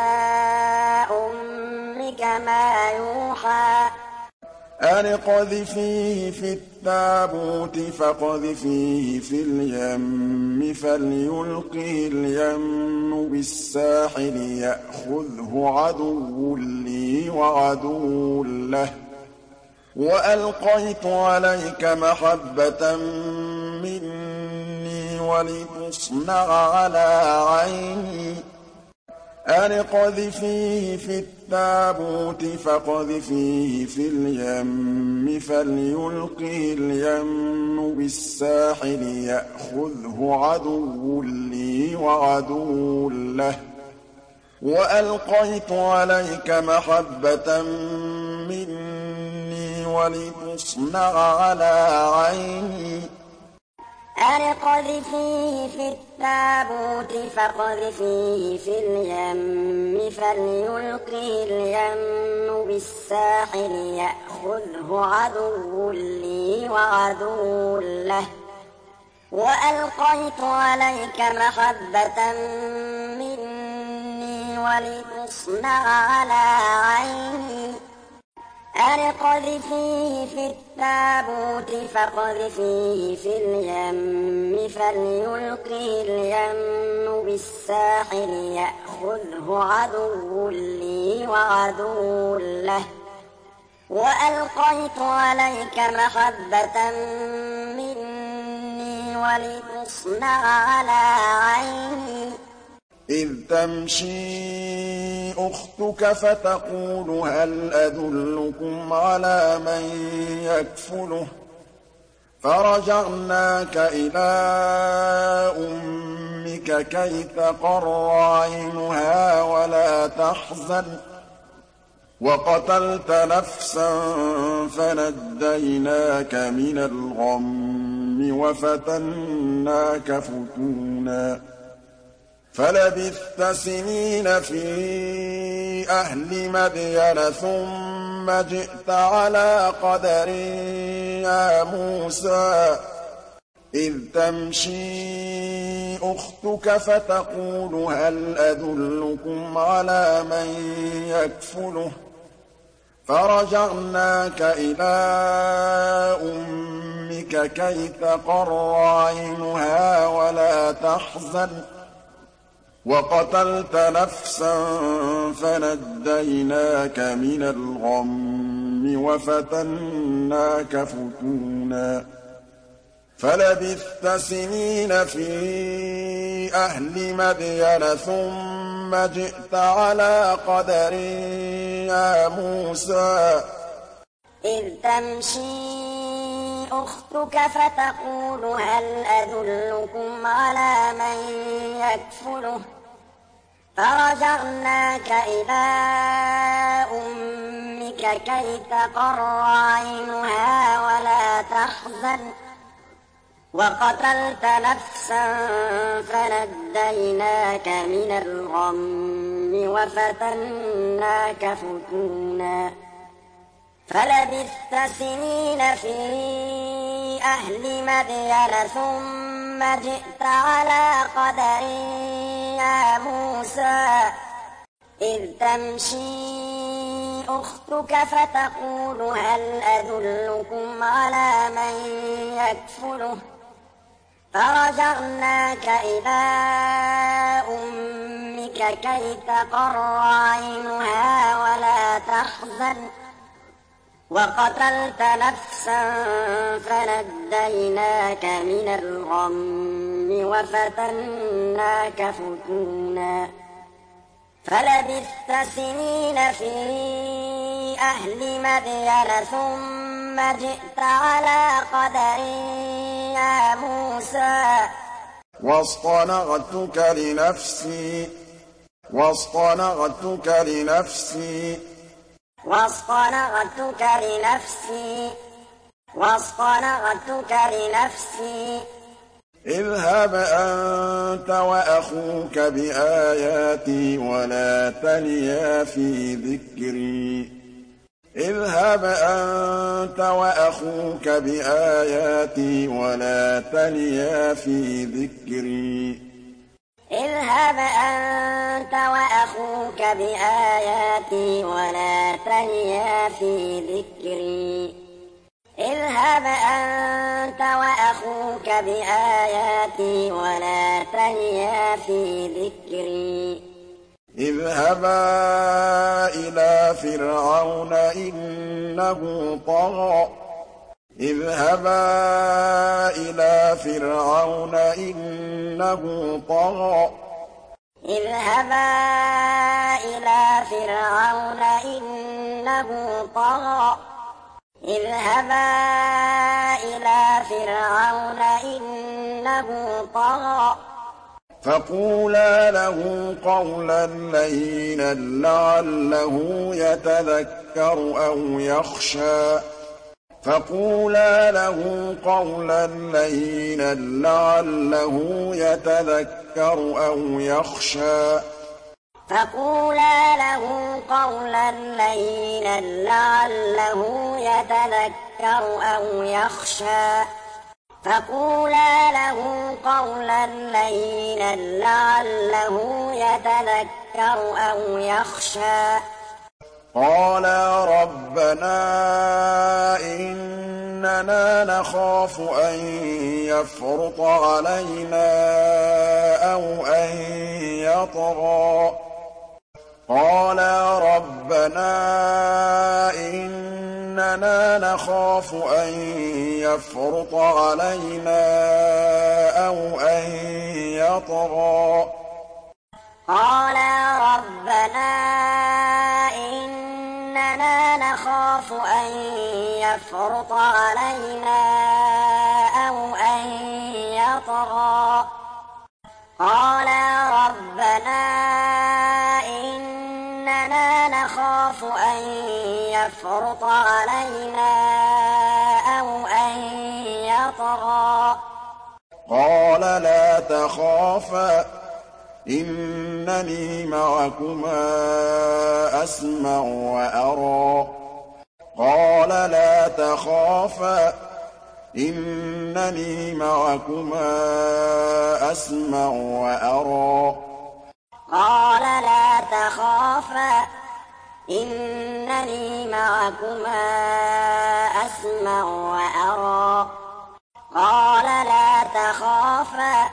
أمك ما يوحى أن اقذفيه في التابوت فاقذفيه في اليم فليلقه اليم بالساحل يأخذه عدو لي وعدو له وألقيت عليك محبة مني ولتصنع على عيني أن اقذفيه في التابوت فاقذفيه في اليم فليلقه اليم بالساحل يأخذه عدو لي وعدو له وألقيت عليك محبة مني ولتصنع على عيني أن اقذفيه في التابوت فاقذفيه في اليم فليلقه اليم بالساحل يأخذه عدو لي وعدو له وألقيت عليك محبة مني ولتصنع على عيني أن اقذفيه في التابوت فاقذفيه في اليم فليلقه اليم بالساحل يأخذه عدو لي وعدو له وألقيت عليك محبة مني ولتصنع على عيني إذ تمشي أختك فتقول هل أدلكم على من يكفله فرجعناك إلى أمك كي تقر عينها ولا تحزن وقتلت نفسا فنجيناك من الغم وفتناك فتونا فلبثت سنين في أهل مدين ثم جئت على قدر يا موسى إذ تمشي أختك فتقول هل أدلكم على من يكفله فرجعناك إلى أمك كي تقر عينها ولا تحزن وقتلت نفسا فنجيناك من الغم وفتناك فتونا فلبثت سنين في أهل مدين ثم جئت على قدر يا موسى إذ تمشي أختك فتقول هل أدلكم على من يكفله فرجعناك إلى أمك كي تقر عينها ولا تحزن وقتلت نفسا فنجيناك من الغم وفتناك فتونا فلبثت سنين في أهل مدين ثم جئت على قدر يا موسى إذ تمشي أختك فتقول هل أدلكم على من يكفله فرجعناك إلى أمك كي تقر عينها ولا تحزن وقتلت نفسا فنجيناك من الغم وفتناك فتونا فلبثت سنين في أهل مدين ثم جئت على قدر يا موسى واصطنعتك لنفسي واصطنعتك لنفسي واصطنعتك لنفسي واصطنعتك لنفسي اذهب أنت وأخوك بآياتي ولا تنيا في ذكري اذهب أنت وأخوك بآياتي ولا تنيا في ذكري اذهب أنت وأخوك بآياتي ولا تنيا في ذكري اذهب أنت وأخوك بآياتي ولا تنيا في ذكري اذهبا إلى فرعون إنه طغى اذهبا إلى فرعون إنه طغى اذهبا إلى فرعون إنه طغى اذهبا إلى فرعون إنه طغى فقولا له قولا لينا لعله يتذكر أو يخشى فقولا له قولا لينا لعله يتذكر أو يخشى فقولا له قولا لينا لعله يتذكر أو يخشى فقولا له قولا لينا لعله يتذكر أو يخشى قالا ربنا إننا نخاف أن يفرط علينا أو أن يطغى قالا ربنا إننا نخاف أن يفرط علينا أو أن يطغى قالا ربنا إننا نخاف أن يفرط علينا أو أن يطغى قالا ربنا إننا نخاف أن يفرط علينا أو أن يطغى قال لا تخافا إنني معكما أسمع وأرى قال لا تخافا إنني معكما أسمع وأرى قال لا تخافا إنني معكما أسمع وأرى قال لا تخافا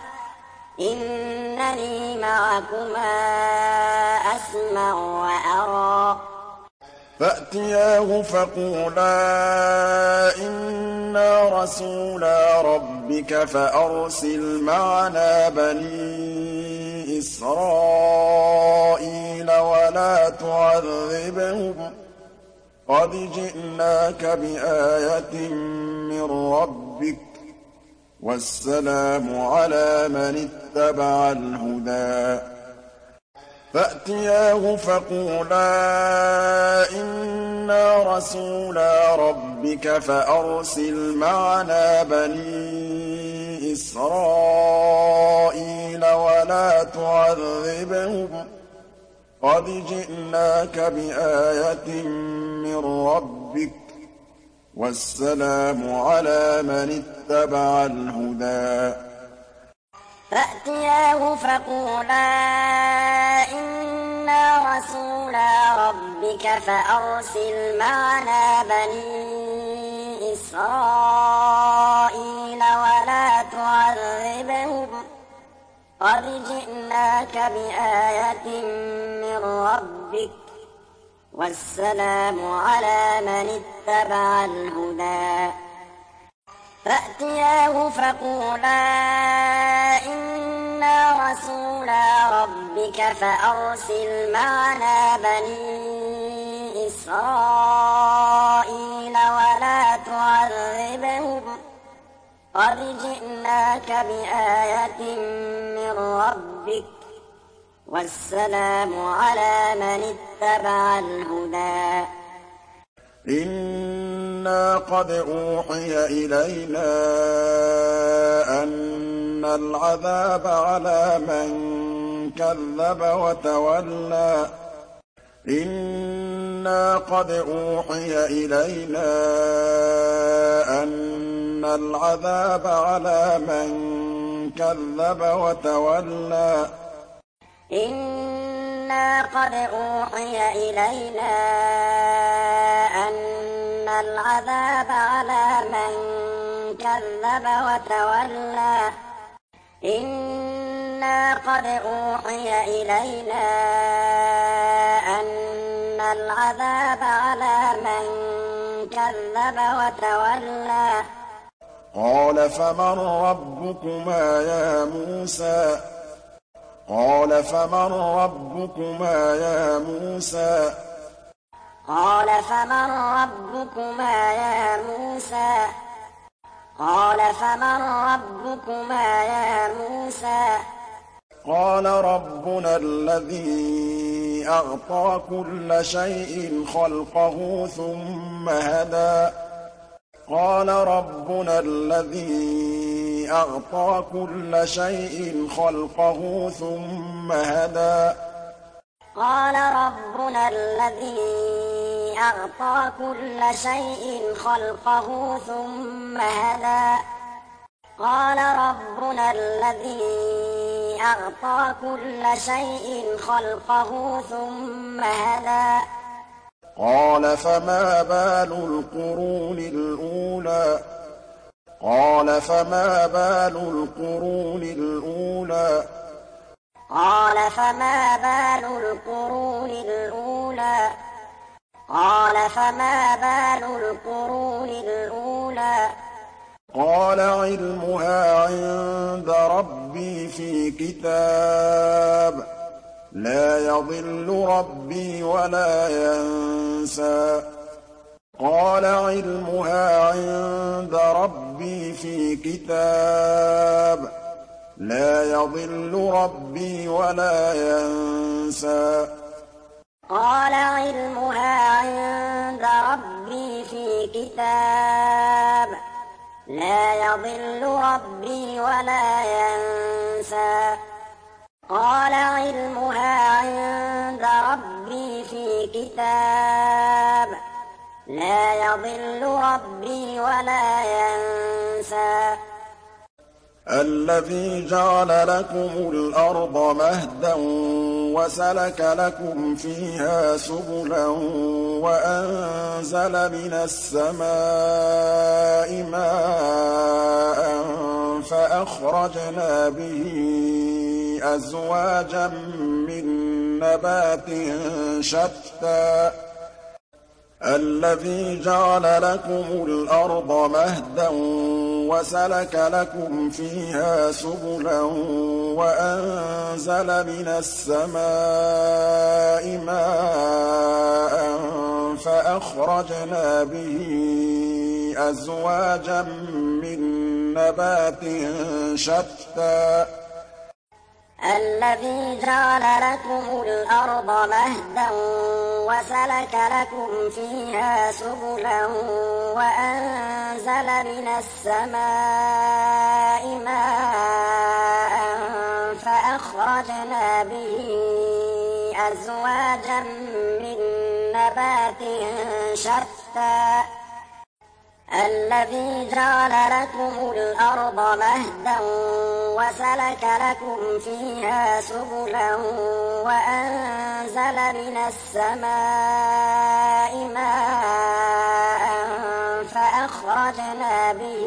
إنني معكما أسمع وأرى فأتياه فقولا إنا رسولا ربك فأرسل معنا بني إسرائيل ولا تعذبهم قد جئناك بآية من ربك والسلام على من اتبع الهدى فأتياه فقولا إنا رسولا ربك فأرسل معنا بني إسرائيل ولا تعذبهم قد جئناك بآية من ربك والسلام على من اتبع الهدى فأتياه فقولا إنا رسولا ربك فأرسل معنا بني إسرائيل ولا تعذبهم قد جئناك بآية من ربك والسلام على من اتبع الهدى فأتياه فقولا إنا رسولا ربك فأرسل معنا بني إسرائيل ولا تعذبهم قد جئناك بآية من ربك والسلام على من اتبع الهدى إنا قد أوحي إلينا أن العذاب على من كذب وتولى إنا قد أوحي إلينا أن العذاب على من كذب وتولى إنا قد أوحي إلينا أن العذاب على من كذب وتولى إنا قد أوحي إلينا أن العذاب على من كذب وتولى قَالَ فَمَن رَّبُّكُمَا يَا مُوسَىٰ قَالَ فَمَن رَّبُّكُمَا يَا مُوسَىٰ قَالَ فَمَن رَّبُّكُمَا يَا مُوسَىٰ قَالَ فَمَن رَّبُّكُمَا يَا مُوسَىٰ قَالَ رَبُّنَا الَّذِي أَعْطَىٰ كُلَّ شَيْءٍ خَلْقَهُ ثُمَّ هَدَىٰ قَالَ رَبُّنَا الَّذِي أَعْطَىٰ كُلَّ شَيْءٍ خَلْقَهُ ثُمَّ هَدَىٰ قَالَ رَبُّنَا الَّذِي أَعْطَىٰ كُلَّ شَيْءٍ خَلْقَهُ ثُمَّ هَدَىٰ قَالَ رَبُّنَا الَّذِي أَعْطَىٰ كُلَّ شَيْءٍ خَلْقَهُ ثُمَّ هَدَىٰ قَالَ فَمَا بَالُ الْقُرُونِ الْأُولَىٰ قَالَ فَمَا بَالُ الْقُرُونِ الْأُولَىٰ قَالَ فَمَا بَالُ الْقُرُونِ الْأُولَىٰ قَالَ فَمَا بَالُ الْقُرُونِ الْأُولَىٰ قَالَ عِلْمُهَا عِندَ رَبِّي فِي كِتَابٍ لَّا يَضِلُّ رَبِّي وَلَا يَنسَى قَالَ عِلْمُهَا عِندَ رَبِّي فِي كِتَابٍ لَّا يَضِلُّ رَبِّي وَلَا يَنسَى قَالَ عِلْمُهَا عِندَ رَبِّي فِي كِتَابٍ لَّا يَضِلُّ رَبِّي وَلَا يَنسَى قَالَ عِلْمُهَا عِندَ رَبِّي فِي كِتَابٍ لَّا يَضِلُّ رَبِّي وَلَا يَنسَى الَّذِي جَعَلَ لَكُمُ الْأَرْضَ مَهْدًا وَسَلَكَ لَكُمْ فِيهَا سُبُلًا وَأَنزَلَ مِنَ السَّمَاءِ مَاءً فَأَخْرَجْنَا بِهِ أَزْوَاجًا مِّن نَّبَاتٍ شَتَّىٰ الَّذِي جَعَلَ لَكُمُ الْأَرْضَ مَهْدًا وَسَلَكَ لَكُمْ فِيهَا سُبُلًا وَأَنزَلَ مِنَ السَّمَاءِ مَاءً فَأَخْرَجْنَا بِهِ أَزْوَاجًا مِّن نَّبَاتٍ شَتَّىٰ الَّذِي جَعَلَ لَكُمُ الْأَرْضَ مَهْدًا وَسَلَكَ لَكُمْ فِيهَا سُبُلًا وَأَنزَلَ مِنَ السَّمَاءِ مَاءً فَأَخْرَجْنَا بِهِ أَزْوَاجًا مِّن نَّبَاتٍ شَتَّىٰ الَّذِي جَعَلَ لَكُمُ الْأَرْضَ مَهْدًا وَسَلَكَ لَكُمْ فِيهَا سُبُلًا وَأَنزَلَ مِنَ السَّمَاءِ مَاءً فَأَخْرَجْنَا بِهِ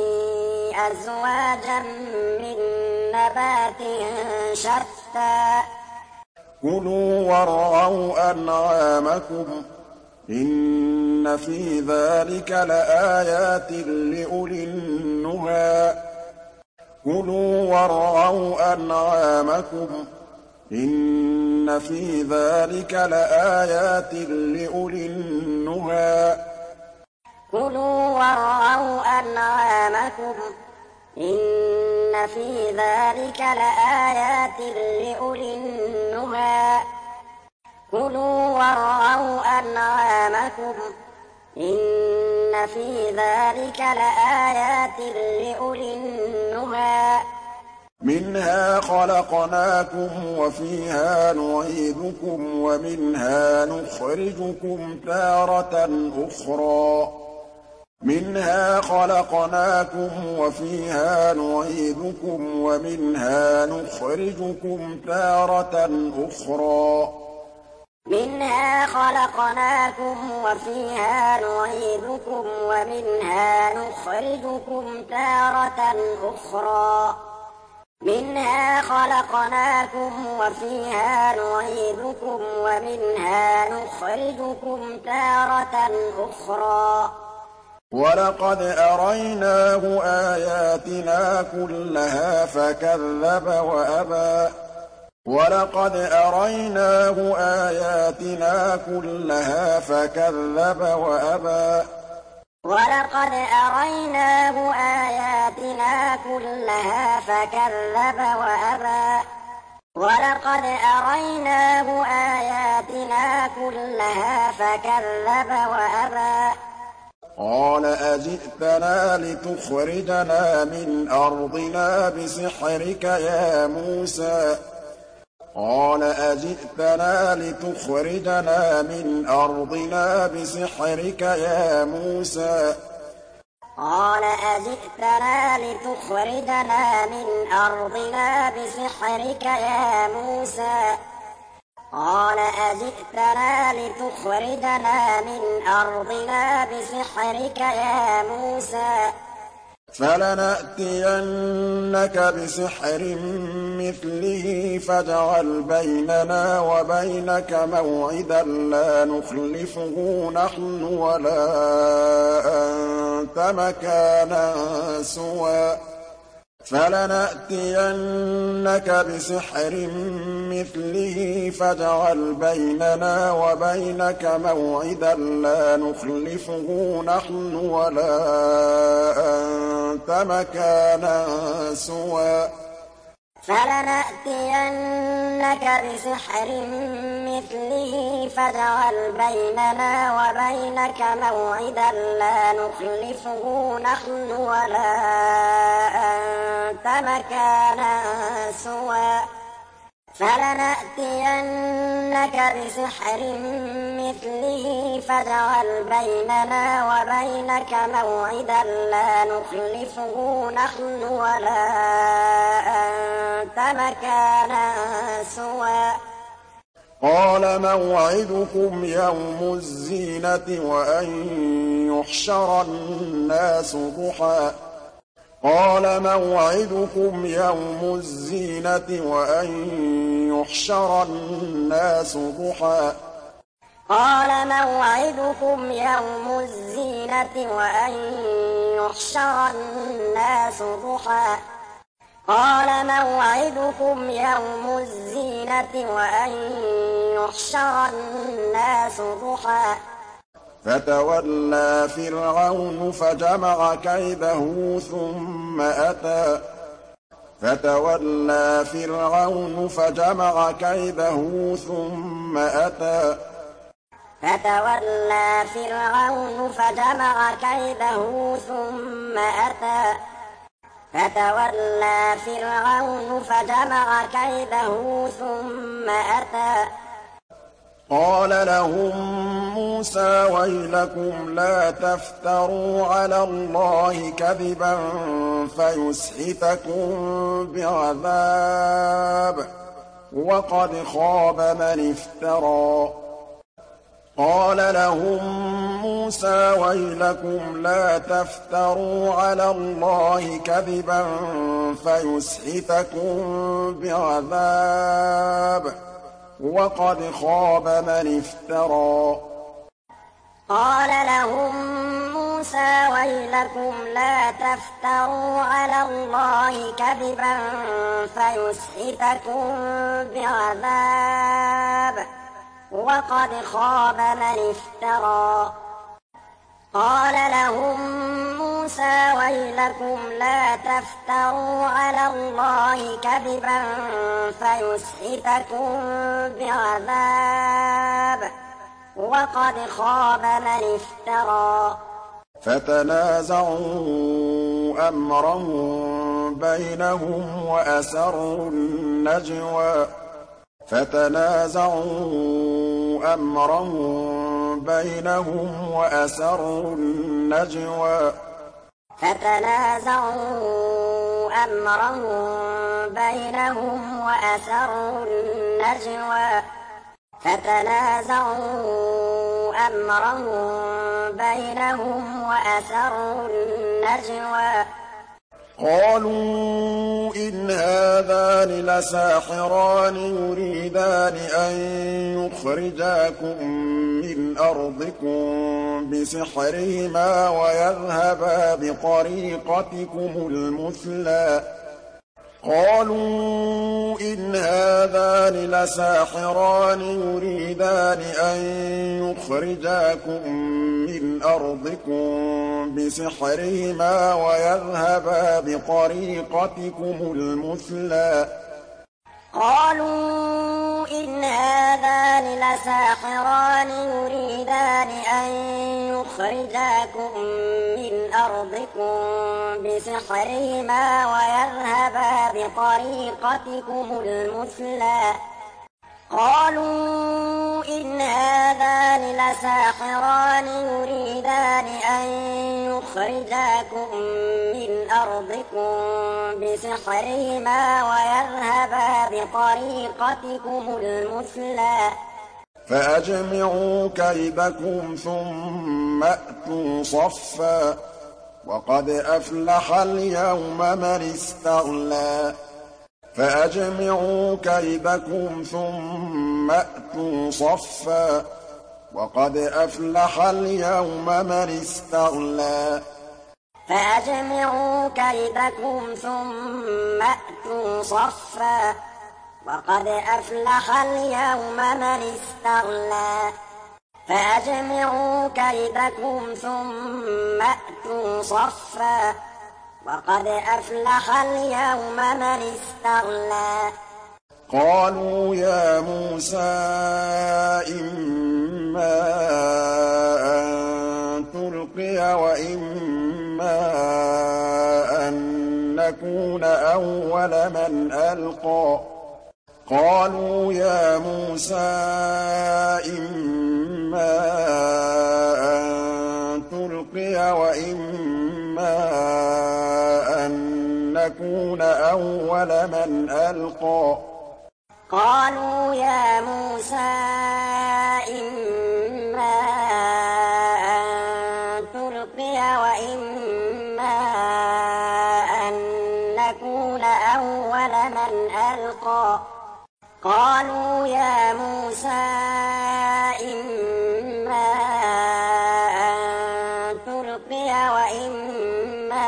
أَزْوَاجًا مِّن نَّبَاتٍ شَتَّىٰ كُلُوا وَارْعَوْا أَنْعَامَكُمْ إِنَّ فِي ذَٰلِكَ لَآيَاتٍ لِّأُولِي النُّهَىٰ كُلُوا وَارْعَوْا أَنْعَامَكُمْ إِنَّ فِي ذَٰلِكَ لَآيَاتٍ لِّأُولِي النُّهَىٰ كُلُوا وَارْعَوْا أَنْعَامَكُمْ إِنَّ فِي ذَٰلِكَ لَآيَاتٍ لِّأُولِي النُّهَىٰ كُلُوا وَارْعَوْا أَنْعَامَكُمْ إِنَّ فِي ذَٰلِكَ لَآيَاتٍ لِّأُولِي النُّهَىٰ مِنْهَا خَلَقْنَاكُمْ وَفِيهَا نُعِيدُكُمْ وَمِنْهَا نُخْرِجُكُمْ تَارَةً أُخْرَىٰ مِنْهَا خَلَقْنَاكُمْ وَفِيهَا نُعِيدُكُمْ وَمِنْهَا نُخْرِجُكُمْ تَارَةً أُخْرَىٰ مِنْهَا خَلَقْنَاكُمْ وَفِيهَا نُعِيدُكُمْ وَمِنْهَا نُخْرِجُكُمْ تَارَةً أُخْرَىٰ مِنْهَا خَلَقْنَاكُمْ وَفِيهَا نُعِيدُكُمْ وَمِنْهَا نُخْرِجُكُمْ تَارَةً أُخْرَىٰ وَلَقَدْ أَرَيْنَاهُ آيَاتِنَا كُلَّهَا فَكَذَّبَ وَأَبَىٰ وَلَقَدْ أَرَيْنَاهُ آيَاتِنَا كُلَّهَا فَكَذَّبَ وَأَبَىٰ وَلَقَدْ أَرَيْنَاهُ آيَاتِنَا كُلَّهَا فَكَذَّبَ وَأَبَىٰ وَلَقَدْ أَرَيْنَاهُ آيَاتِنَا كُلَّهَا فَكَذَّبَ وَأَبَىٰ قَالَ أَجِئْتَنَا لِتُخْرِجَنَا مِنْ أَرْضِنَا بِسِحْرِكَ يَا مُوسَىٰ قَالَ أَجِئْتَنَا لِتُخْرِجَنَا مِنْ أَرْضِنَا بِسِحْرِكَ يَا مُوسَىٰ قَالَ أَجِئْتَنَا لِتُخْرِجَنَا مِنْ أَرْضِنَا بِسِحْرِكَ يَا مُوسَىٰ قَالَ أَجِئْتَنَا لِتُخْرِجَنَا مِنْ أَرْضِنَا بِسِحْرِكَ يَا مُوسَىٰ فَلَنَأْتِيَنَّكَ بِسِحْرٍ مِّثْلِهِ فَاجْعَلْ بَيْنَنَا وَبَيْنَكَ مَوْعِدًا لَّا نُخْلِفُهُ نَحْنُ وَلَا أَنتَ مَكَانًا سُوًى فَلَنَأْتِيَنَّكَ بِسِحْرٍ مِّثْلِهِ فَاجْعَلْ بَيْنَنَا وَبَيْنَكَ مَوْعِدًا لَّا نُخْلِفُهُ نَحْنُ وَلَا أَنتَ مَكَانًا سُوًى فَلَنَأْتِيَنَّكَ بِسِحْرٍ مِّثْلِهِ فَاجْعَلْ بَيْنَنَا وَبَيْنَكَ مَوْعِدًا لَّا نُخْلِفُهُ نَحْنُ وَلَا أَنتَ مَكَانًا سُوًى فَلَنَأْتِيَنَّكَ بِسِحْرٍ مِّثْلِهِ فَاجْعَلْ بَيْنَنَا وَبَيْنَكَ مَوْعِدًا لَّا نُخْلِفُهُ نَحْنُ وَلَا أَنتَ مَكَانًا سُوًى قَالَ مَوْعِدُكُمْ يَوْمُ الزِّينَةِ وَأَن يُحْشَرَ النَّاسُ ضُحًى قَالَ مَوْعِدُكُمْ يَوْمُ الزِّينَةِ وَأَن يُحْشَرَ النَّاسُ ضُحًى قَالَ مَوْعِدُكُمْ يَوْمُ الزِّينَةِ وَأَن يُحْشَرَ النَّاسُ ضُحًى قَالَ مَوْعِدُكُمْ يَوْمُ الزِّينَةِ وَأَن يُحْشَرَ النَّاسُ ضُحًى فَتَوَلَّىٰ فِرْعَوْنُ فَجَمَعَ كَيْدَهُ ثُمَّ أَتَىٰ فَتَوَلَّىٰ فِرْعَوْنُ فَجَمَعَ كَيْدَهُ ثُمَّ أَتَىٰ فَتَوَلَّىٰ فِرْعَوْنُ فَجَمَعَ كَيْدَهُ ثُمَّ أَتَىٰ فَتَوَلَّىٰ فِرْعَوْنُ فَجَمَعَ كَيْدَهُ ثُمَّ أَتَىٰ قَالَ لَهُم مُّوسَىٰ وَيْلَكُمْ لَا تَفْتَرُوا عَلَى اللَّهِ كَذِبًا فَيُسْحِتَكُم بِعَذَابٍ ۖ وَقَدْ خَابَ مَنِ افْتَرَىٰ قَالَ لَهُم مُّوسَىٰ وَيْلَكُمْ لَا تَفْتَرُوا عَلَى اللَّهِ كَذِبًا فَيُسْحِتَكُم بِعَذَابٍ ۖ وَقَدْ خَابَ مَنِ افْتَرَىٰ قَالَ لَهُم مُّوسَىٰ وَيْلَكُمْ لَا تَفْتَرُوا عَلَى اللَّهِ كَذِبًا فَيُسْحِتَكُم بِعَذَابٍ ۖ وَقَدْ خَابَ مَنِ افْتَرَىٰ قَالَ لَهُم مُّوسَىٰ وَيْلَكُمْ لَا تَفْتَرُوا عَلَى اللَّهِ كَذِبًا فَيُسْحِتَكُم بِعَذَابٍ ۖ وَقَدْ خَابَ مَنِ افْتَرَىٰ فَتَنَازَعُوا أَمْرَهُم بَيْنَهُمْ وَأَسَرُّوا النَّجْوَىٰ فَتَنَازَعُوا أَمْرَهُم بَيْنَهُمْ وَأَسَرُّوا النَّجْوَىٰ فَتَنَازَعُوا أَمْرَهُم بَيْنَهُمْ وَأَسَرُّوا النَّجْوَىٰ فَتَنَازَعُوا أَمْرَهُم بَيْنَهُمْ وَأَسَرُّوا النَّجْوَىٰ قَالُوا إِنْ هَٰذَانِ لَسَاحِرَانِ يُرِيدَانِ أَن يُخْرِجَاكُم مِّنْ أَرْضِكُم بِسِحْرِهِمَا وَيَذْهَبَا بِطَرِيقَتِكُمُ الْمُثْلَىٰ قَالُوا إِنْ هَٰذَانِ لَسَاحِرَانِ يُرِيدَانِ أَن يُخْرِجَاكُم مِّنْ أَرْضِكُم بِسِحْرِهِمَا وَيَذْهَبَا بِطَرِيقَتِكُمُ الْمُثْلَىٰ قَالُوا إِنْ هَٰذَانِ لَسَاحِرَانِ يُرِيدَانِ أَن يُخْرِجَاكُم مِّنْ أَرْضِكُم بِسِحْرِهِمَا وَيَذْهَبَا بِطَرِيقَتِكُمُ الْمُثْلَىٰ قَالُوا إِنْ هَٰذَانِ لَسَاحِرَانِ يُرِيدَانِ أَن يُخْرِجَاكُم مِّنْ أَرْضِكُم بِسِحْرِهِمَا وَيَذْهَبَا بِطَرِيقَتِكُمُ الْمُثْلَىٰ فَأَجْمِعُوا كَيْدَكُمْ ثُمَّ أْتُوا صَفًّا وَقَدْ أَفْلَحَ الْيَوْمَ مَنِ اسْتَعْلَىٰ فَأَجْمِعُوا كَيْدَكُمْ ثُمَّ أْتُوا صَفًّا وَقَدْ أَفْلَحَ الْيَوْمَ مَنِ اسْتَعْلَىٰ فَأَجْمِعُوا كَيْدَكُمْ ثُمَّ أْتُوا صَفًّا وَقَدْ أَفْلَحَ الْيَوْمَ مَنِ اسْتَعْلَىٰ فَأَجْمِعُوا كَيْدَكُمْ ثُمَّ أْتُوا صَفًّا وَقَدْ أَفْلَحَ الْيَوْمَ مَنِ اسْتَعْلَىٰ قَالُوا يَا مُوسَىٰ إِمَّا أَن تُلْقِيَ وَإِمَّا أَن نَّكُونَ أَوَّلَ مَنْ أَلْقَىٰ قَالُوا يَا مُوسَىٰ إِمَّا أَن تُلْقِيَ وَإِمَّا أَن نَّكُونَ أَوَّلَ مَنْ أَلْقَىٰ قَالُوا يَا مُوسَىٰ إِمَّا أَن تُلْقِيَ وَإِمَّا أَن نَّكُونَ أَوَّلَ مَنْ أَلْقَىٰ قَالُوا يَا مُوسَىٰ إِمَّا أَن تُلْقِيَ وَإِمَّا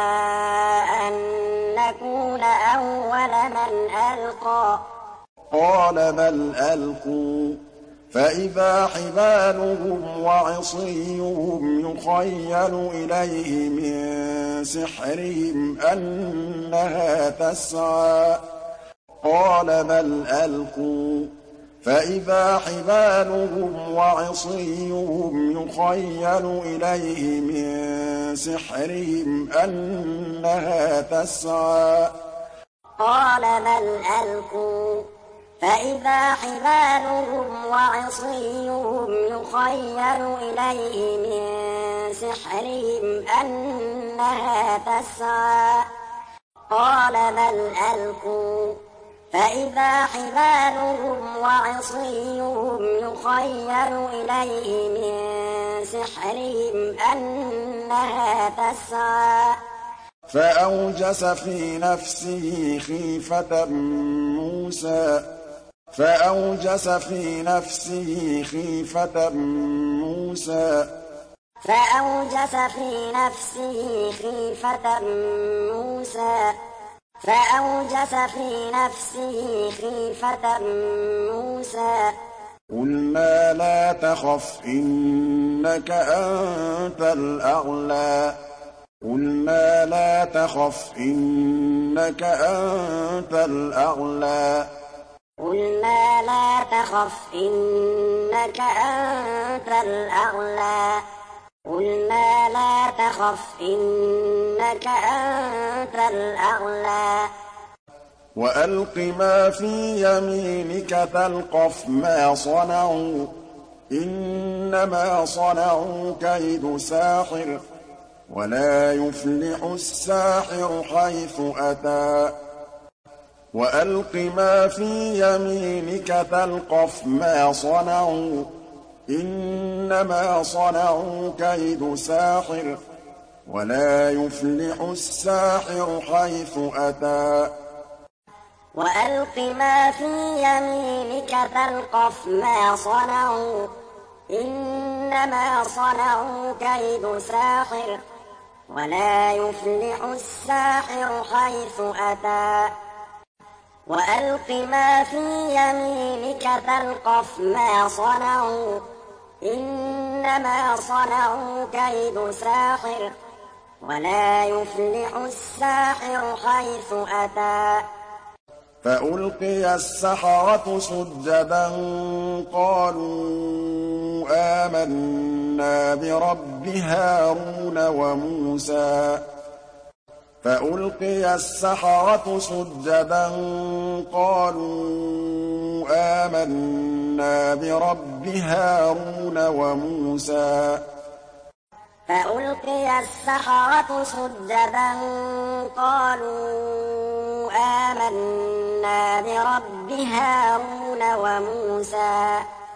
أَن نَّكُونَ أَوَّلَ مَنْ أَلْقَىٰ قَالَ بَلْ أَلْقُوا فَإِذَا حِبَالُهُمْ وَعِصِيُّهُمْ يُخَيَّلُ إِلَيْهِ مِن سِحْرِهِمْ أَنَّهَا تَسْعَىٰ قَالَ بَلْ أَلْقُوا فَإِذَا حِبَالُهُمْ وَعِصِيُّهُمْ يُخَيَّلُ إِلَيْهِ مِن سِحْرِهِمْ أَنَّهَا تَسْعَىٰ قَالَ بَلْ أَلْقُوا فَإِذَا حِبَالُهُمْ وَعِصِيُّهُمْ يُخَيَّلُ إِلَيْهِ مِن سِحْرِهِمْ أَنَّهَا تَسْعَىٰ قَالَ بَلْ أَلْقُوا فَإِذَا حِبَالُهُمْ وَعِصِيُّهُمْ يُخَيَّلُ إِلَيْهِ مِن سِحْرِهِمْ أَنَّهَا تَسْعَىٰ فَأَوْجَسَ فِي نَفْسِهِ خِيفَةً مُوسَىٰ فَأَوْجَسَ فِي نَفْسِهِ خِيفَةً مُوسَىٰ فَأَوْجَسَ فِي نَفْسِهِ خِيفَةً مُوسَىٰ فَأَوْجَسَ فِي نَفْسِهِ خِيفَةً مُوسَىٰ قُلْنَا لَا تَخَفْ إِنَّكَ أَنتَ الْأَعْلَىٰ قُلْنَا لَا تَخَفْ إِنَّكَ أَنتَ الْأَعْلَىٰ قُلْنَا لَا تَخَفْ إِنَّكَ أَنتَ الْأَعْلَىٰ قُلْنَا لَا تَخَفْ إِنَّكَ أَنتَ الْأَعْلَىٰ وَأَلْقِ مَا فِي يَمِينِكَ تَلْقَفْ مَا صَنَعُوا إِنَّمَا صَنَعُوا كَيْدُ سَاحِرٍ وَلَا يُفْلِحُ السَّاحِرُ حَيْثُ أَتَىٰ وَأَلْقِ مَا فِي يَمِينِكَ تَلْقَفْ مَا صَنَعُوا إِنَّمَا صَنَعُوا كَيْدُ سَاحِرٍ ولا يفلح الساحر حيث أتى وألق ما في يمينك تلقف ما صنعوا إنما صنعوا كيد ساحر ولا يفلح الساحر حيث أتى وألق ما في يمينك تلقف ما صنعوا إنما صنعوا كيد ساحر ولا يفلح الساحر حيث أتى فألقي السحرة سجدا قالوا آمنا برب هارون وموسى فألقي السحرة سجدا قالوا آمنا برب هارون وموسى فألقي السحرة سجدا قالوا آمنا برب هارون وموسى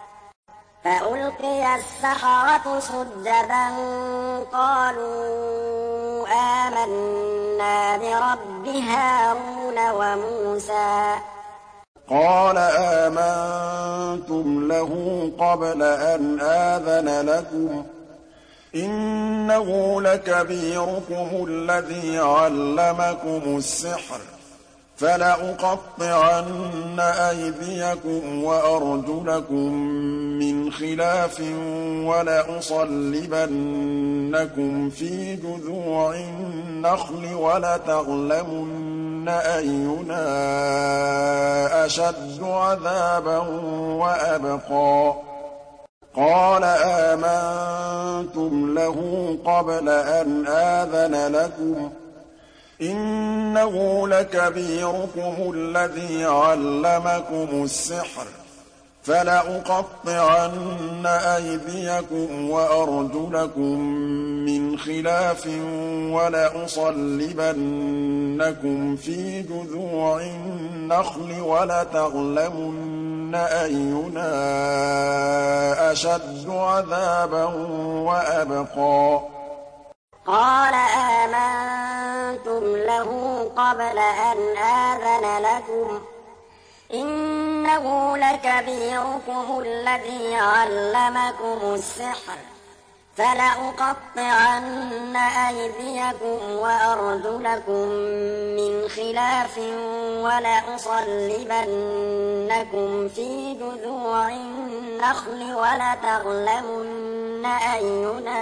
فألقي السحرة سجدا قالوا آمنا برب هارون وموسى قال آمنتم له قبل أن آذن لكم إنه لكبيركم الذي علمكم السحر فلأقطعن أيديكم وأرجلكم من خلاف ولأصلبنكم في جذوع النخل ولتعلمن أينا أشد عذابا وأبقى قال آمنتم له قبل أن آذن لكم إنه لكبيركم الذي علمكم السحر فلأقطعن أيديكم وأرجلكم من خلاف ولأصلبنكم في جذوع النخل ولتعلمن أينا أشد عذابا وأبقى قال آمنتم له قبل أن آذن لكم إنه لكبيركم الذي علمكم السحر فلأقطعن أيديكم وأرجلكم من خلاف ولأصلبنكم في جذوع النخل ولتعلمن أينا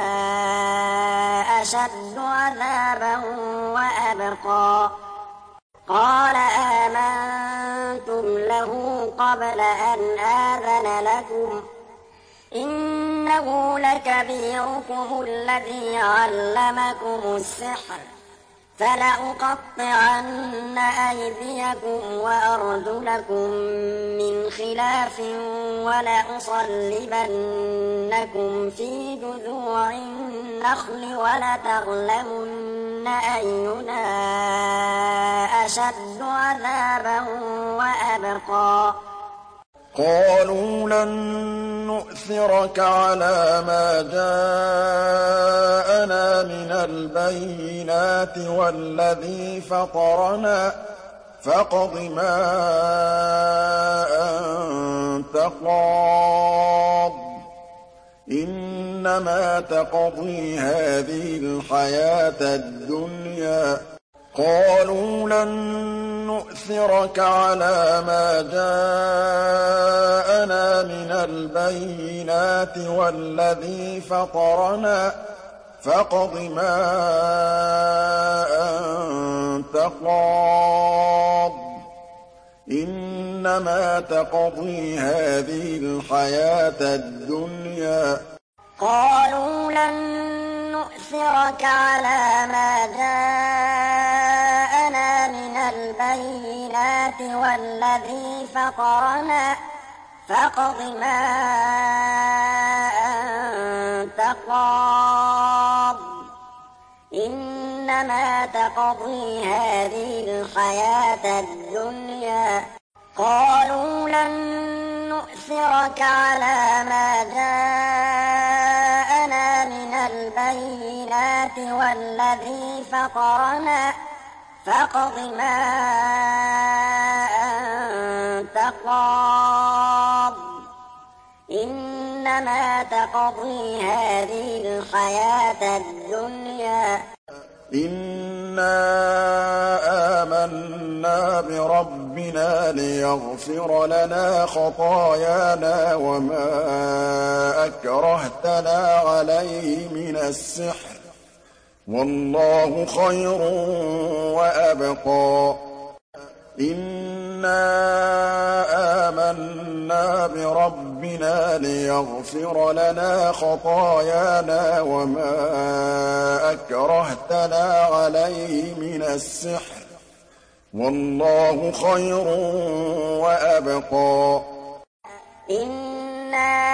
أشد عذابا وأبقى قال آمنتم له قبل أن آذن لكم إنه لكبيركم الذي علمكم السحر فلأقطعن أيديكم وأرجلكم من خلاف ولأصلبنكم في جذوع النخل ولتعلمن أينا أشد عذابا وأبقى قالوا لن نؤثرك على ما جاءنا من البينات والذي فطرنا فاقض ما أنت قاض إنما تقضي هذه الحياة الدنيا قالوا لن نؤثرك على ما جاءنا من البينات والذي فطرنا فاقض ما أنت قاض إنما تقضي هذه الحياة الدنيا قالوا لن نؤثرك على ما جاءنا من البينات والذي فطرنا فاقض ما أنت قاض إنما تقضي هذه الحياة الدنيا قالوا لن نؤثرك على ما جاءنا من البينات البينات والذي فطرنا فاقض ما أنت قاض إنما تقضي هذه الحياة الدنيا إنا آمنا بربنا ليغفر لنا خطايانا وما أكرهتنا عليه من السحر والله خير وأبقى إنا آمنا بربنا ليغفر لنا خطايانا وما أكرهتنا عليه من السحر والله خير وأبقى إنا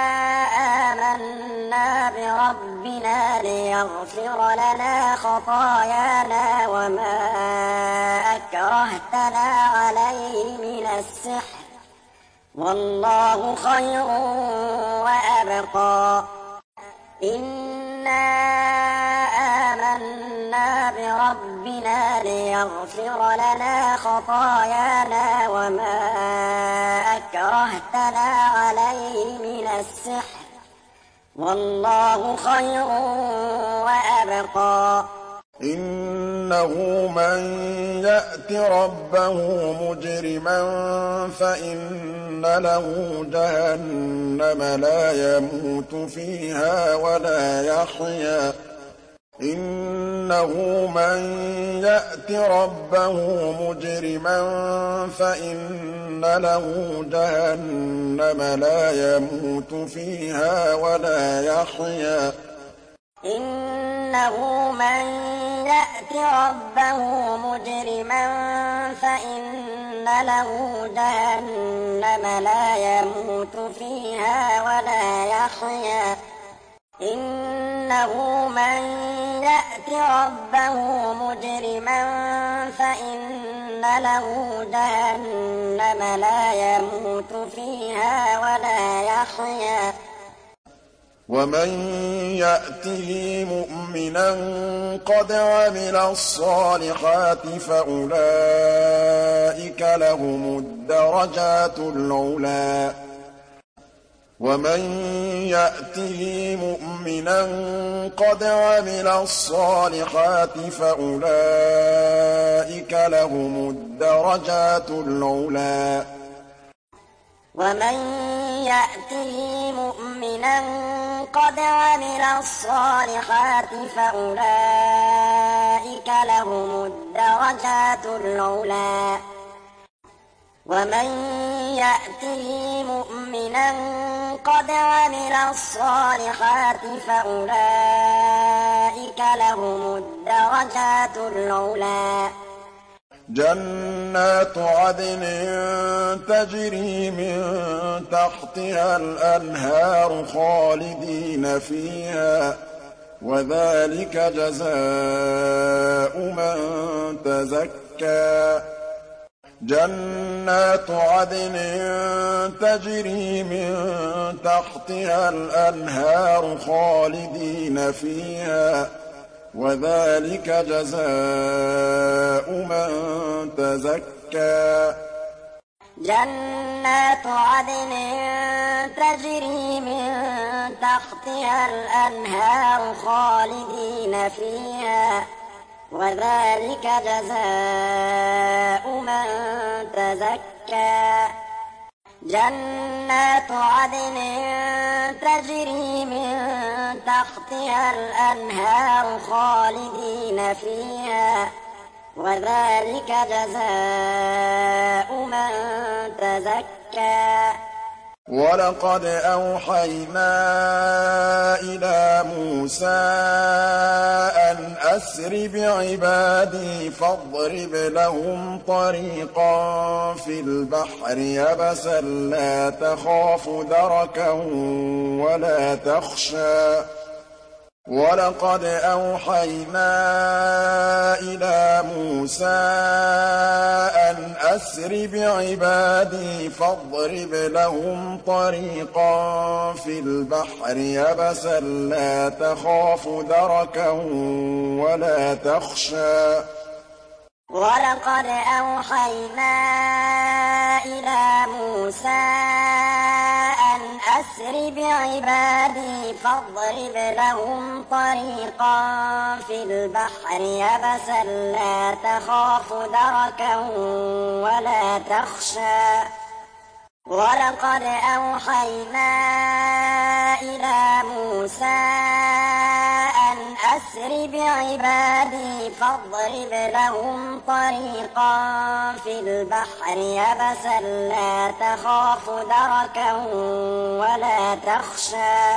آمنا بربنا ليغفر لنا خطايانا وما أكرهتنا عليه من السحر والله خير وأبقى إنا آمنا بربنا ليغفر لنا خطايانا وما أكرهتنا عليه من السحر والله خير وأبقى إنه من يأت ربه مجرما فإن له جهنم لا يموت فيها ولا يحيا إنه من يأت ربه مجرما فإن له جهنم لا يموت فيها ولا يحيا إنه من يأت ربه مجرما فإن له جهنم لا يموت فيها ولا يحيا إنه من يأت ربه مجرما فإن له جهنم لا يموت فيها ولا يحيا ومن يأته مؤمنا قد عمل الصالحات فأولئك لهم الدرجات العلى ومن يأته مؤمنا قد عمل الصالحات فأولئك لهم الدرجات العلى ومن يأته مؤمنا قد عمل الصالحات فأولئك لهم الدرجات العلى ومن يأته مؤمنا قد عمل الصالحات فأولئك لهم الدرجات العلى جنات عدن تجري من تحتها الأنهار خالدين فيها وذلك جزاء من تزكى جنات عدن تجري من تحتها الأنهار خالدين فيها وذلك جزاء من تزكى جنات عدن تجري من تحتها الأنهار خالدين فيها وذلك جزاء من تزكى جنات عدن تجري من تحتها الأنهار خالدين فيها وذلك جزاء من تزكى ولقد أوحينا إلى موسى أن أسر بعبادي فاضرب لهم طريقا في البحر يبسا لا تخاف دركا ولا تخشى وَلَقَدْ أَوْحَيْنَا إِلَىٰ مُوسَىٰ أَنْ أَسْرِ بِعِبَادِي فَاضْرِبْ لَهُمْ طَرِيقًا فِي الْبَحْرِ يَبَسًا لَّا تَخَافُ دَرَكًا وَلَا تَخْشَىٰ وَلَقَدْ أَوْحَيْنَا إِلَىٰ مُوسَىٰ أَنْ أَسْرِ بِعِبَادِي فَاضْرِبْ لَهُمْ طَرِيقًا فِي الْبَحْرِ يَبَسًا لَّا تَخَافُ دَرَكًا وَلَا تَخْشَىٰ وَلَقَدْ أَوْحَيْنَا إِلَىٰ مُوسَىٰ أَنْ أَسْرِ بِعِبَادِي فَاضْرِبْ لَهُمْ طَرِيقًا فِي الْبَحْرِ يَبَسًا لَّا تَخَافُ دَرَكًا وَلَا تَخْشَىٰ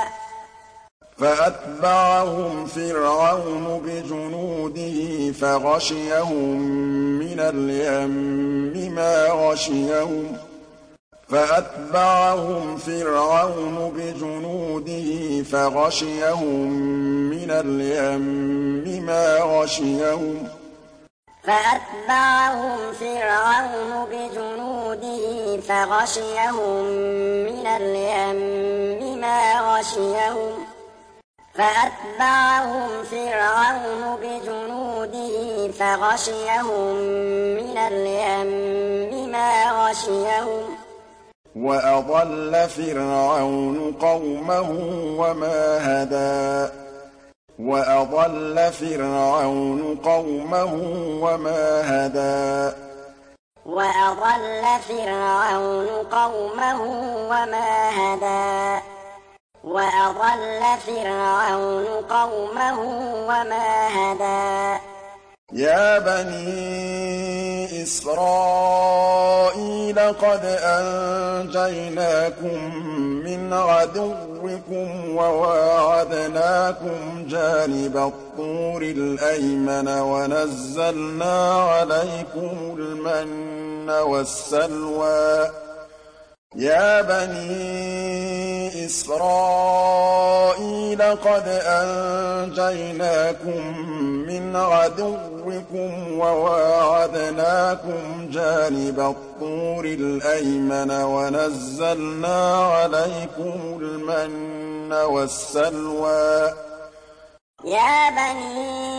فَأَتْبَعَهُمْ فِرْعَوْنُ بِجُنُودِهِ فَغَشِيَهُم مِّنَ الْيَمِّ مَا غَشِيَهُمْ فَأَتْبَعَهُمْ فِرْعَوْنُ بِجُنُودِهِ فَغَشِيَهُم مِّنَ الْيَمِّ مَا غَشِيَهُمْ فَأَتْبَعَهُمْ فِرْعَوْنُ بِجُنُودِهِ فَغَشِيَهُم مِّنَ الْيَمِّ مَا غَشِيَهُمْ فَأَتْبَعَهُمْ فِرْعَوْنُ بِجُنُودِهِ فَغَشِيَهُم مِّنَ الْيَمِّ مَا غَشِيَهُمْ وَأَضَلَّ فِرْعَوْنُ قَوْمَهُ وَمَا هَدَىٰ وَأَضَلَّ فِرْعَوْنُ قَوْمَهُ وَمَا هَدَىٰ وَأَضَلَّ فِرْعَوْنُ قَوْمَهُ وَمَا هَدَىٰ وَأَضَلَّ فِرْعَوْنُ قَوْمَهُ وَمَا هَدَىٰ يَا بَنِي إِسْرَائِيلَ قَدْ أَنجَيْنَاكُم مِّنْ عَدُوِّكُمْ وَوَاعَدْنَاكُمْ جَانِبَ الطُّورِ الْأَيْمَنَ وَنَزَّلْنَا عَلَيْكُمُ الْمَنَّ وَالسَّلْوَىٰ يَا بَنِي إِسْرَائِيلَ قَدْ أَنجَيْنَاكُم مِّنْ عَدُوِّكُمْ وَوَاعَدْنَاكُمْ جَانِبَ الطُّورِ الْأَيْمَنَ وَنَزَّلْنَا عَلَيْكُمُ الْمَنَّ وَالسَّلْوَىٰ يَا بَنِي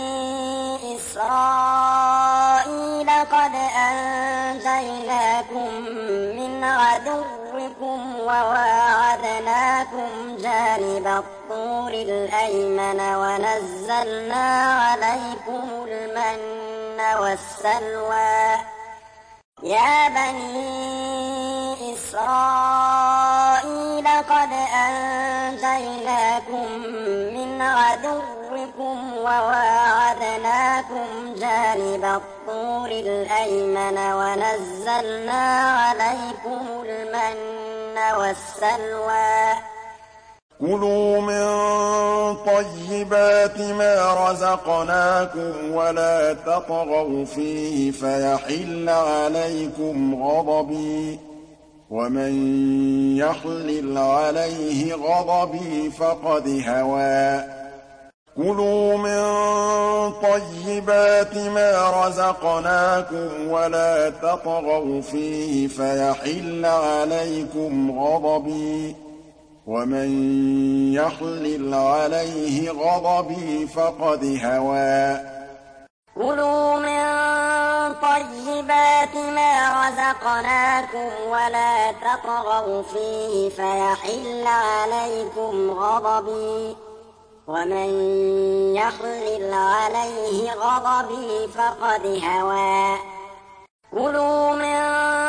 إِسْرَائِيلَ قَدْ أَنجَيْنَاكُم مِّنْ عَدُوِّكُمْ وَوَاعَدْنَاكُمْ جَانِبَ الطُّورِ الْأَيْمَنَ وَنَزَّلْنَا عَلَيْكُمُ الْمَنَّ وَالسَّلْوَىٰ يَا بَنِي إِسْرَائِيلَ قَدْ أَنجَيْنَاكُم مِّنْ عَدُوِّكُمْ وَوَاعَدْنَاكُمْ جَانِبَ الطُّورِ الْأَيْمَنَ وَنَزَّلْنَا عَلَيْكُمُ الْمَنَّ وَالسَّلْوَىٰ كُلُوا مِن طَيِّبَاتِ مَا رَزَقْنَاكُمْ وَلَا تَطْغَوْا فِيهِ فَيَحِلَّ عَلَيْكُمْ غَضَبِي وَمَن يَحْلِلْ عَلَيْهِ غَضَبِي فَقَدْ هَوَىٰ كُلُوا مِن طَيِّبَاتِ مَا رَزَقْنَاكُمْ وَلَا تَطْغَوْا فِيهِ فَيَحِلَّ عَلَيْكُمْ غَضَبِي وَمَن يَحْلِلْ عَلَيْهِ غَضَبِي فَقَدْ هَوَىٰ كُلُوا مِن طَيِّبَاتِ مَا رَزَقْنَاكُمْ وَلَا تَطْغَوْا فِيهِ فَيَحِلَّ عَلَيْكُمْ غَضَبِي وَمَن يَحْلِلْ عَلَيْهِ غَضَبِي فَقَدْ هَوَىٰ كُلُوا مِن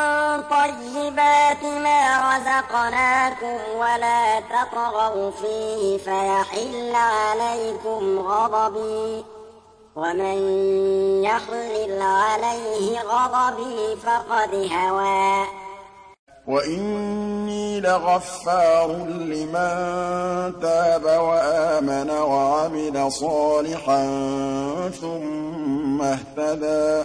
طَيِّبَاتِ مَا رَزَقْنَاكُمْ وَلَا تَطْغَوْا فِيهِ فَيَحِلَّ عَلَيْكُمْ غَضَبِي وَمَن يَحْلِلْ عَلَيْهِ غَضَبِي فَقَدْ هَوَىٰ وَإِنِّي لَغَفَّارٌ لِّمَن تَابَ وَآمَنَ وَعَمِلَ صَالِحًا ثُمَّ اهْتَدَىٰ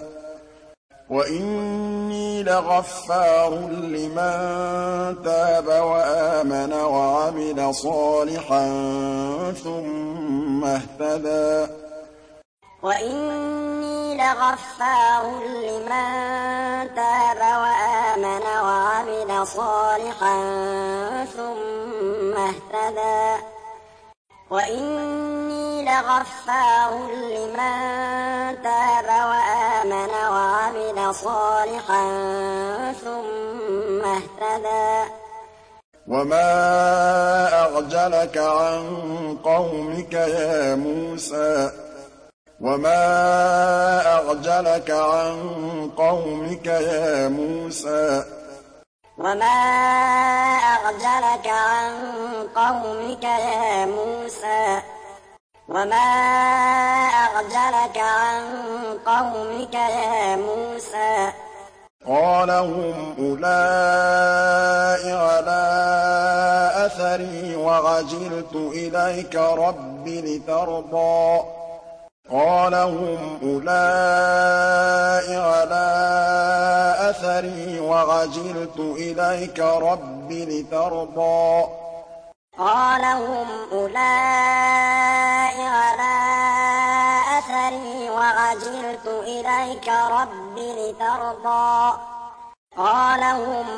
وَإِنِّي لَغَفَّارٌ لِّمَن تَابَ وَآمَنَ وَعَمِلَ صَالِحًا ثُمَّ اهتدى وإني لغفار لمن تاب وآمن وعمل صالحا ثم اهتدى وإني لغفار لمن تاب وآمن وعمل صالحا ثم اهتدى وما أعجلك عن قومك يا موسى وما أعجلك عن قومك يا موسى وما أعجلك عن قومك يا موسى وما أعجلك عن قومك يا موسى قال هم أولئك على أثري وعجلت إليك رب لترضى قال هم أولئك على أثري وعجلت إليك رب لترضى قال هم أولئك على أثري وعجلت إليك رب لترضى قال هم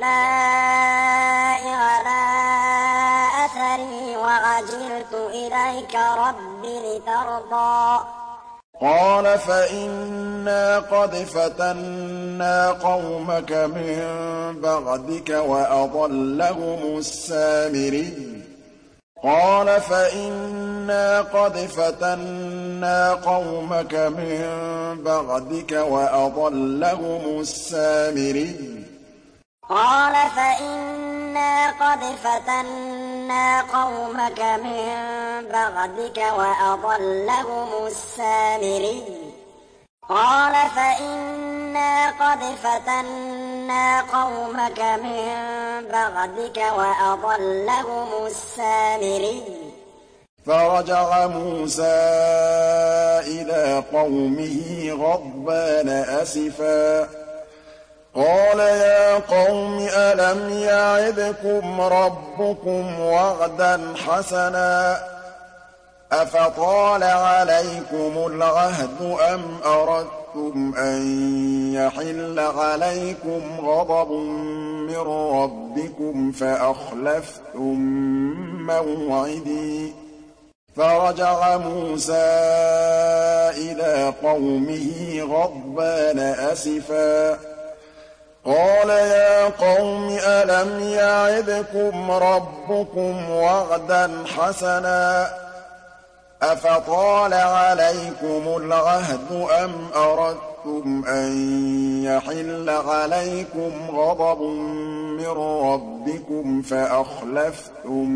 أولئك على أثري وعجلت إليك رب لترضى قال فإنا قد فتنا قومك من بعدك وأضلهم السامري قال فإنا قد فتنا قومك من بعدك وأضلهم السامري قال فإنا قد فتنا قومك من بعدك وأضلهم السامري قال فإنا قد فتنا قومك من بعدك وأضلهم السامري فرجع موسى إلى قومه غضبان أسفا قال يا قوم ألم يعدكم ربكم وعدا حسنا أفطال عليكم العهد أم أردتم أن يحل عليكم غضب من ربكم فأخلفتم موعدي فرجع موسى إلى قومه غضبان أسفا قال يا قوم ألم يعدكم ربكم وعدا حسنا أفطال عليكم العهد أم أردتم أن يحل عليكم غضب من ربكم فأخلفتم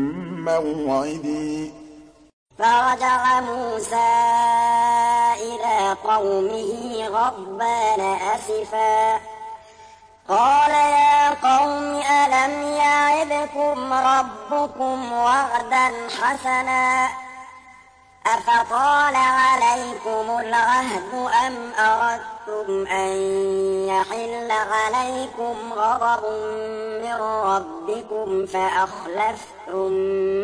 موعدي فرجع موسى إلى قومه غضبان أسفا قال يا قوم ألم يعدكم ربكم وعدا حسنا أفطال عليكم العهد أم أردتم أن يحل عليكم غضب من ربكم فأخلفتم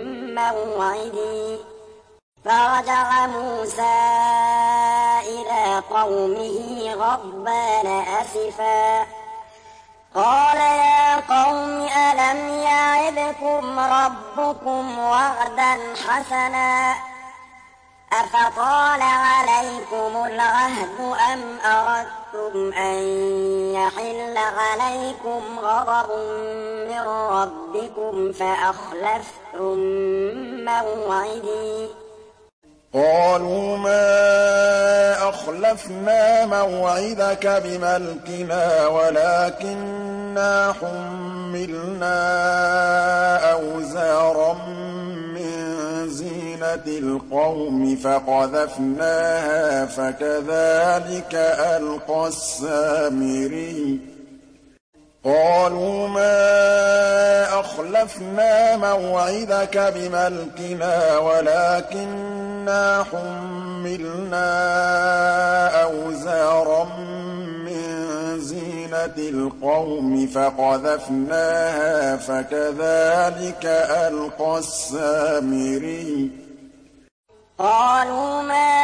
موعدي فرجع موسى إلى قومه غضبان أسفا قال يا قوم ألم يعدكم ربكم وعدا حسنا أفطال عليكم العهد أم أردتم أن يحل عليكم غضب من ربكم فأخلفتم موعدي قالوا ما أخلفنا موعدك بملكنا ولكننا حملنا أوزارا من زينة القوم فقذفناها فكذلك ألقى السامري قالوا ما أخلفنا موعدك بملكنا ولكننا حملنا أوزارا من زينة القوم فقذفناها فكذلك ألقى السامري قالوا ما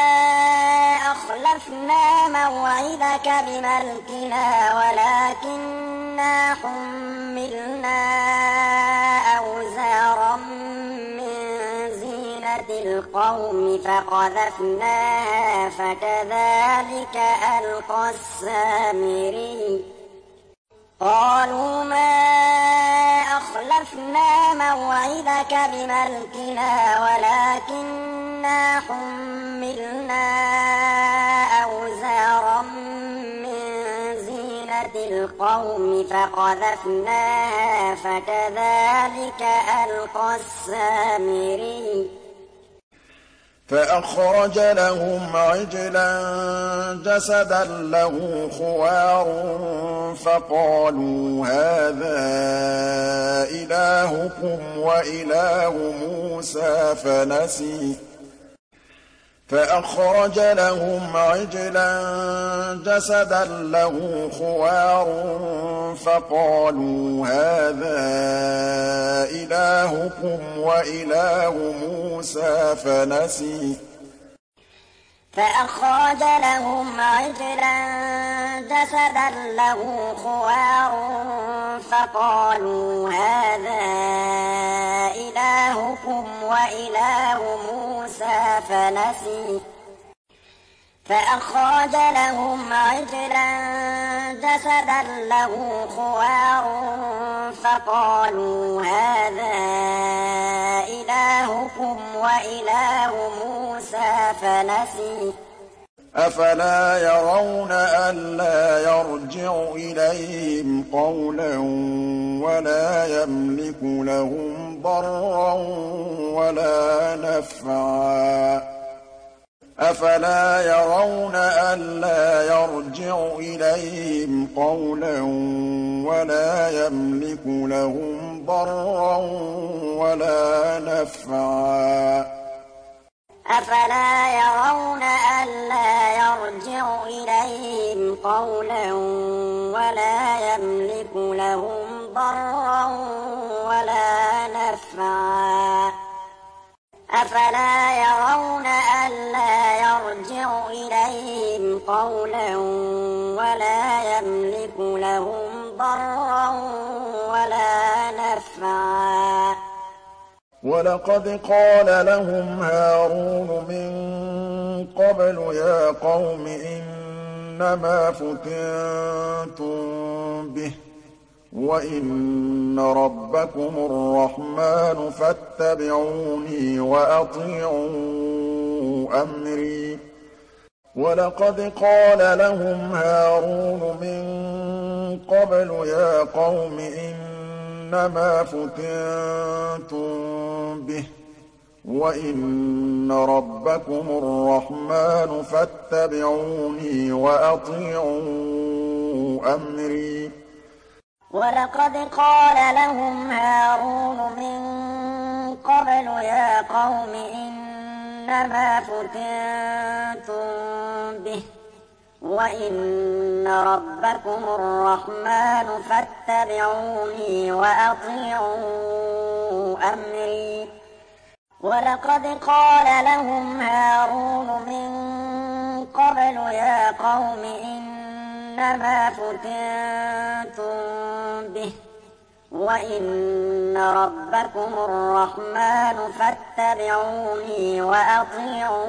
أخلفنا موعدك بملكنا ولكننا حملنا أوزارا من زينة القوم فقذفناها فكذلك ألقى السامري قالوا ما أخلفنا موعدك بملكنا ولكننا حملنا أوزارا من زينة القوم فقذفناها فكذلك ألقى السامري فأخرج لهم عجلا جسدا له خوار فقالوا هذا إلهكم وإله موسى فنسي فأخرج لهم عجلا جسدا له خوار فقالوا هذا إلهكم وإله موسى فنسي فأخرج لهم عجلا جسدا له خوار فقالوا هذا إلهكم وإله موسى فنسي فأخرج لهم عجلا جسدا له خوار فقالوا هذا إلهكم وإله موسى فنسي أفلا يرون ألا يرجع إليهم قولا ولا يملك لهم ضرا ولا نفعا أفلا يرون ألا يرجع إليهم قولا ولا يملك لهم ضرا ولا نفعا أفلا يرون ألا يرجع إليهم قولا ولا يملك لهم ضرا ولا نفعا أفلا يرون ألا يرجع إليهم قولا ولا يملك لهم ضرا ولا نفعا ولقد قال لهم هارون من قبل يا قوم إنما فتنتم به وإن ربكم الرحمن فاتبعوني وأطيعوا أمري ولقد قال لهم هارون من قبل يا قوم إنما فتنتم به وإن ربكم الرحمن فاتبعوني وأطيعوا أمري ولقد قال لهم هارون من قبل يا قوم إنما فتنتم به وإن ربكم الرحمن فاتبعوني وأطيعوا أمري ولقد قال لهم هارون من قبل يا قوم إنما فتنتم به وإن ربكم الرحمن فاتبعوني وأطيعوا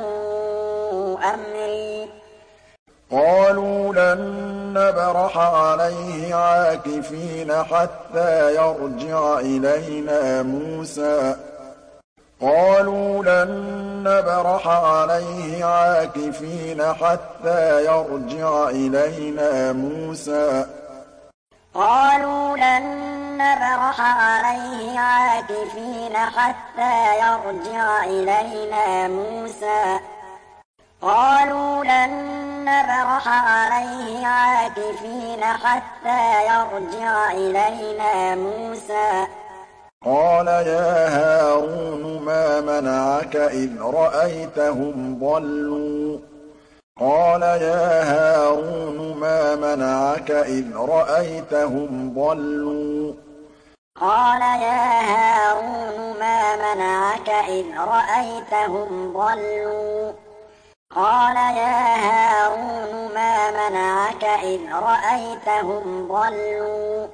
أمري قالوا لن نبرح عليه عاكفين حتى يرجع إلينا موسى قالوا لن نبرح عليه عاكفين حتى يرجع إلينا موسى قالوا لن نبرح عليه عاكفين حتى يرجع إلينا موسى قالوا لن نبرح عليه عاكفين حتى يرجع إلينا موسى قال يا هارون ما منعك إذ رأيتهم ضلوا قال يا هارون ما منعك إذ رأيتهم ضلوا قال يا هارون ما منعك إذ رأيتهم ضلوا قال يا هارون ما منعك إذ رأيتهم ضلوا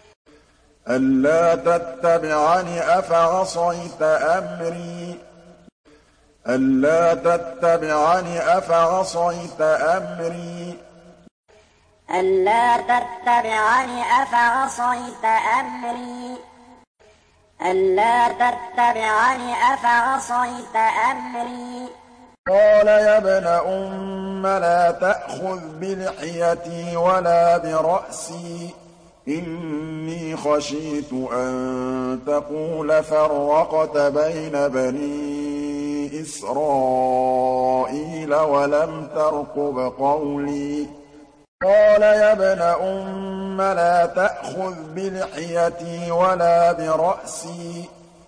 ألا تتبعني أفعصيت أمري ألا تتبعني أفعصيت أمري ألا تتبعني أفعصيت أمري ألا تتبعني أفعصيت أمري قال يا ابن أم لا تأخذ بلحيتي ولا برأسي إني خشيت أن تقول فرقت بين بني إسرائيل ولم ترقب قولي قال يا ابن أم لا تأخذ بلحيتي ولا برأسي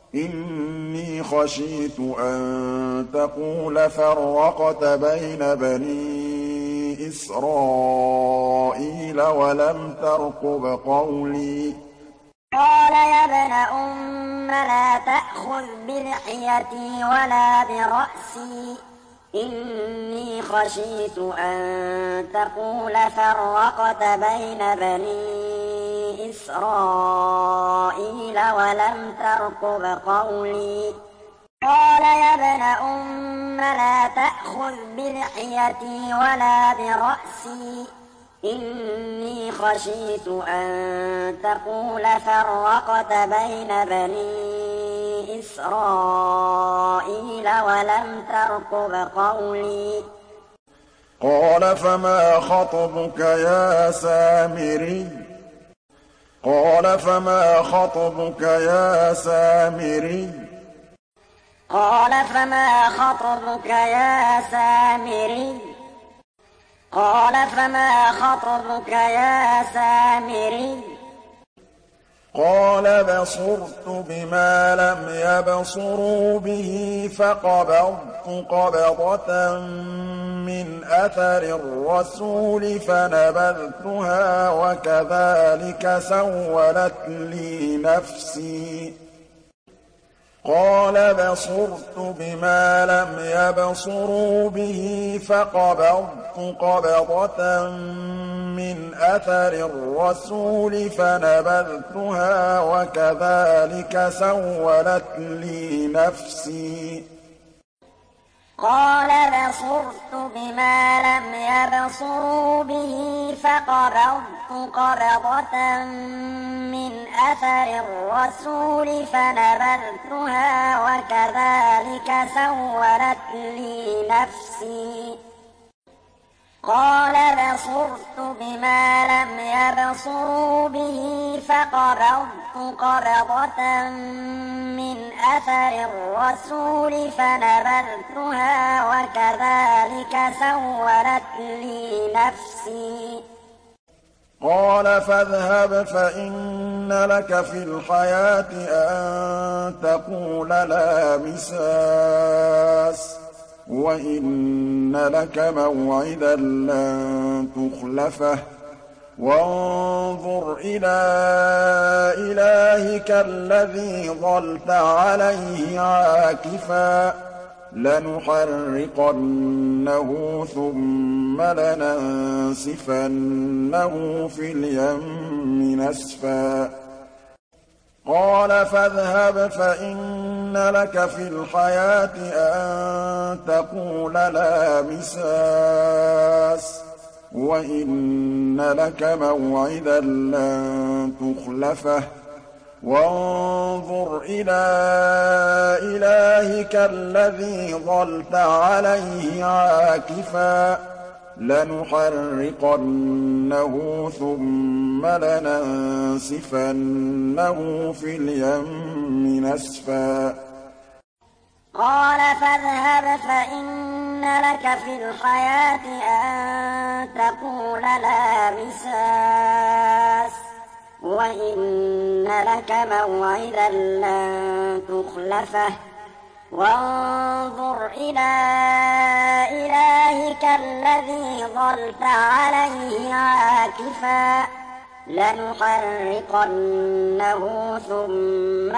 إني خشيت أن تقول فرقت بين بني إسرائيل ولم ترقب قولي قال يا ابن أم لا تأخذ بلحيتي ولا برأسي إني خشيت أن تقول فرقت بين بني إسرائيل ولم ترقب قولي قال يا ابن أم لا تأخذ بلحيتي ولا برأسي إني خشيت أن تقول فرقت بين بني إسرائيل ولم ترقب قولي قال فما خطبك يا سامري قال فما خطبك يا سامري قال فما خطبك يا سامري قال فما خطبك يا سامري قال بصرت بما لم يبصروا به فقبضت قبضة من أثر الرسول فنبذتها وكذلك سولت لي نفسي قال بصرت بما لم يبصروا به فقبضت قبضة من أثر الرسول فنبذتها وكذلك سولت لي نفسي قال بصرت بما لم يبصروا به فقبضت قبضة من أثر الرسول فنبذتها وكذلك سولت لي نفسي قال بصرت بما لم يبصروا به فقبضت قبضة من أثر الرسول فنبذتها وكذلك سولت لي نفسي قال فاذهب فإن لك في الحياة أن تقول لا مساس وإن لك موعدا لن تخلفه وانظر إلى إلهك الذي ظلت عليه عاكفا لنحرقنه ثم لننسفنه في اليم نسفا قال فاذهب فإن لك في الحياة أن تقول لا مساس وإن لك موعدا لن تخلفه وانظر إلى إلهك الذي ظلت عليه عاكفا لنحرقنه ثم لننسفنه في اليم نسفا قال فاذهب فإن لك في الحياة أن تقول لا مساس وإن لك موعدا لن تخلفه وانظر إلى إلهك الذي ظلت عليه عاكفا لنحرقنه ثم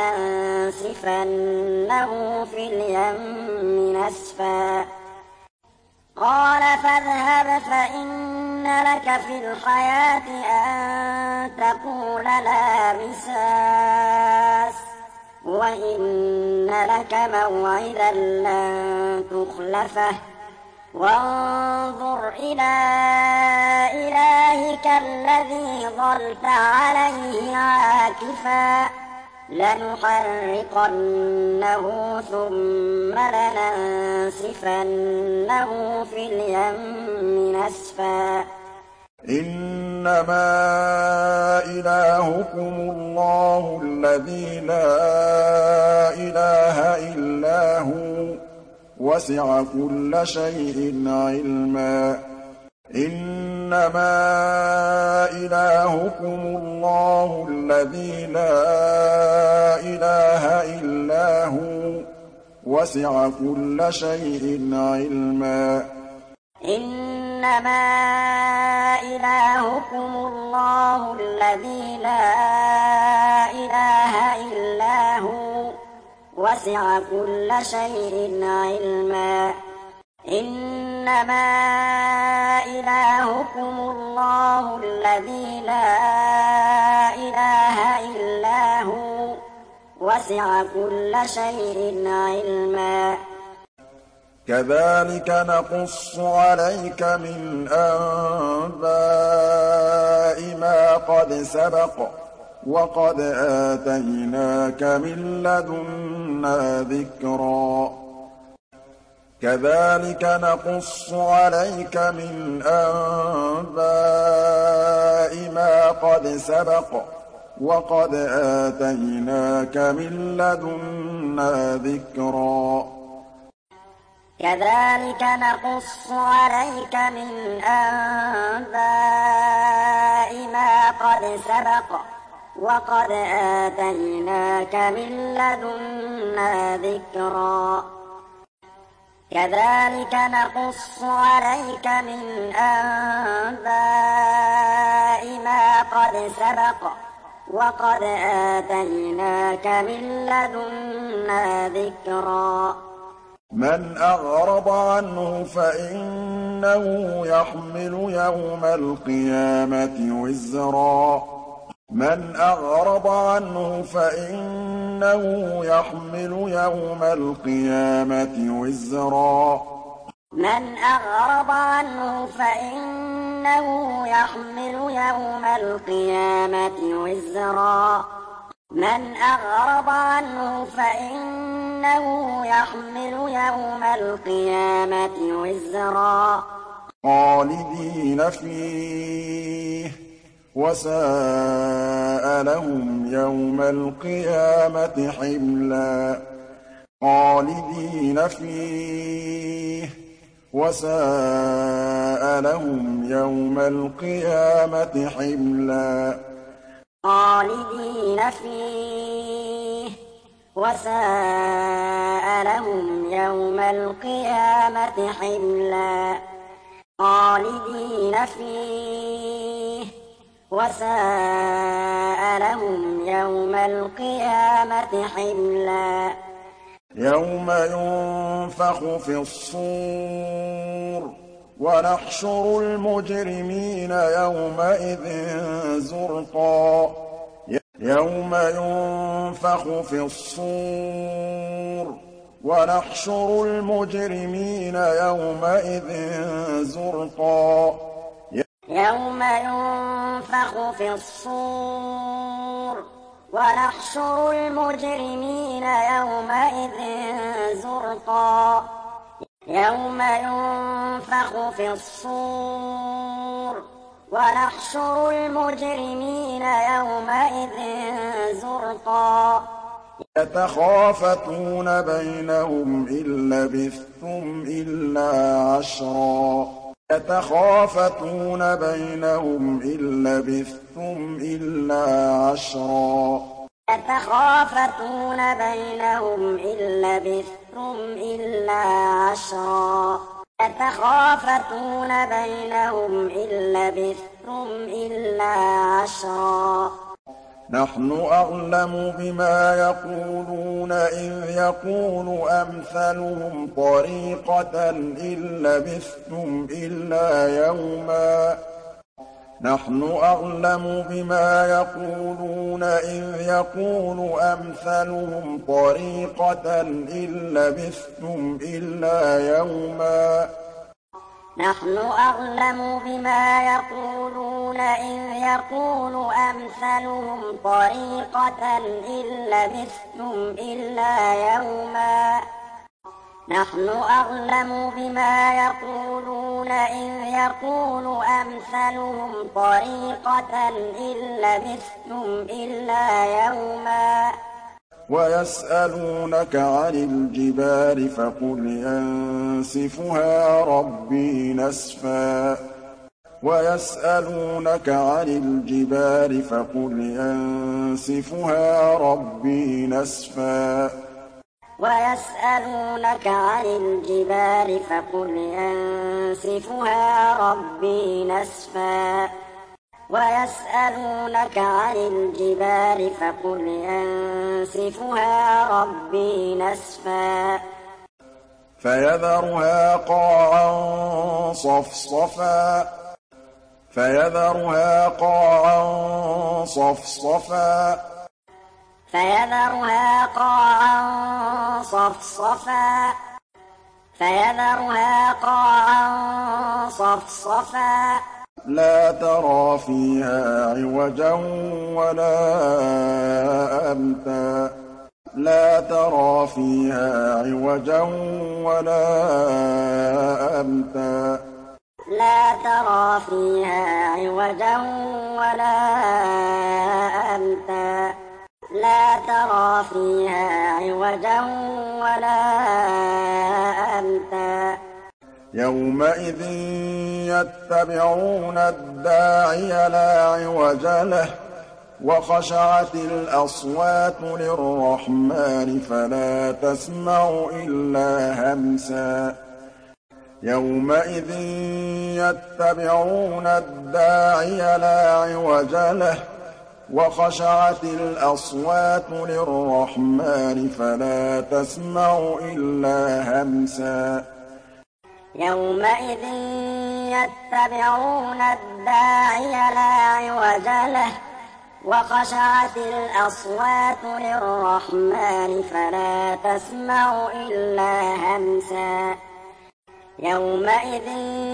لننسفنه في اليم نسفا قال فاذهب فإن لك في الحياة أن تقول لا مساس وإن لك موعدا لن تخلفه وانظر إلى إلهك الذي ظلت عليه عاكفا لنحرقنه ثم لننسفنه في اليم نسفا إنما إلهكم الله الذي لا إله إلا هو وسع كل شيء علما إنما إلهكم الله الذي لا إله إلا هو وسع كل شيء علما إنما إلهكم الله الذي لا إله إلا هو وسع كل شيء علما إنما إلهكم الله الذي لا إله إلا هو وسع كل شيء علما كذلك نقص عليك من أنباء ما قد سبق وقد آتيناك من لدنا ذكرا كذلك نقص عليك من أنباء ما قد سبق وقد آتيناك من لدنا ذكرا كذلك نقص عليك من أنباء ما قد سبق وقد آتيناك من لدنا ذكرا كذلك نقص عليك من أنباء ما قد سبق وقد آتيناك من لدنا ذكرا من أعرض عنه فإنه يحمل يوم القيامة وزرا من أعرض عنه فإنه يحمل يوم القيامة وزرا من أعرض عنه فإنه يحمل يوم القيامة وزرا من أعرض عنه فإنه يحمل يوم القيامة وزرا خالدين فيه وساء لهم يوم القيامة حملا خالدين فيه وساء لهم يوم القيامة حملا خالدين فيه وساء لهم يوم القيامة حملا خالدين فيه وساء لهم يوم القيامة حملا يوم ينفخ في الصور ونحشر المجرمين يومئذ زرقا يوم ينفخ في الصور ونحشر المجرمين يومئذ زرقا يوم ينفخ في الصور ونحشر المجرمين يومئذ زرقا يوم ينفخ في الصور ونحشر المجرمين يومئذ زرقا يتخافتون بينهم إن لبثتم إلا عشرا يتخافتون بينهم إن لبثتم إلا عشرا يتخافتون بينهم إن لبثتم إلا عشرا يتخافتون بينهم إن لبثتم إلا عشرا نحن أعلم بما يقولون إذ يقول أمثلهم طريقة إن لبثتم إلا يوما نحن أعلم بما يقولون إذ يقول أمثلهم طريقة إن لبثتم إلا يوما نحن أعلم بما يقولون إذ يقول أمثلهم طريقة إن لبثتم إلا يوما نحن أعلم بما يقولون إذ يقول أمثلهم طريقة إن لبثتم إلا يوما ويسألونك عن الجبال فقل ينسفها ربي نسفا ويسألونك عن الجبال فقل ينسفها ربي نسفا ويسألونك عن الجبال فقل ينسفها ربي نسفا ويسألونك عن الجبال فقل ينسفها ربي نسفا فيذرها قاعا صفصفا فيذرها قاعا صفصفا فيذرها قاعا صفصفا فيذرها قاعا صفصفا لا ترى فيها عوجا ولا أمتا لا ترى فيها عوجا ولا أمتا لا ترى فيها عوجا ولا أمتا لا ترى فيها عوجا ولا أمتا يومئذ يتبعون الداعي لا عوج له وخشعت الأصوات للرحمن فلا تسمع إلا همسا يومئذ يتبعون الداعي لا عوج له وخشعت الأصوات للرحمن فلا تسمع إلا همسا يومئذ يتبعون الداعي لا عوج له وخشعت الأصوات للرحمن فلا تسمع إلا همسا يومئذ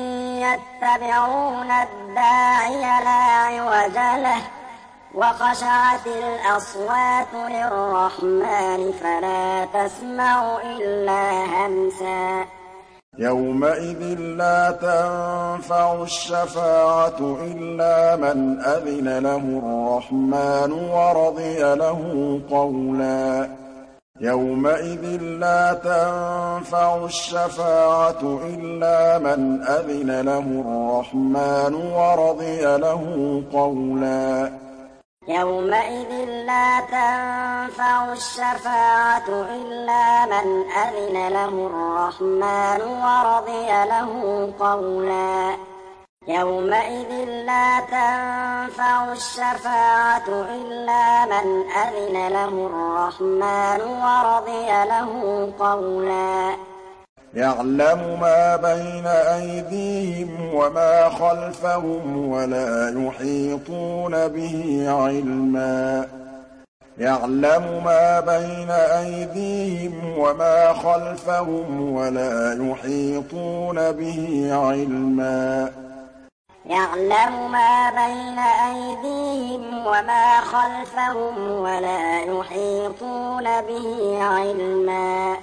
يتبعون الداعي لا عوج له وخشعت الأصوات للرحمن فلا تسمع إلا همسا يومئذ لا تنفع الشفاعة إلا من أذن له الرحمن ورضي له قولا يومئذ لا تنفع الشفاعة إلا من أذن له الرحمن ورضي له قولا يومئذ لا تنفع الشفاعة إلا من أذن له الرحمن ورضي له قولا يومئذ لا تنفع الشفاعة إلا من أذن له الرحمن ورضي له قولا يعلم ما بين أيديهم وما خلفهم ولا يحيطون به علما يعلم ما بين أيديهم وما خلفهم ولا يحيطون به علما يعلم ما بين أيديهم وما خلفهم ولا يحيطون به علما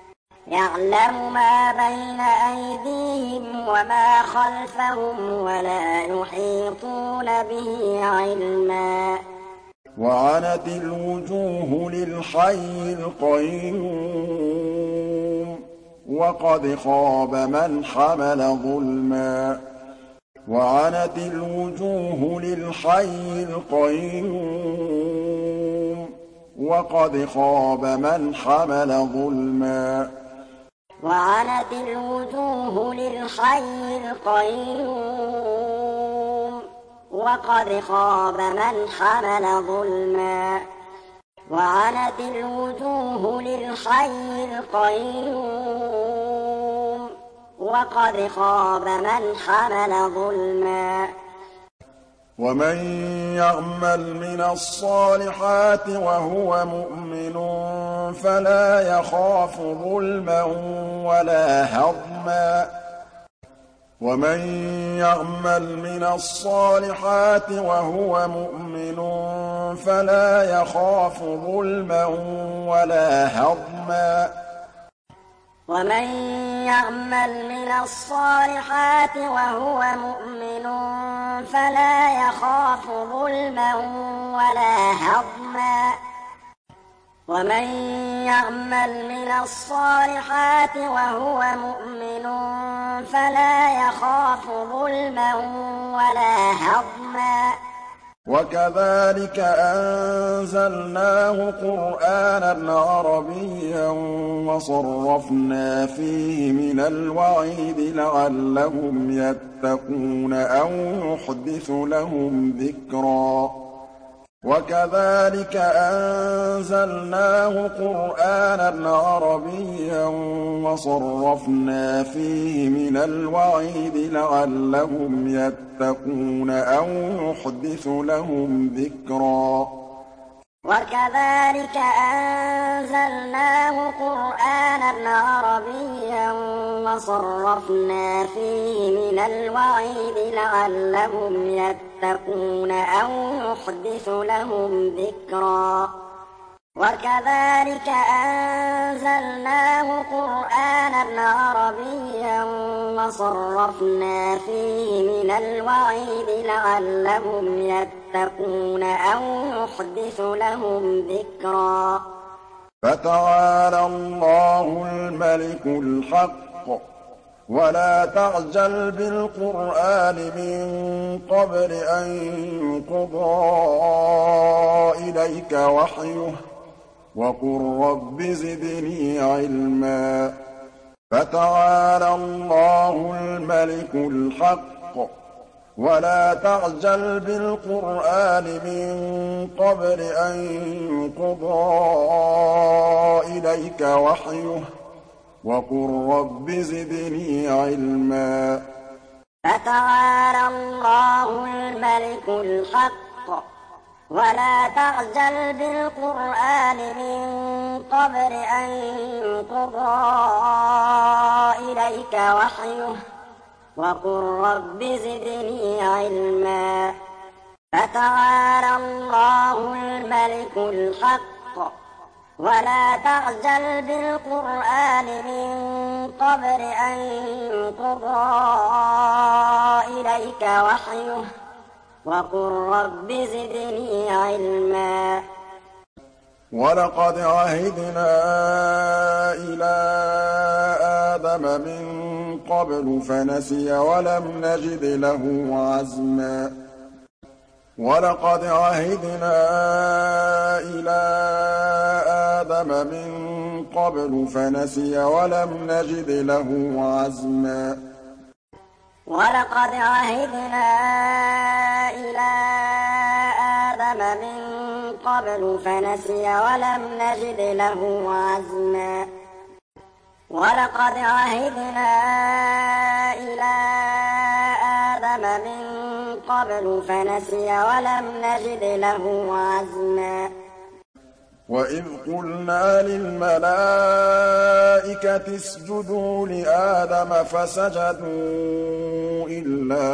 يعلم ما بين أيديهم وما خلفهم ولا يحيطون به علما وعنت الوجوه للحي القيوم وقد خاب من حمل ظلما وعنت الوجوه للحي القيوم وقد خاب من حمل ظلما وعنت الوجوه للحي القيوم وقد خاب من حمل ظلما وعنت الوجوه للحي القيوم وقد خاب من حمل ظلما ومن يعمل من الصالحات وهو مؤمن فلا يخاف ظلما ولا هضما ومن يعمل من الصالحات وهو مؤمن فلا يخاف ظلما ولا هضما ومن يعمل من الصالحات وهو مؤمن فلا يخاف ظلما ولا هضما ومن يعمل من الصالحات وهو مؤمن فلا يخاف ظلما ولا هضما وكذلك أنزلناه قرآنا عربيا وصرفنا فيه من الوعيد لعلهم يتقون أو يحدث لهم ذكرا وكذلك أنزلناه قرآنا عربيا وصرفنا فيه من الوعيد لعلهم يتقون أو يحدث لهم ذكرا وكذلك أنزلناه قرآنا عربيا وصرفنا فيه من الوعيد لعلهم يتقون أو يحدث لهم ذكرا وكذلك أنزلناه قرآنا عربيا وصرفنا فيه من الوعيد لعلهم يتقون أو يحدث لهم ذكرا فتعالى الله الملك الحق ولا تعجل بالقرآن من قبل أن يقضى إليك وحيه وقل رب زدني علما فتعالى الله الملك الحق ولا تعجل بالقرآن من قبل أن يقضى إليك وحيه وقل رب زدني علما فتعالى الله الملك الحق ولا تعجل بالقرآن من قبل أن يقضى إليك وحيه وقل رب زدني علما فتعالى الله الملك الحق ولا تعجل بالقرآن من قبل أن يقضى إليك وحيه وقل رب زدني علما ولقد عهدنا إلى آدم من قبل فنسي ولم نجد له عزما ولقد عهدنا إلى آدم من قبل فنسي ولم نجد له عزما ولقد عهدنا إلى آدم من قبل فنسي ولم نجد له عزما ولقد عهدنا إلى آدم من قبل فنسي ولم نجد له عزما وإذ قلنا للملائكة اسجدوا لآدم فسجدوا إلا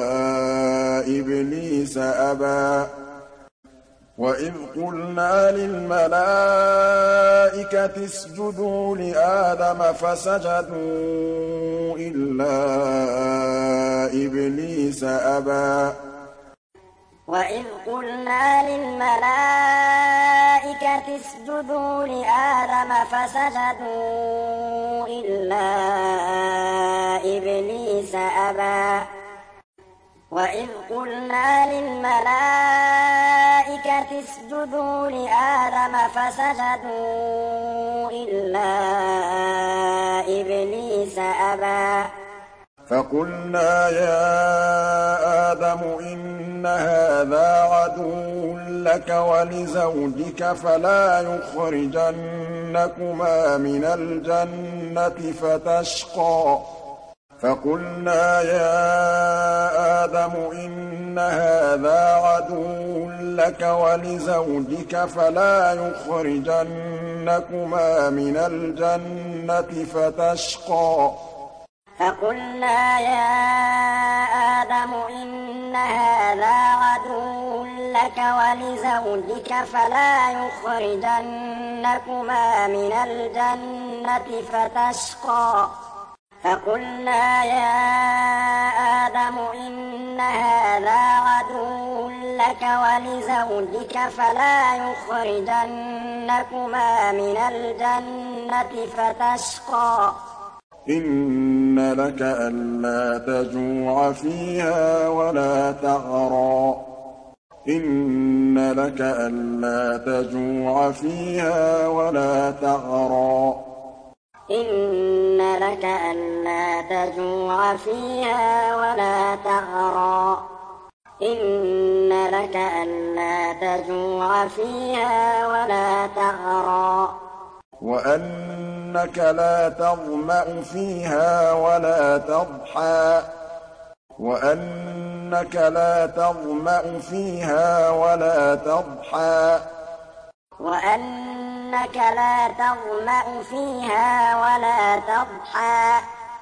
إبليس أبى وإذ قلنا للملائكة اسجدوا لآدم فسجدوا إلا إبليس أبى وإذ قلنا للملائكة اسجدوا لآدم فسجدوا إلا إبليس أبى وإذ قلنا للملائكة اسجدوا لآدم فسجدوا إلا إبليس أبى فقلنا يا آدم إن هذا عدو لك ولزوجك فلا يخرجنكما من الجنة فتشقى فقلنا يا آدم إن هذا عدو لك ولزوجك فلا يخرجنكما من الجنة فتشقى فقلنا يا آدم إن هذا عدو لك ولزوجك فلا يخرجنكما من الجنة فتشقى فقلنا يا آدم إن هذا عدو لك ولزوجك فلا يخرجنكما من الجنة فتشقى إن لك ألا تجوع فيها ولا تعرى إن لك ألا تجوع فيها ولا تعرى إن لك ألا تجوع فيها ولا تعرى إن لك ألا تجوع فيها ولا تعرى وأنك لا تظمأ فيها ولا تضحى وأنك لا تظمأ فيها ولا تضحى وأنك لا تظمأ فيها ولا تضحى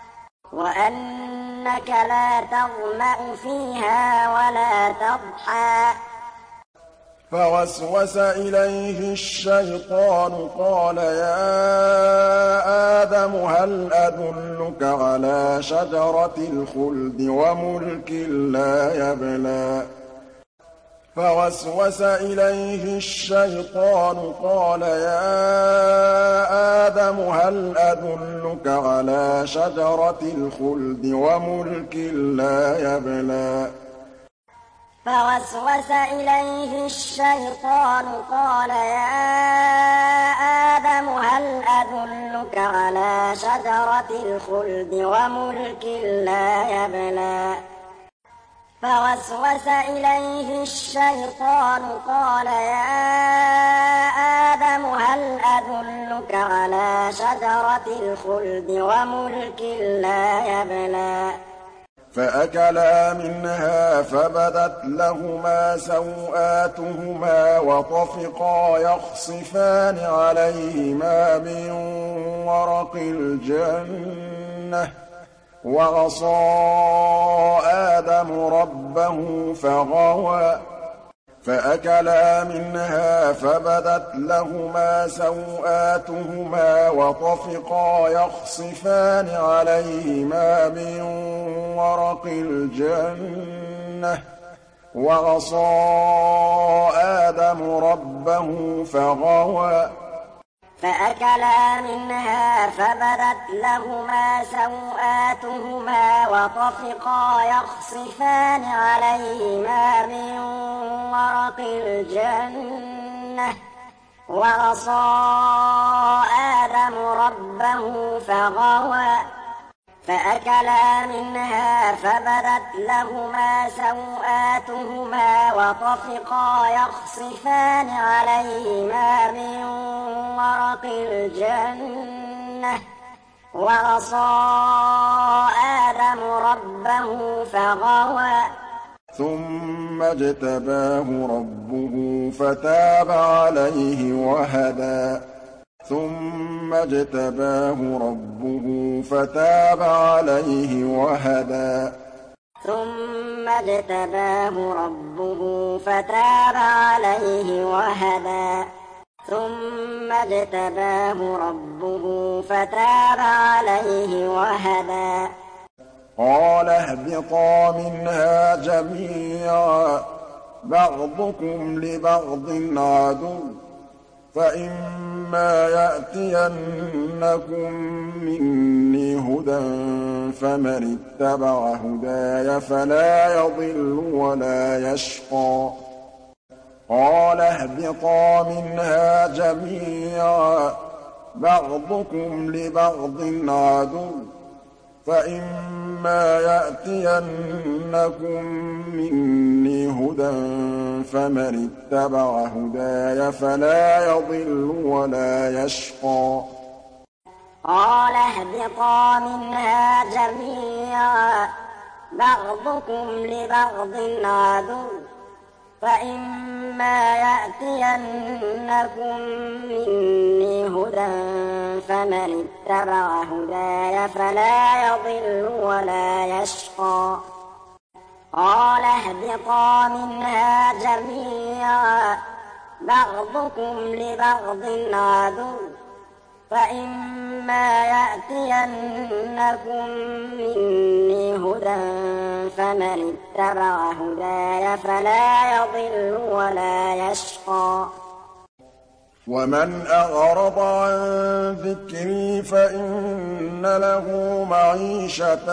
وأنك لا تظمأ فيها ولا تضحى فوسوس إليه الشيطان قال يا آدم هل أدلك على شجرة الخلد وملك لا يبلى فوسوس إليه الشيطان قال يا آدم هل أدلك على شجرة الخلد وملك لا يبلى فوسوس إليه الشيطان قال يا آدم هل أدلك على شجرة الخلد وملك لا يبلى فوسوس إليه الشيطان قال يا آدم هل أدلك على شجرة الخلد وملك لا يبلى فأكلا منها فبدت لهما سوآتهما وطفقا يخصفان عليهما من ورق الجنة وعصى آدم ربه فغوى فأكلا منها فبدت لهما سوآتهما وطفقا يخصفان عليهما من ورق الجنة وعصى آدم ربه فغوى فأكلا منها فبدت لهما سوآتهما وطفقا يخصفان عليهما من ورق الجنة وعصى آدم ربه فغوى فأكلا منها فبدت لهما سوآتهما وطفقا يخصفان عليهما من ورق الجنة وعصى آدم ربه فغوى ثم اجتباه ربه فتاب عليه وهدى ثم اجتباه ربه فتاب عليه وهدى ثم اجتباه ربه فتاب عليه وهدى ثم اجتباه ربه فتاب عليه وهدى قال اهبطا منها جميعا بعضكم لبعض عدو فإما يأتينكم مني هدى فمن اتبع هداي فلا يضل ولا يشقى قال اهبطا منها جميعا بعضكم لبعض عدو فإما فإما يأتينكم مني هدى فمن اتبع هداي فلا يضل ولا يشقى قال اهبطا منها جميعا بعضكم لبعض عدو فإما يأتينكم مني هدى فمن اتبع هداي فلا يضل ولا يشقى قال اهبطا منها جميعا بعضكم لبعض عدو فإما يأتينكم مني هدى فمن اتبع هداي فلا يضل ولا يشقى ومن أعرض عن ذكري فإن له معيشة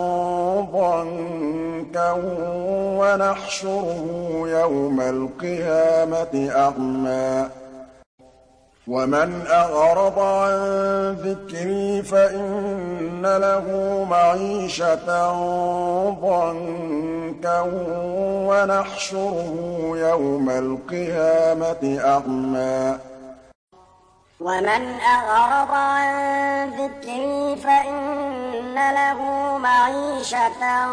ضنكا ونحشره يوم القيامة أعمى ومن أعرض عن ذكري فإن له معيشة ضنكا ونحشره يوم القيامة أعمى ومن أعرض عن ذكري فإن له معيشة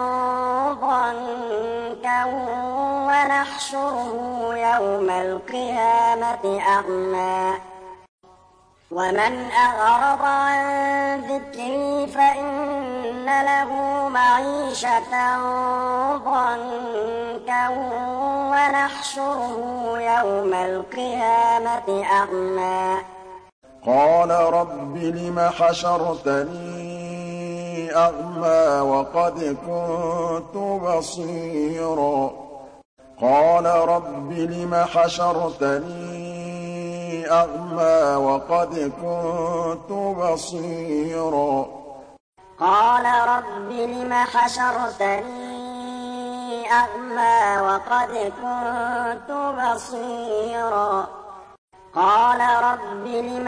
ضنكا ونحشره يوم القيامة أعمى ومن أعرض عن ذكري فإن له معيشة ضنكا ونحشره يوم القيامة أعمى قال رب لم حشرتني أعمى وقد كنت بصيرا قال رب لم حشرتني أعمى وقد كنت بصيرا قال رب لم حشرتني أعمى وقد كنت بصيرا قال رب لم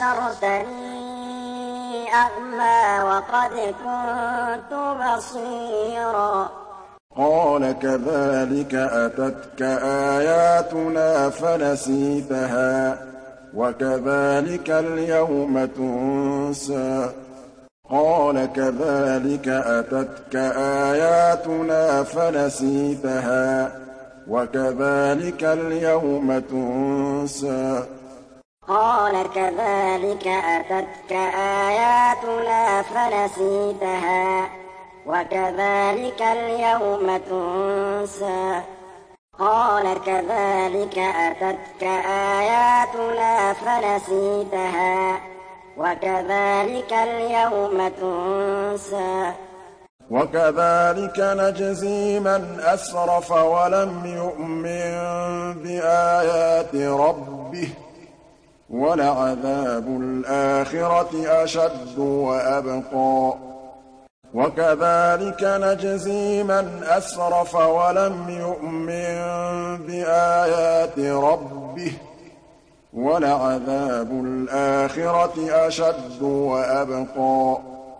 حشرتني أعمى وقد كنت بصيرا قال كذلك أتتك آياتنا فنسيتها وكذلك اليوم تنسى قال كذلك أتتك آياتنا فنسيتها وكذلك اليوم تنسى قال كذلك أتتك آياتنا فنسيتها وكذلك اليوم تنسى قال كذلك أتتك آياتنا فنسيتها وكذلك اليوم تنسى وكذلك نجزي من أسرف ولم يؤمن بآيات ربه ولعذاب الآخرة أشد وأبقى وكذلك نجزي من أسرف ولم يؤمن بآيات ربه ولعذاب الآخرة أشد وأبقى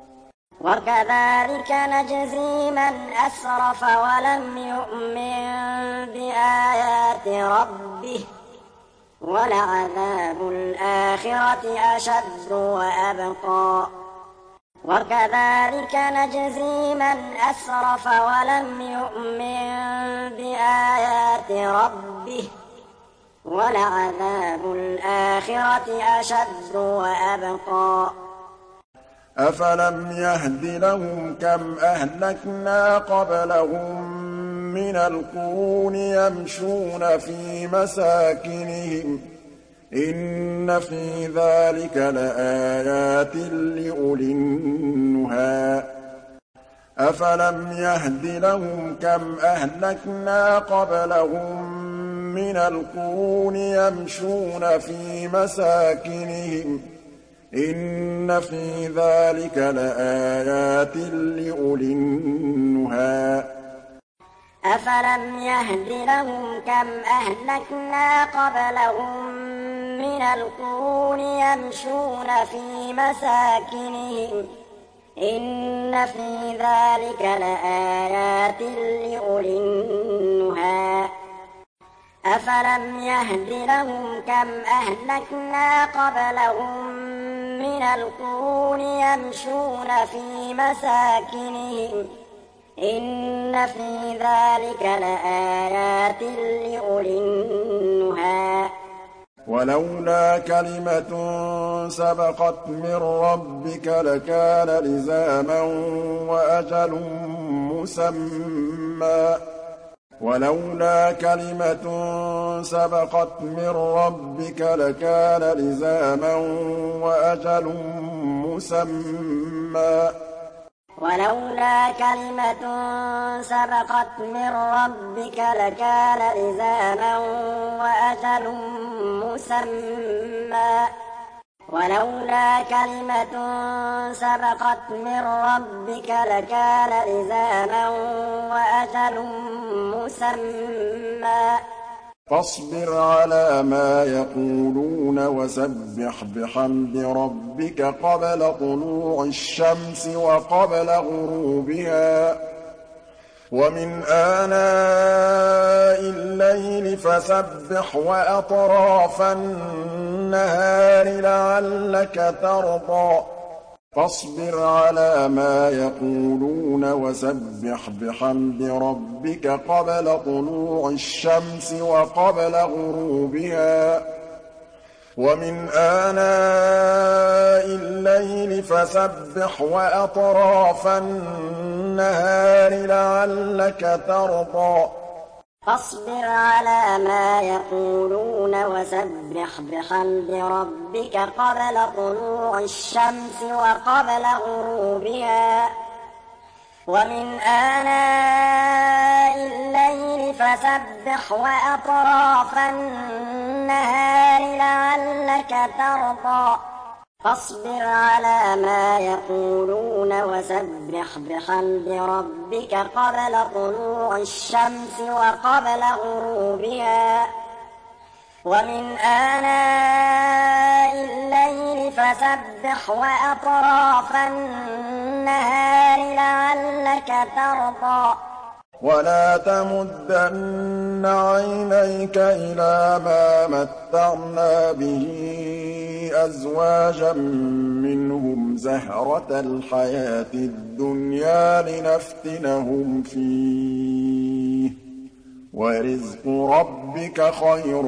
وكذلك نجزي من أسرف ولم يؤمن بآيات ربه ولعذاب الآخرة أشد وأبقى وكذلك نجزي من أسرف ولم يؤمن بآيات ربه ولعذاب الآخرة أشد وأبقى أفلم يهد لهم كم أهلكنا قبلهم من القرون يمشون في مساكنهم إن في ذلك لآيات لأولي النهى أفلم يهد لهم كم أهلكنا قبلهم من القرون يمشون في مساكنهم إن في ذلك لآيات لأولي النهى أفلم يهد لهم كم أهلكنا قبلهم من القرون يمشون في مساكنهم إن في ذلك لآيات لأولي النهى أفلم يهد لهم كم أهلكنا قبلهم من القرون يمشون في مساكنهم إن في ذلك لآيات لأولي النهى ولولا كلمة سبقت من ربك لكان لزاما وأجل مسمى ولولا كلمة سبقت من ربك لكان لزاما وأجل مسمى ولولا كلمة سبقت من ربك لكان لزاما وأجل مسمى ولولا كلمة سبقت من ربك لكان لزاما وأجل مسمى فاصبر على ما يقولون وسبح بحمد ربك قبل طلوع الشمس وقبل غروبها ومن آناء الليل فسبح وأطراف النهار لعلك ترضى فاصبر على ما يقولون وسبح بحمد ربك قبل طلوع الشمس وقبل غروبها ومن آناء الليل فسبح وأطراف النهار لعلك ترضى فاصبر على ما يقولون وسبح بحمد ربك قبل طلوع الشمس وقبل غروبها ومن آناء الليل فسبح وأطراف النهار لعلك ترضى فاصبر على ما يقولون وسبح بحمد ربك قبل طلوع الشمس وقبل غروبها ومن آناء الليل فسبح وأطراف النهار لعلك ترضى ولا تمدن عينيك إلى ما متعنا به أزواجا منهم زهرة الحياة الدنيا لنفتنهم فيه ورزق ربك خير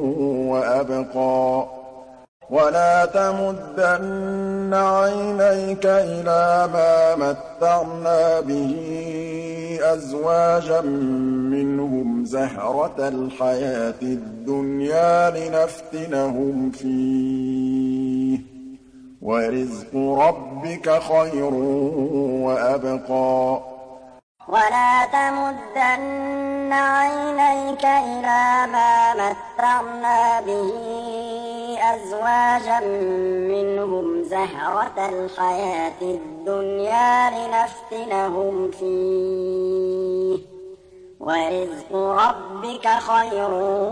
وأبقى ولا تمدن عينيك إلى ما متعنا به أزواجا منهم زهرة الحياة الدنيا لنفتنهم فيه ورزق ربك خير وأبقى ولا تمدن عينيك إلى ما متعنا به أزواجا منهم زهرة الحياة الدنيا لنفتنهم فيه ورزق ربك خير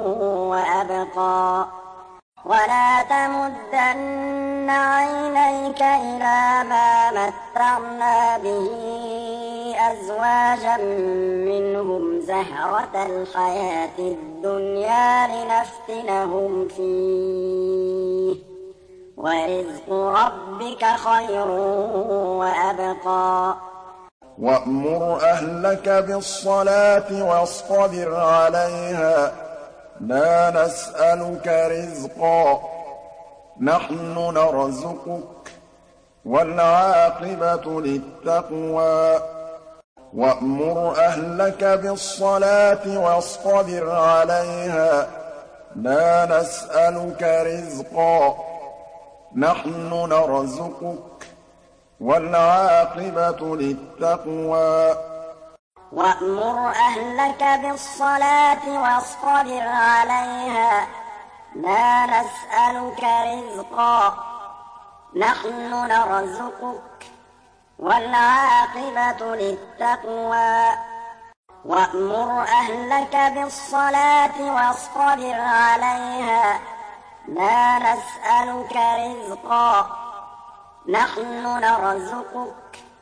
وأبقى ولا تمدن عينيك إلى ما متعنا به أزواجا منهم زهرة الحياة الدنيا لنفتنهم فيه ورزق ربك خير وأبقى وأمر أهلك بالصلاة واصطبر عليها لا نسألك رزقا نحن نرزقك والعاقبة للتقوى وأمر أهلك بالصلاة واصطبر عليها لا نسألك رزقا نحن نرزقك والعاقبة للتقوى وأمر أهلك بالصلاة واصطبر عليها لا نسألك رزقا نحن نرزقك والعاقبة للتقوى وأمر أهلك بالصلاة واصطبر عليها لا نسألك رزقا نحن نرزقك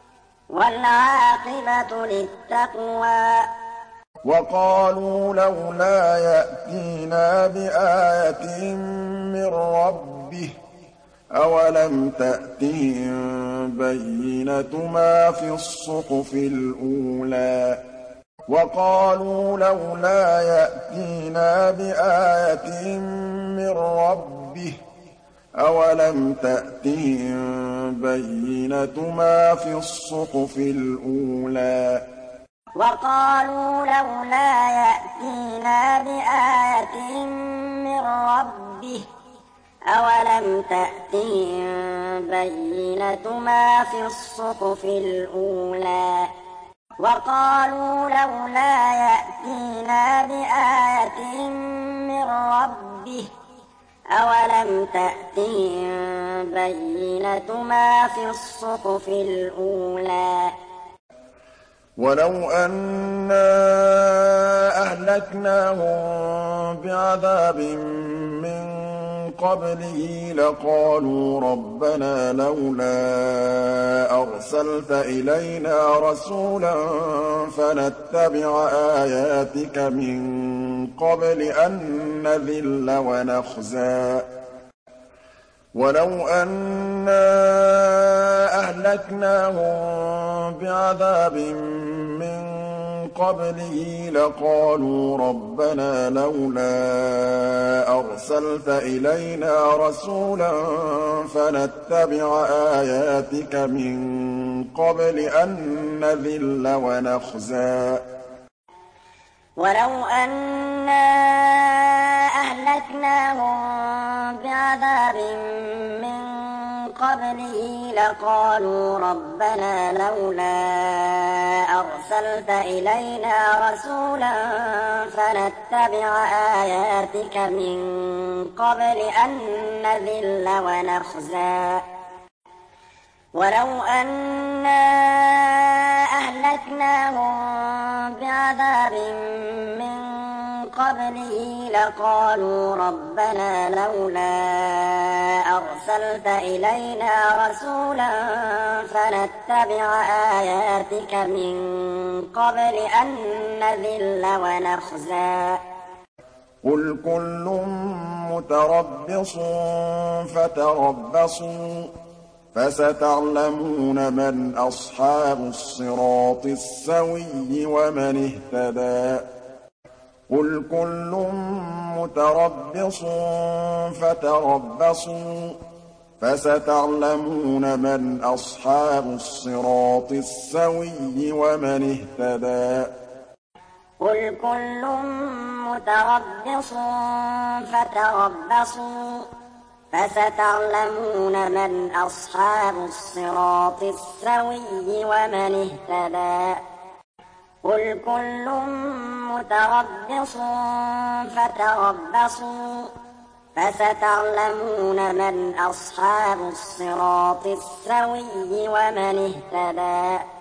والعاقبة للتقوى وقالوا لولا يأتينا بآية من ربه أولم تأتهم بينة ما في الصحف الأولى وقالوا لولا يأتينا بآية من ربه أولم تأتهم بينة ما في الصحف الأولى وقالوا لولا يأتينا بآية من ربه أولم تأتهم بينة ما في الصحف الأولى وقالوا لولا يأتينا بآية من ربه أولم تأتهم بينة ما في الصحف الأولى ولو أنا أهلكناهم بعذاب من قبله لقالوا ربنا لولا أرسلت إلينا رسولا فنتبع آياتك من قبل أن نذل ونخزى ولو أنا أهلكناهم بعذاب من قبله لقالوا ربنا لولا أرسلت إلينا رسولا فنتبع آياتك من قبل أن نذل ونخزى ولو أنا أهلكناهم بعذاب من قبله لقالوا ربنا لولا أرسلت إلينا رسولا فنتبع آياتك من قبل أن نذل ونخزى ولو أنا أهلكناهم بعذاب من قبله لقالوا ربنا لولا أرسلت إلينا رسولا فنتبع آياتك من قبل أن نذل ونخزى قل كل متربص فتربصوا فستعلمون من أصحاب الصراط السوي ومن اهتدى قل كل متربص فتربصوا فستعلمون من أصحاب الصراط السوي ومن اهتدى قل كل متربص فتربصوا فستعلمون من أصحاب الصراط السوي ومن اهتدى قل كل متربص فتربصوا فستعلمون من أصحاب الصراط السوي ومن اهتدى